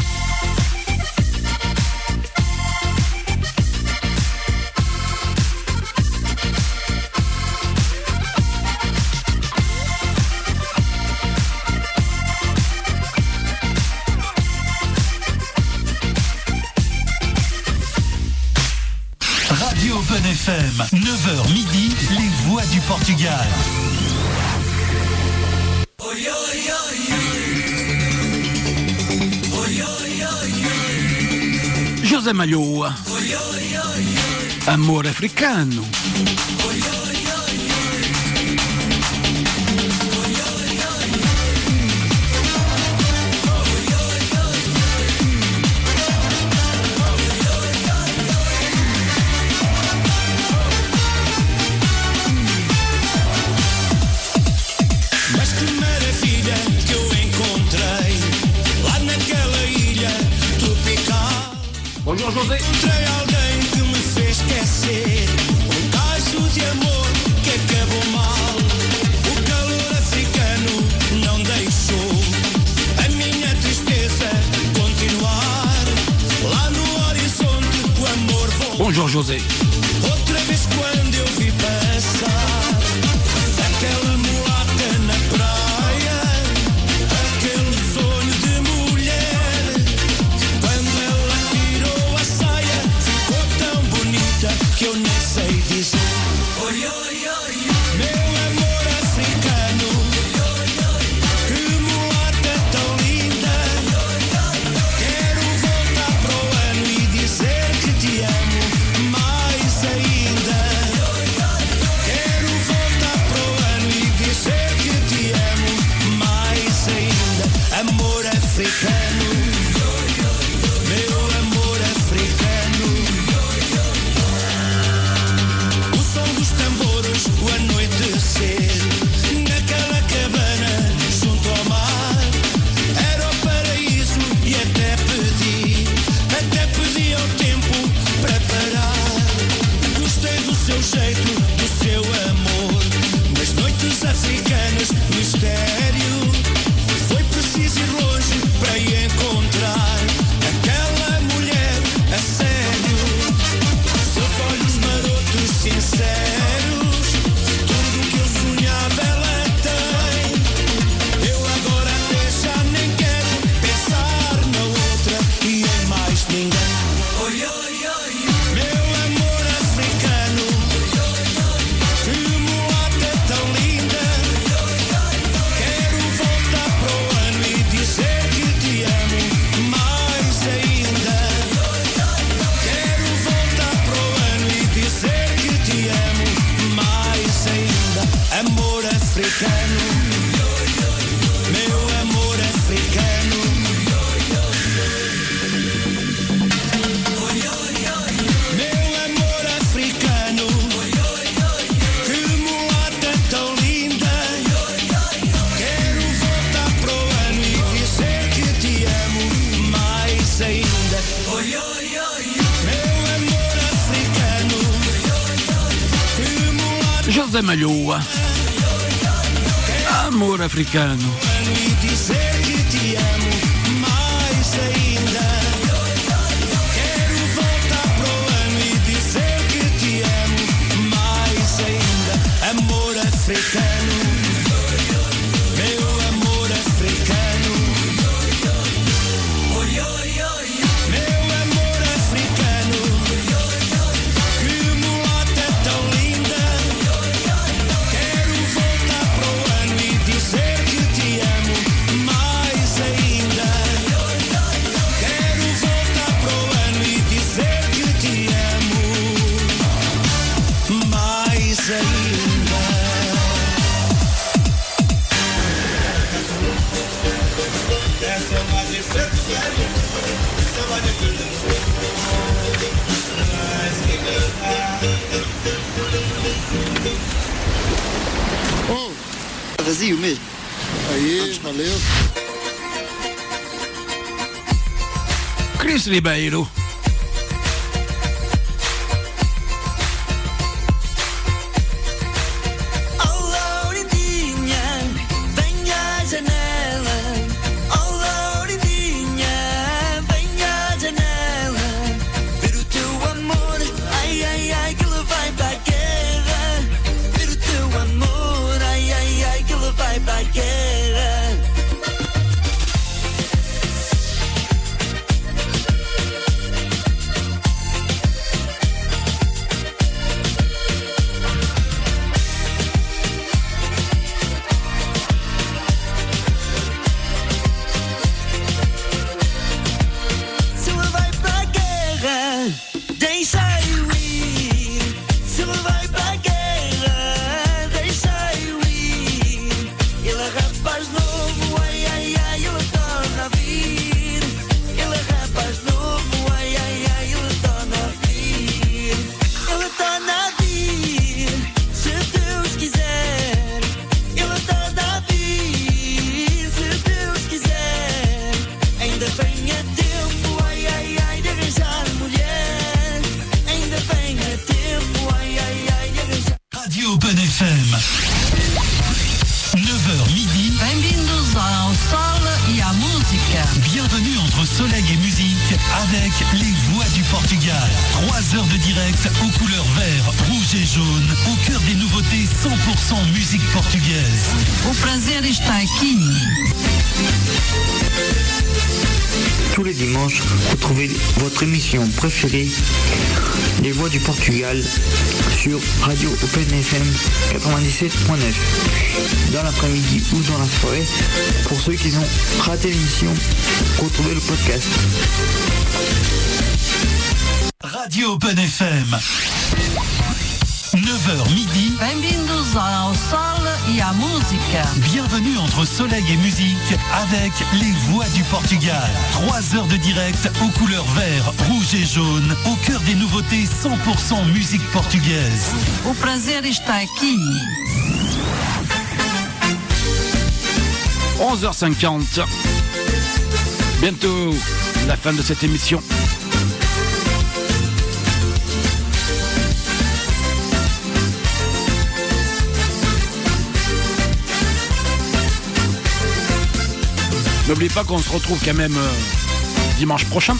Radio Open F M, neuf heures midi, les voix du Portugal. José Malho. Amor africano. Mas que maravilha que eu encontrei lá naquela ilha tropical. Bonjour José. Encontrei alguém que me fez esquecer um caso de amor que acabou mal. O calor africano não deixou a minha tristeza continuar. Lá no horizonte o amor voltou. Bonjour José. Outra vez quando eu vi passar aquela mulata na praia, aquele sonho de mulher, quando ela tirou a saia, ficou tão bonita que eu nem sei dizer. Oi, oi, oi, meu amor africano, que mulata tão linda. Quero voltar pro ano e dizer que te amo mais ainda. Quero voltar pro ano e dizer que te amo mais ainda. Amor africano, meu amor africano. O som dos tambores, o anoitecer, naquela cabana junto ao mar. Era o paraíso e até pedi, até pedi ao tempo para parar. Gostei do seu jeito, do seu amor, nas noites africanas, mistério. Foi preciso ir longe para encontrar aquela mulher a sério. Seus olhos marotos, sinceros, tudo que eu sonhava ela tem. Eu agora até já nem quero pensar na outra e em mais ninguém. Oi, oi, oi, meu amor africano, que mulata tão linda. Quero voltar pro ano e dizer que te amo mais ainda. Quero voltar pro ano e dizer que te amo mais ainda. Amor africano, meu amor africano. Meu amor africano, que mulata tão linda. Quero voltar pro ano e dizer que te amo mais ainda. Meu amor africano, que mulata José Malho. Amor africano. tão linda. E dizer que te amo mais ainda. Quero voltar pro ano e dizer que te amo mais ainda. Amor africano, meu amor africano. Meu amor africano, que mulata tão linda. Quero voltar pro ano e dizer que te amo mais ainda. Quero voltar pro ano e dizer que te amo mais ainda. Essa é uma de preto velho, essa é uma de preto. Oh, tá vazio mesmo. Aí, valeu. Chris Ribeiro. Oh, Lourinha, venha à janela. Oh, Lourinha, venha à janela. Ver o teu amor, ai, ai, ai, que ele vai pra guerra. Ver o teu amor, ai, ai, ai, que ele vai pra guerra. Se ele vai pra guerra, deixa-o ir. Se ele vai pra guerra, deixa-o ir. Ele é rapaz novo, ai, ai, ai, ele torna a vir. Ele é rapaz novo, ai, ai, ai, ele torna a vir. Ele torna a vir, se Deus quiser. Ele torna a vir, se Deus quiser. Ainda vem a tempo, ai, ai, ai, de arranjar mulher. Ainda vem a tempo, ai, ai, ai, de arranjar. Radio Open F M. neuf heures midi. Bem-vindos ao Sol e à Música. Bienvenue entre soleil et musique avec les voix du Portugal. Trois heures de direct aux couleurs vert, rouge et jaune, au cœur des nouveautés cent pour cent musique portugaise. O prazer está aqui. Tous les dimanches, retrouvez votre émission préférée, Les Voix du Portugal, sur Radio Open F M quatre-vingt-dix-sept point neuf, dans l'après-midi ou dans la soirée. Pour ceux qui ont raté l'émission, retrouvez le podcast. Radio Open F M. neuf heures midi. Bem-vindos ao Sol e à Música. Bienvenue entre soleil et musique avec les voix du Portugal. Trois heures de direct aux couleurs vert, rouge et jaune, au cœur des nouveautés cent pour cent musique portugaise. O prazer está aqui. onze heures cinquante. Bientôt la fin de cette émission. N'oubliez pas qu'on se retrouve quand même euh, dimanche prochain.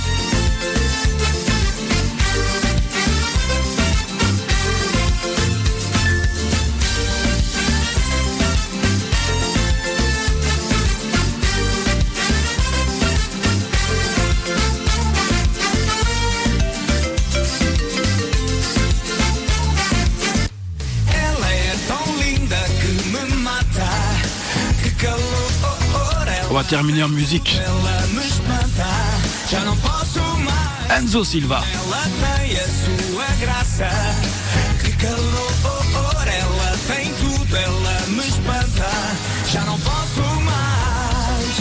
Ela é tão linda que me mata. Que calor. On va terminer en musique. Ela me espanta, já não posso mais. Enzo Silva. Ela tem a sua graça. Que calor, ela tem tudo, ela me espanta, já não posso mais.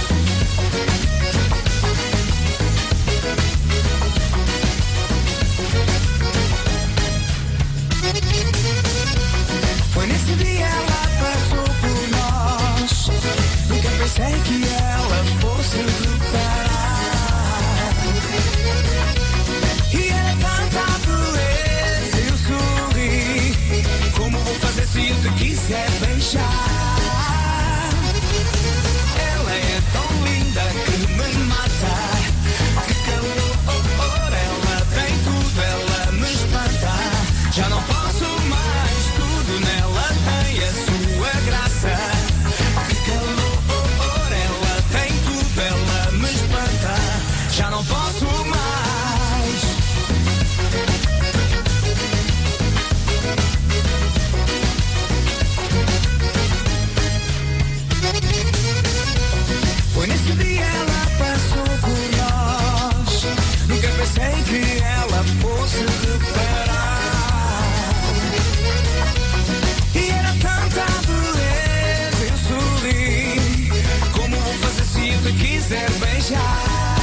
Foi nesse dia ela passou por nós. Nunca pensei que ela fosse reparar. E era tanta beleza, eu sorri. Como vou fazer se eu te quiser beijar? Ela é tão linda que me mata. tem a sua graça. Que calor, ela tem tudo, ela me espanta. Já não posso mais. Foi nesse dia ela passou por nós. Nunca pensei que ela fosse reparar. E era tanta beleza, eu sorri. Como vou fazer se eu te quiser beijar?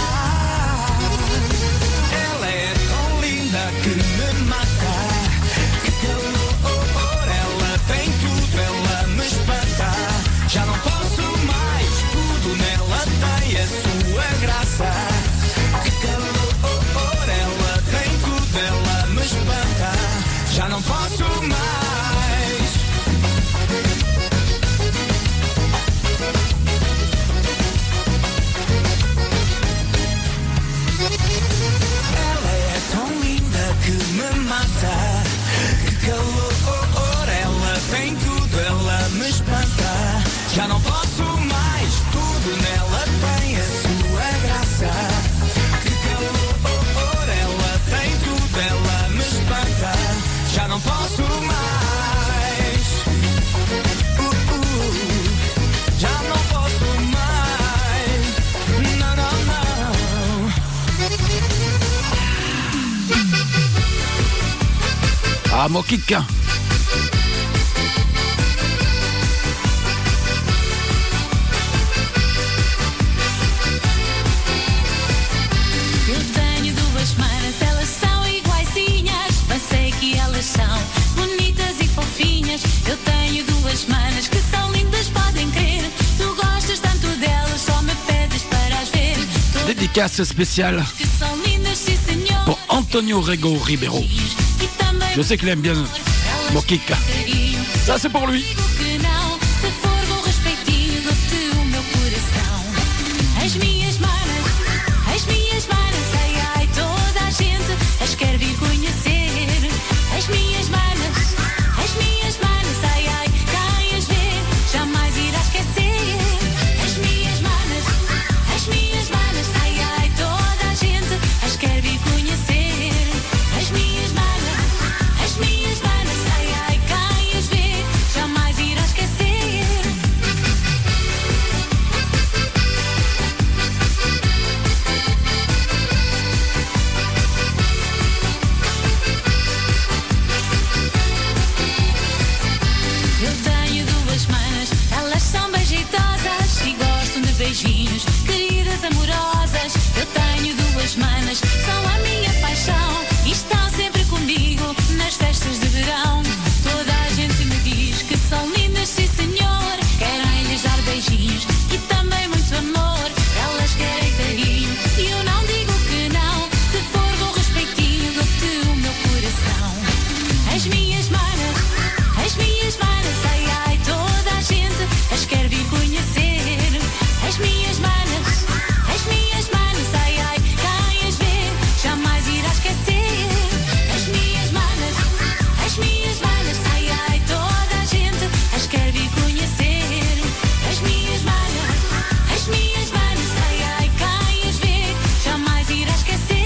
Ela é tão linda que me mata. Que calor, ela tem tudo, ela me espanta. Já não posso mais, tudo nela tem a sua graça. Que calor, ela tem tudo, ela me espanta. Já não posso mais. Ela é tão linda que me mata. Que calor, ela tem tudo, ela me espanta. Já não posso mais, tudo nela tem a sua graça. Que calor, ela tem tudo, ela me espanta. Já não posso mais. Uh, uh, já não posso mais. Não, não, não. Ah, Moquica. Eu tenho duas manas, elas são iguaizinhas. Pensei que elas são bonitas e fofinhas. Eu tenho duas manas que são lindas, podem crer. Tu gostas tanto delas, só me pedes para as ver. Dédicace spéciale Que são lindas, sim senhor. pour Antonio Rego Ribeiro. E também Je sais qu'il aime bien Moquica. Ça c'est pour lui. digo que não, se for com respeitinho, dou-te o meu coração. As minhas manas, as minhas manas, ai ai, toda a gente as quer vir conhecer. As minhas manas, as minhas manas, ai ai, quem as vê jamais irá esquecer. As minhas manas, as minhas manas, ai ai, toda a gente as quer vir conhecer. As minhas manas, as minhas manas, ai ai, quem as vê jamais irá esquecer. Eu tenho duas manas, elas são bem jeitosas e gostam de beijinhos, queridas amorosas. Eu tenho duas manas, são a minha paixão e estão sempre comigo nas festas de verão. Toda a gente me diz que são lindas, sim senhor. Querem lhes dar beijinhos e também muito amor. Elas querem carinho e eu não digo que não. Se for com respeitinho, dou-te o meu coração. As minhas manas, as minhas manas, ai ai, toda a gente as quer vir conhecer. As minhas manas, as minhas manas, ai ai, quem as vê jamais irá esquecer. As minhas manas, as minhas manas, ai ai, toda a gente as quer vir conhecer. As minhas manas, as minhas manas, ai ai, quem as vê jamais irá esquecer.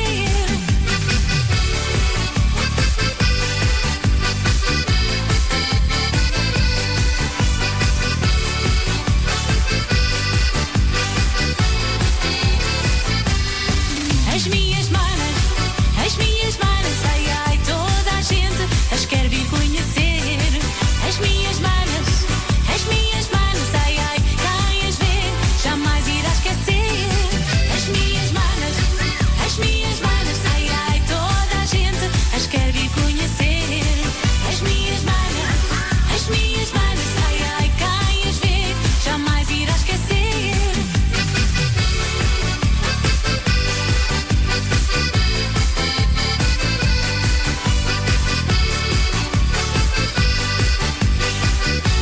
As minhas manas, as minhas manas, ai ai, toda a gente as quer vir conhecer. As minhas manas, as minhas manas, ai ai, quem as vê jamais irá esquecer. As minhas manas, as minhas manas, ai ai, toda a gente as quer vir conhecer. As minhas manas, as minhas manas, ai ai, quem as vê jamais irá esquecer.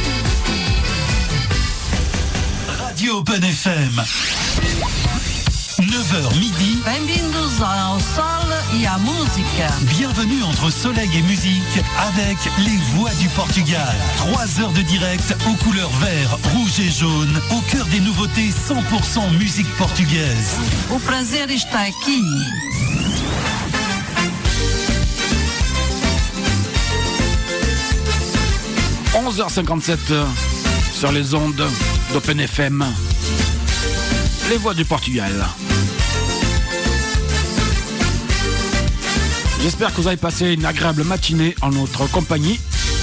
Radio Open F M. neuf heures midi. Bem-vindos ao sol e à música. Bienvenue entre soleil et musique avec les voix du Portugal. Trois heures de direct aux couleurs vert, rouge et jaune, au cœur des nouveautés cent pour cent musique portugaise. O prazer está aqui. onze heures cinquante-sept sur les ondes d'Open F M. Les voix du Portugal. J'espère que vous avez passé une agréable matinée en notre compagnie.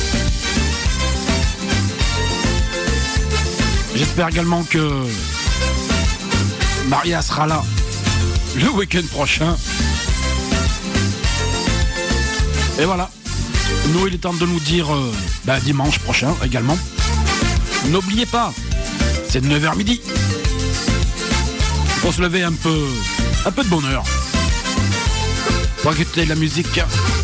J'espère également que Maria sera là le week-end prochain. Et voilà. Nous, il est temps de nous dire euh, bah, dimanche prochain également. N'oubliez pas, c'est neuf heures midi. Il faut se lever un peu, un peu de bonheur pour écouter de la musique.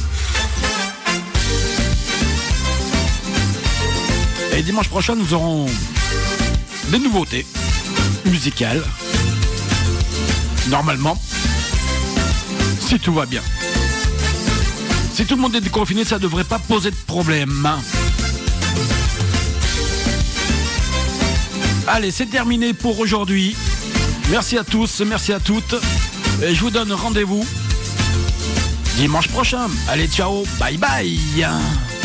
Et dimanche prochain, nous aurons des nouveautés musicales. Normalement, si tout va bien. Si tout le monde est déconfiné, ça ne devrait pas poser de problème. Allez, c'est terminé pour aujourd'hui. Merci à tous, merci à toutes. Et je vous donne rendez-vous dimanche prochain. Allez, ciao, bye bye.